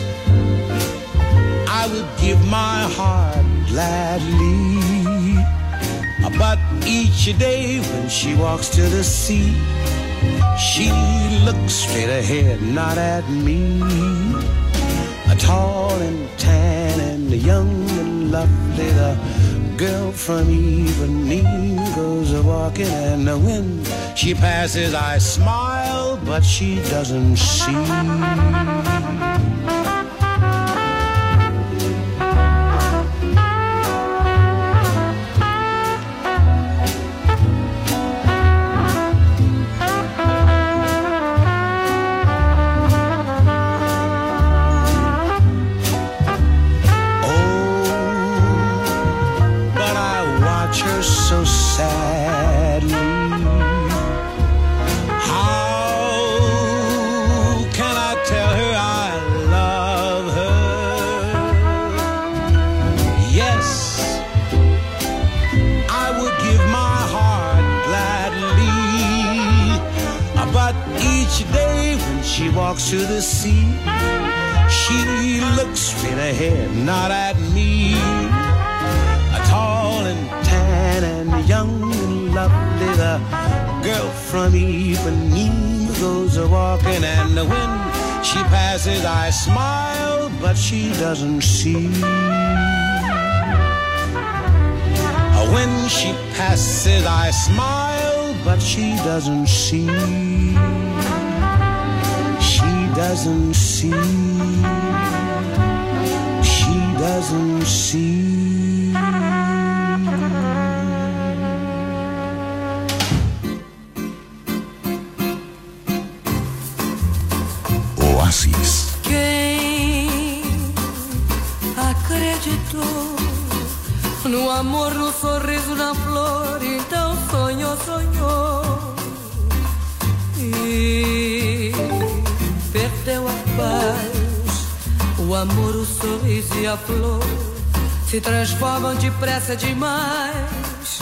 I would give my heart gladly, but each day when she walks to the sea, she looks straight ahead, not at me. Tall and tan and young and lovely, the girl from Ipanema goes a-walking, and when she passes I smile, but she doesn't see. So sadly, how can I tell her I love her? Yes, I would give my heart gladly, but each day when she walks to the sea, she looks straight ahead, not at me. Tall and tan and young and lovely, the girl from Ipanema goes a-walking, and when she passes I smile, but she doesn't see. When she passes I smile, but she doesn't see. She doesn't see. She doesn't see. Oasis. Quem acreditou no amor, no sorriso, na flor, então sonhou, sonhou e perdeu a paz. O amor, o sorriso e a flor se transformam depressa demais.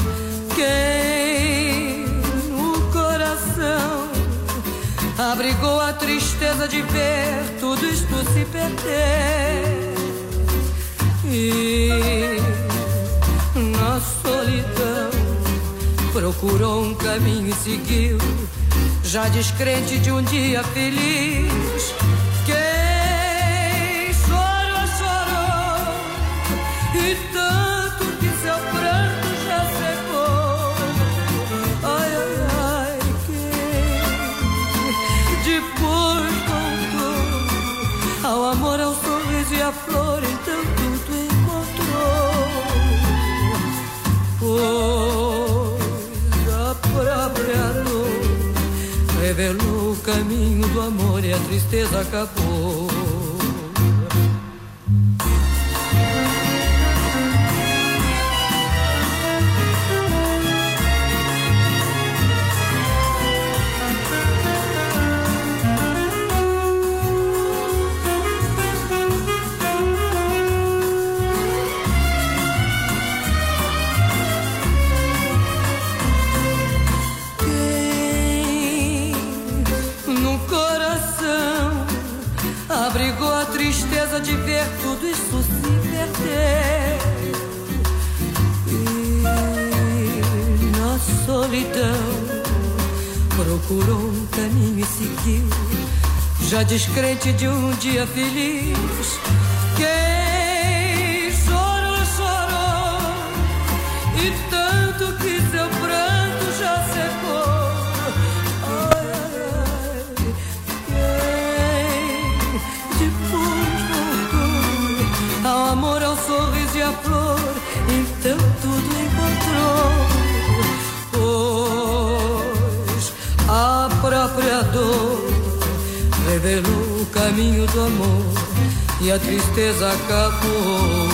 Quem o coração abrigou a tristeza de ver tudo isto se perder, e na solidão procurou um caminho e seguiu, já descrente de um dia feliz. Quem chorou, chorou, e tanto que seu pranto já secou. Ai, ai, ai, quem depois voltou ao amor, ao sorriso e à flor, então tudo encontrou. Pois a própria dor revelou o caminho do amor e a tristeza acabou. Abrigou a tristeza de ver tudo isso se perder, e na solidão procurou um caminho e seguiu, já descrente de um dia feliz. Quem chorou, chorou, e tanto que seu pranto já secou. Ai, ai, quem depois voltou ao amor, ao sorriso e à flor, então tudo encontrou. Pois a própria dor revelou o caminho do amor e a tristeza acabou.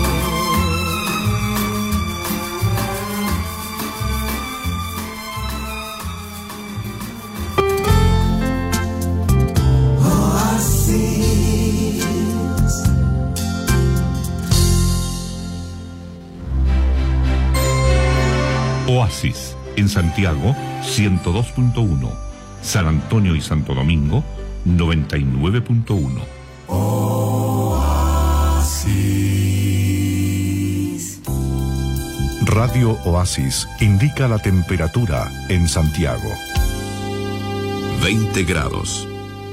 Oasis, en Santiago, 102.1. San Antonio y Santo Domingo, 99.1. Oasis. Radio Oasis indica la temperatura en Santiago. 20 grados.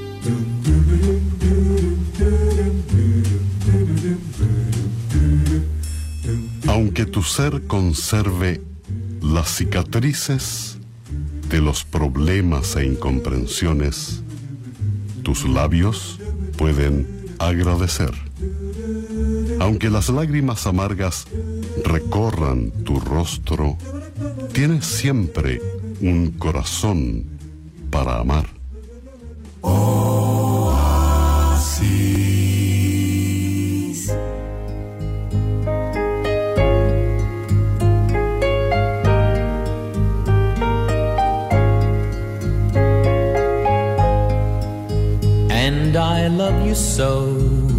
Aunque tu ser conserve las cicatrices de los problemas e incomprensiones, tus labios pueden agradecer. Aunque las lágrimas amargas recorran tu rostro, tienes siempre un corazón para amar. Oasis. And I love you so.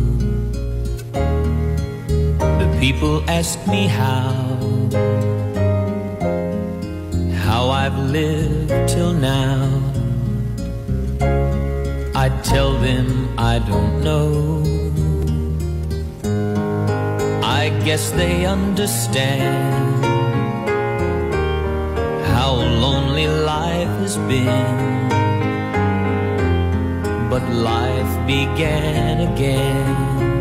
The people ask me how I've lived till now. I tell them I don't know. I guess they understand how lonely life has been. But life began again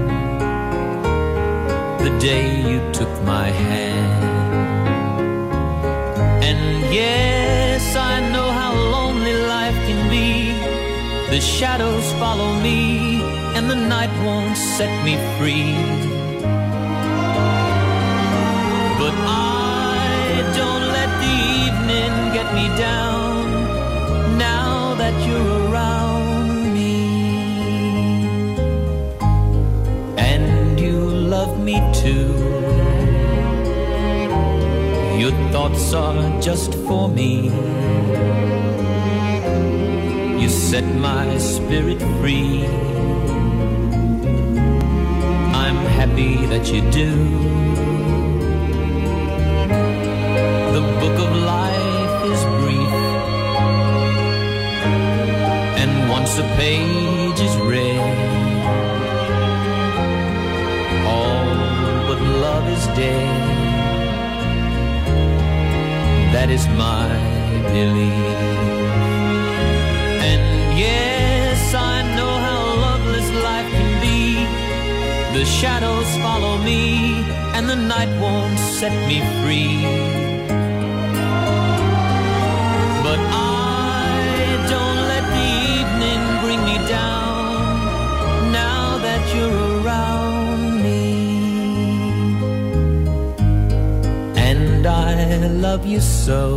the day you took my hand. And yes, I know how lonely life can be. The shadows follow me, and the night won't set me free. But I don't let the evening get me down, now that you're around me. And you love me too. Your thoughts are just for me. You set my spirit free. I'm happy that you do. The book of life is brief, and once a page is read, all but love is dead. That is my belief. And yes, I know how loveless life can be. The shadows follow me, and the night won't set me free. But I don't let the evening bring me down, now that you're around me. And I love you so.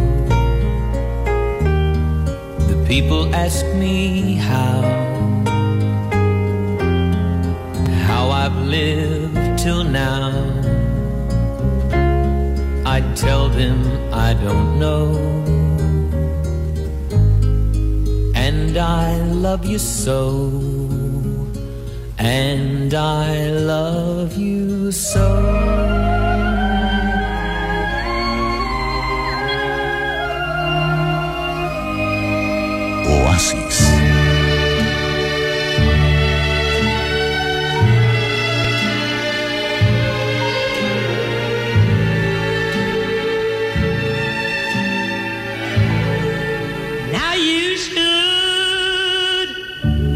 The people ask me how I've lived till now. I tell them I don't know. And I love you so. And I love you so. Oasis. Now you should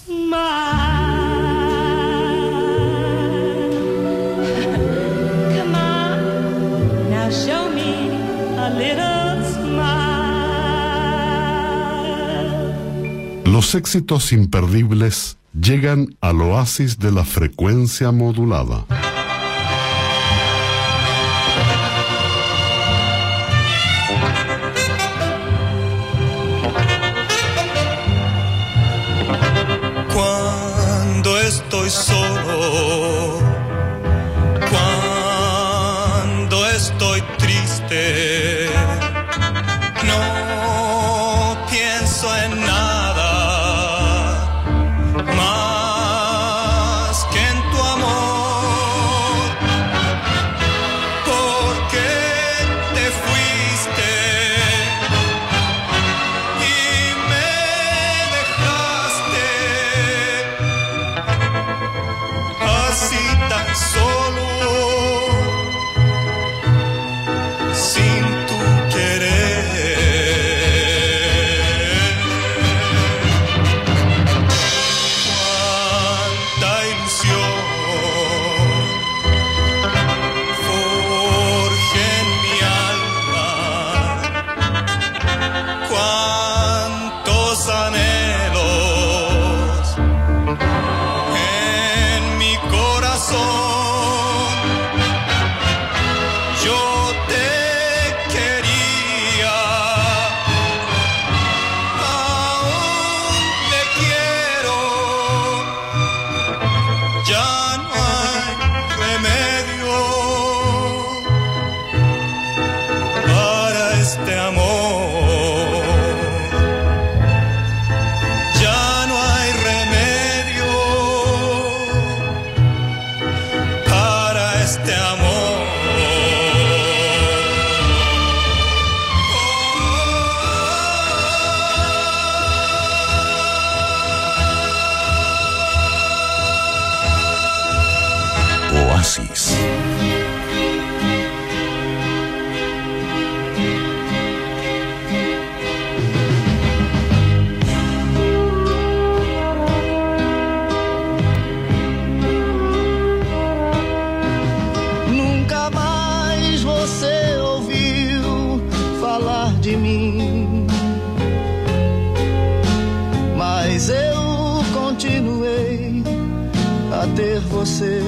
Come on, now show me a little smile. Los éxitos imperdibles llegan al oasis de la frecuencia modulada. Cuando estoy solo, cuando estoy triste, no pienso en nada más que en tu amor, porque te fuiste y me dejaste así tan solo, sin tu querer. Cuánta ilusión forjé en mi alma, cuántos anhelos en mi corazón. Yo te quería, aún te quiero, ya no hay remedio para este amor, ya no hay remedio para este amor. Oasis. Nunca mais você ouviu falar de mim, mas eu continuei a ter você.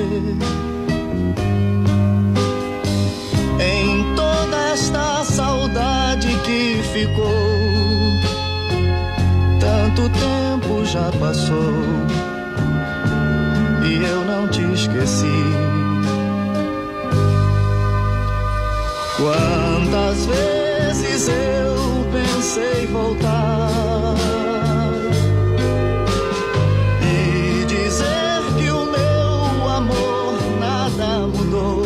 Em toda esta saudade que ficou, tanto tempo já passou e eu não te esqueci. Quantas vezes eu pensei voltar e dizer que o meu amor nada mudou,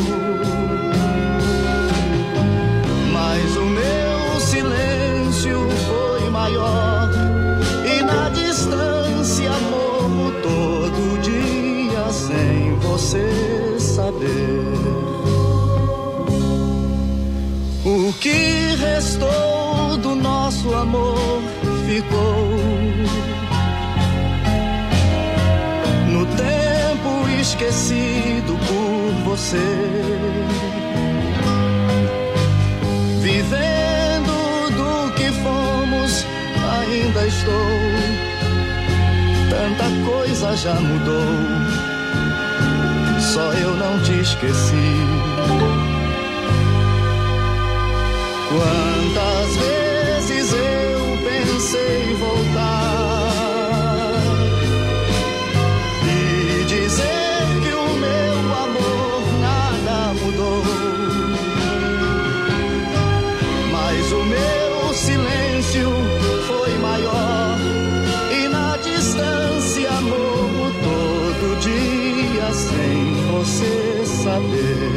mas o meu silêncio foi maior e na distância morro todo dia sem você saber. O que restou do nosso amor ficou no tempo esquecido por você. Vivendo do que fomos, ainda estou. Tanta coisa já mudou, só eu não te esqueci. Quantas vezes eu pensei voltar e dizer que o meu amor nada mudou, mas o meu silêncio foi maior e na distância morro todo dia sem você saber.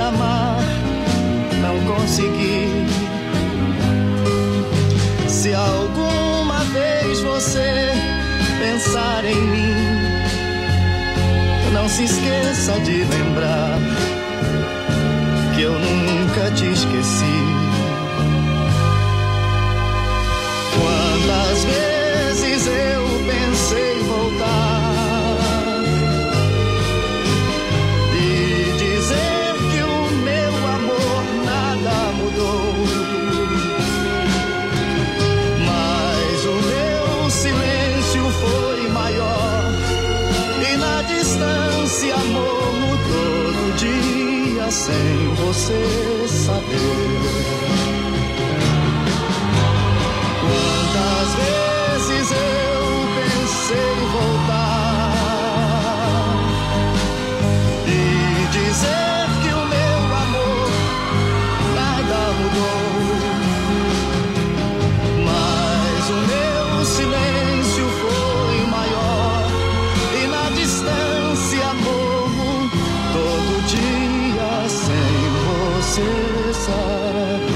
amar, não consegui. Se alguma vez você pensar em mim, não se esqueça de lembrar que eu nunca te esqueci. Quantas vezes eu pensei voltar e dizer que o meu amor nada mudou, mas o meu silêncio foi maior e na distância morro todo dia sem você saber. Quantas vezes eu pensei voltar e dizer que o meu amor nada mudou, mas o meu silêncio foi maior e na distância morro todo dia sem você saber.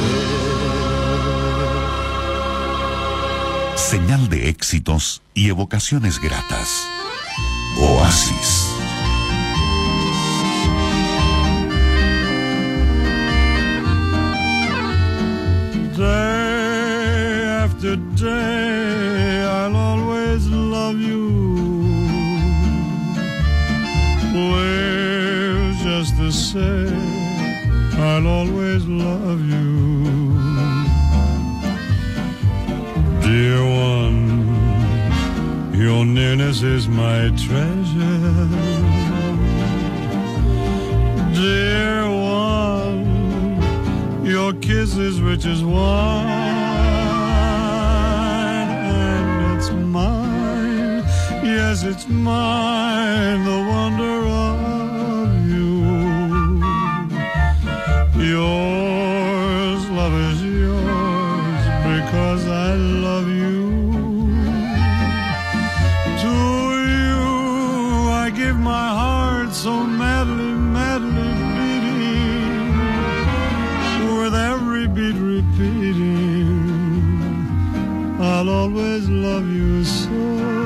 Señal de éxitos y evocaciones gratas. Oasis. Day after day, I'll always love you. Well, just the same, I'll always love you. Dear one, your nearness is my treasure. Dear one, your kiss is rich as wine, and it's mine, yes, it's mine, the wonder of you. Yours, love is yours, because I love you. To you I give my heart so madly, madly beating, with every beat repeating, I'll always love you so.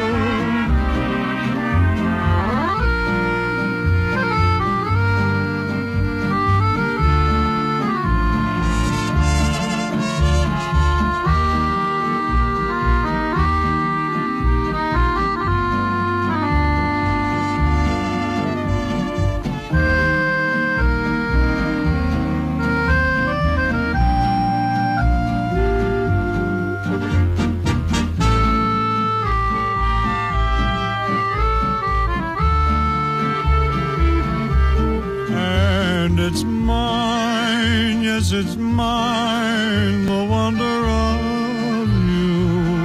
It's mine, yes, it's mine, the wonder of you.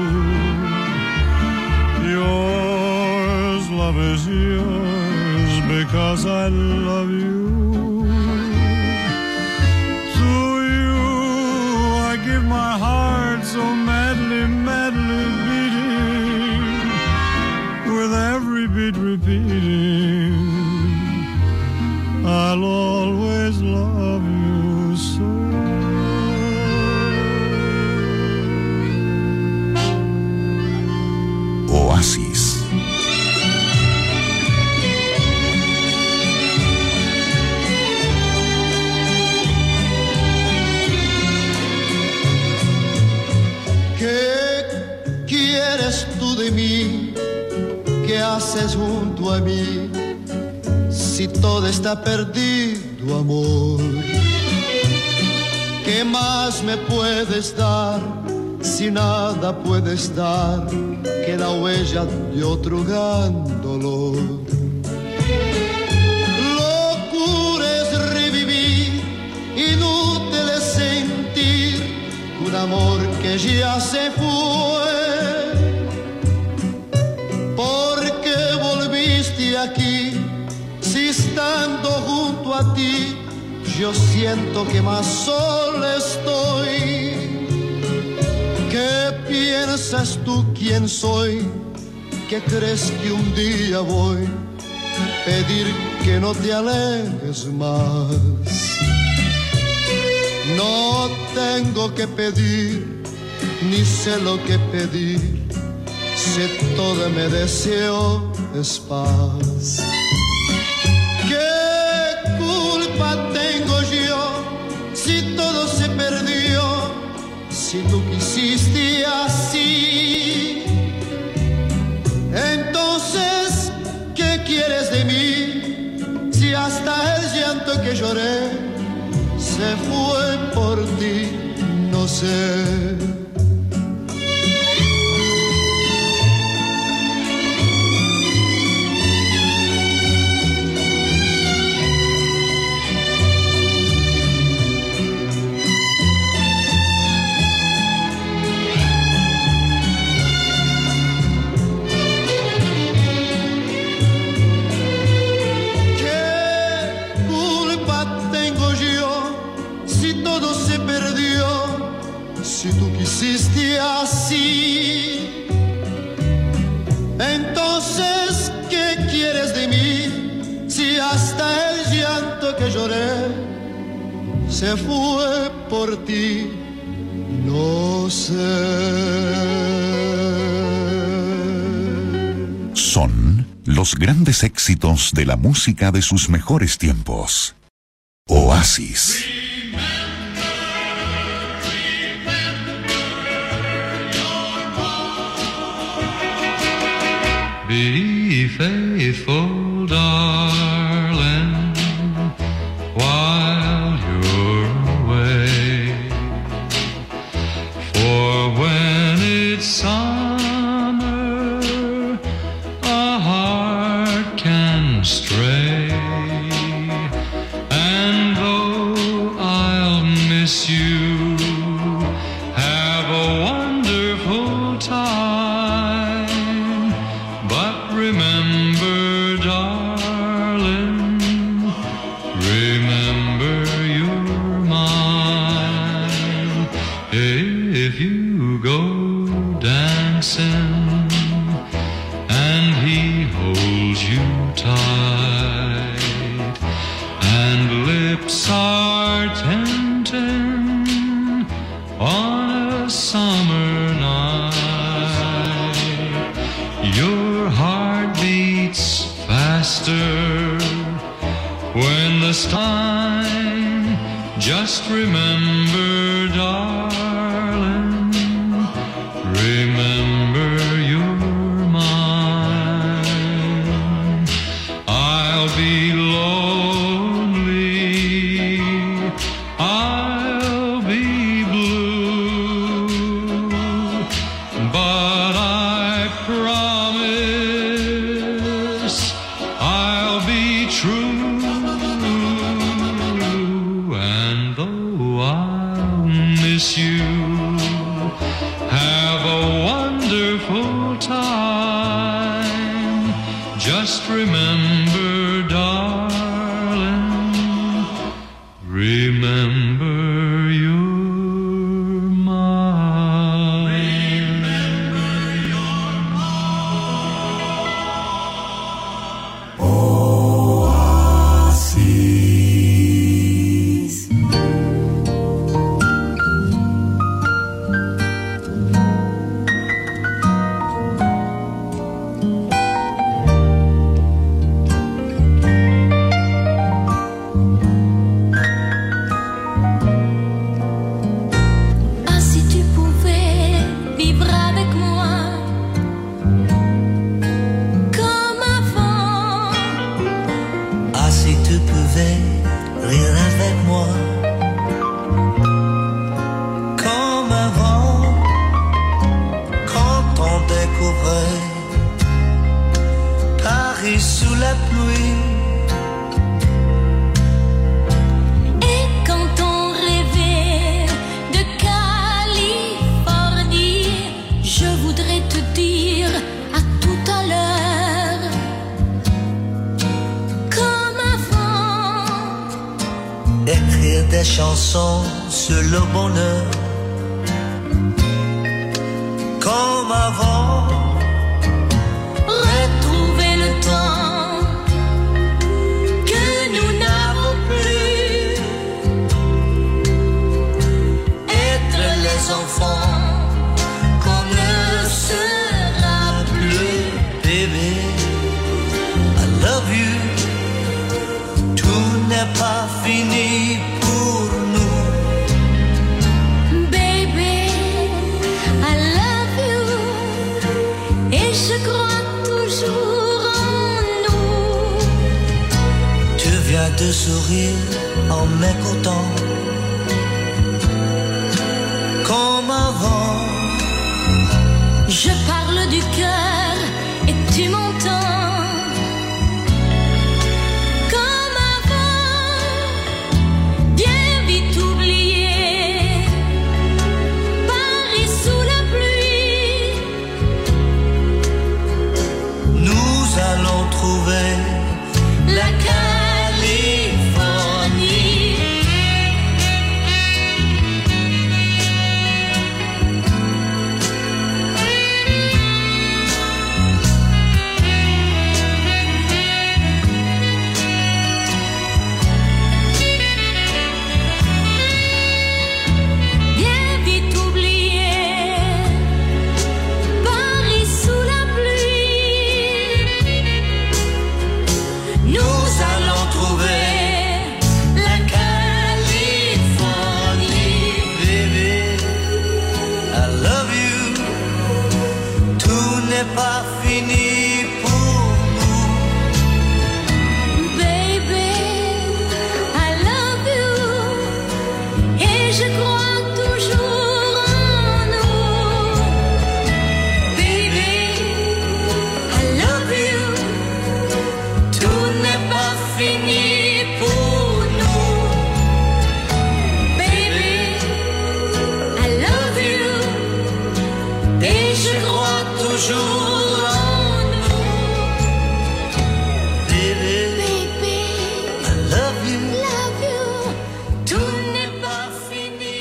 Yours, love is yours, because I love you. To you I give my heart so madly, madly beating, with every beat repeating, I'll always love you so. Oasis. ¿Qué quieres tú de mí? ¿Qué haces junto a mí? Si todo está perdido, amor, ¿qué más me puedes dar? Si nada puedes dar que la huella de otro gran dolor. Locura es revivir, inútil es sentir un amor que ya se fue. ¿Por qué volviste aquí? Si estando junto a ti, yo siento que más solo estoy. ¿Qué piensas tú quién soy? ¿Qué crees que un día voy pedir que no te alejes más. No tengo que pedir, ni sé lo que pedir, sé todo mi deseo es paz. ¿Qué culpa tengo yo si todo se perdió? Si tú quisiste así, entonces, ¿qué quieres de mí? Si hasta el llanto que lloré se fue por ti, no sé. Si tú quisiste así, entonces, ¿qué quieres de mí? Si hasta el llanto que lloré se fue por ti, no sé. Son los grandes éxitos de la música de sus mejores tiempos. Oasis. Be faithful, darling, while you're away. For when it's summer, a heart can stray. And though I'll miss you, have a wonderful time. Remember, darling, remember you're mine. If you go dancing and he holds you tight and lips are tempting on a summer night, your heart beats faster when the time. Just remember, darling, remember you're mine. I'll be lonely, I'll be blue, but I promise I'll be true. And though I'll miss you, have a wonderful time. Just remember, darling, remember you're mine. Oasis. Ah, si tu pouvais vivre avec moi comme avant. Ah, si tu pouvais rire avec moi comme avant, quand on découvrait Paris sous la pluie. Et quand on rêvait de Californie, je voudrais te dire à tout à l'heure, comme avant. Écrire des chansons sur le bonheur comme avant. Retrouver le temps viens te sourire en m'écoutant comme avant. Je parle du cœur et tu m'entends comme avant. Bien vite oublié, Paris sous la pluie. Nous allons trouver la Californie. Bien vite oublié, Paris sous la pluie. Nous allons trouver la Californie, baby. I love you. Tout n'est pas fini pour nous. Baby, I love you. Et je crois toujours en nous. Baby, I love you. Tout n'est pas fini pour nous. Baby, I love you. Et je crois toujours en nous. Baby, I love you. Tout n'est pas fini.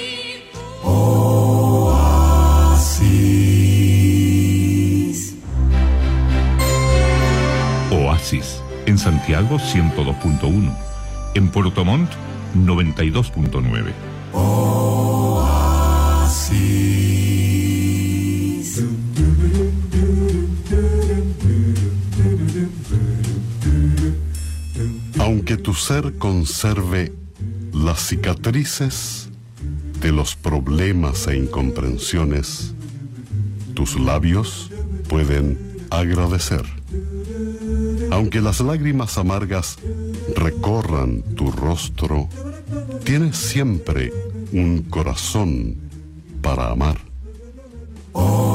Oasis, en Santiago 102.1, en Puerto Montt 92.9. Aunque tu ser conserve las cicatrices de los problemas e incomprensiones, tus labios pueden agradecer. Aunque las lágrimas amargas recorran tu rostro, tienes siempre un corazón para amar.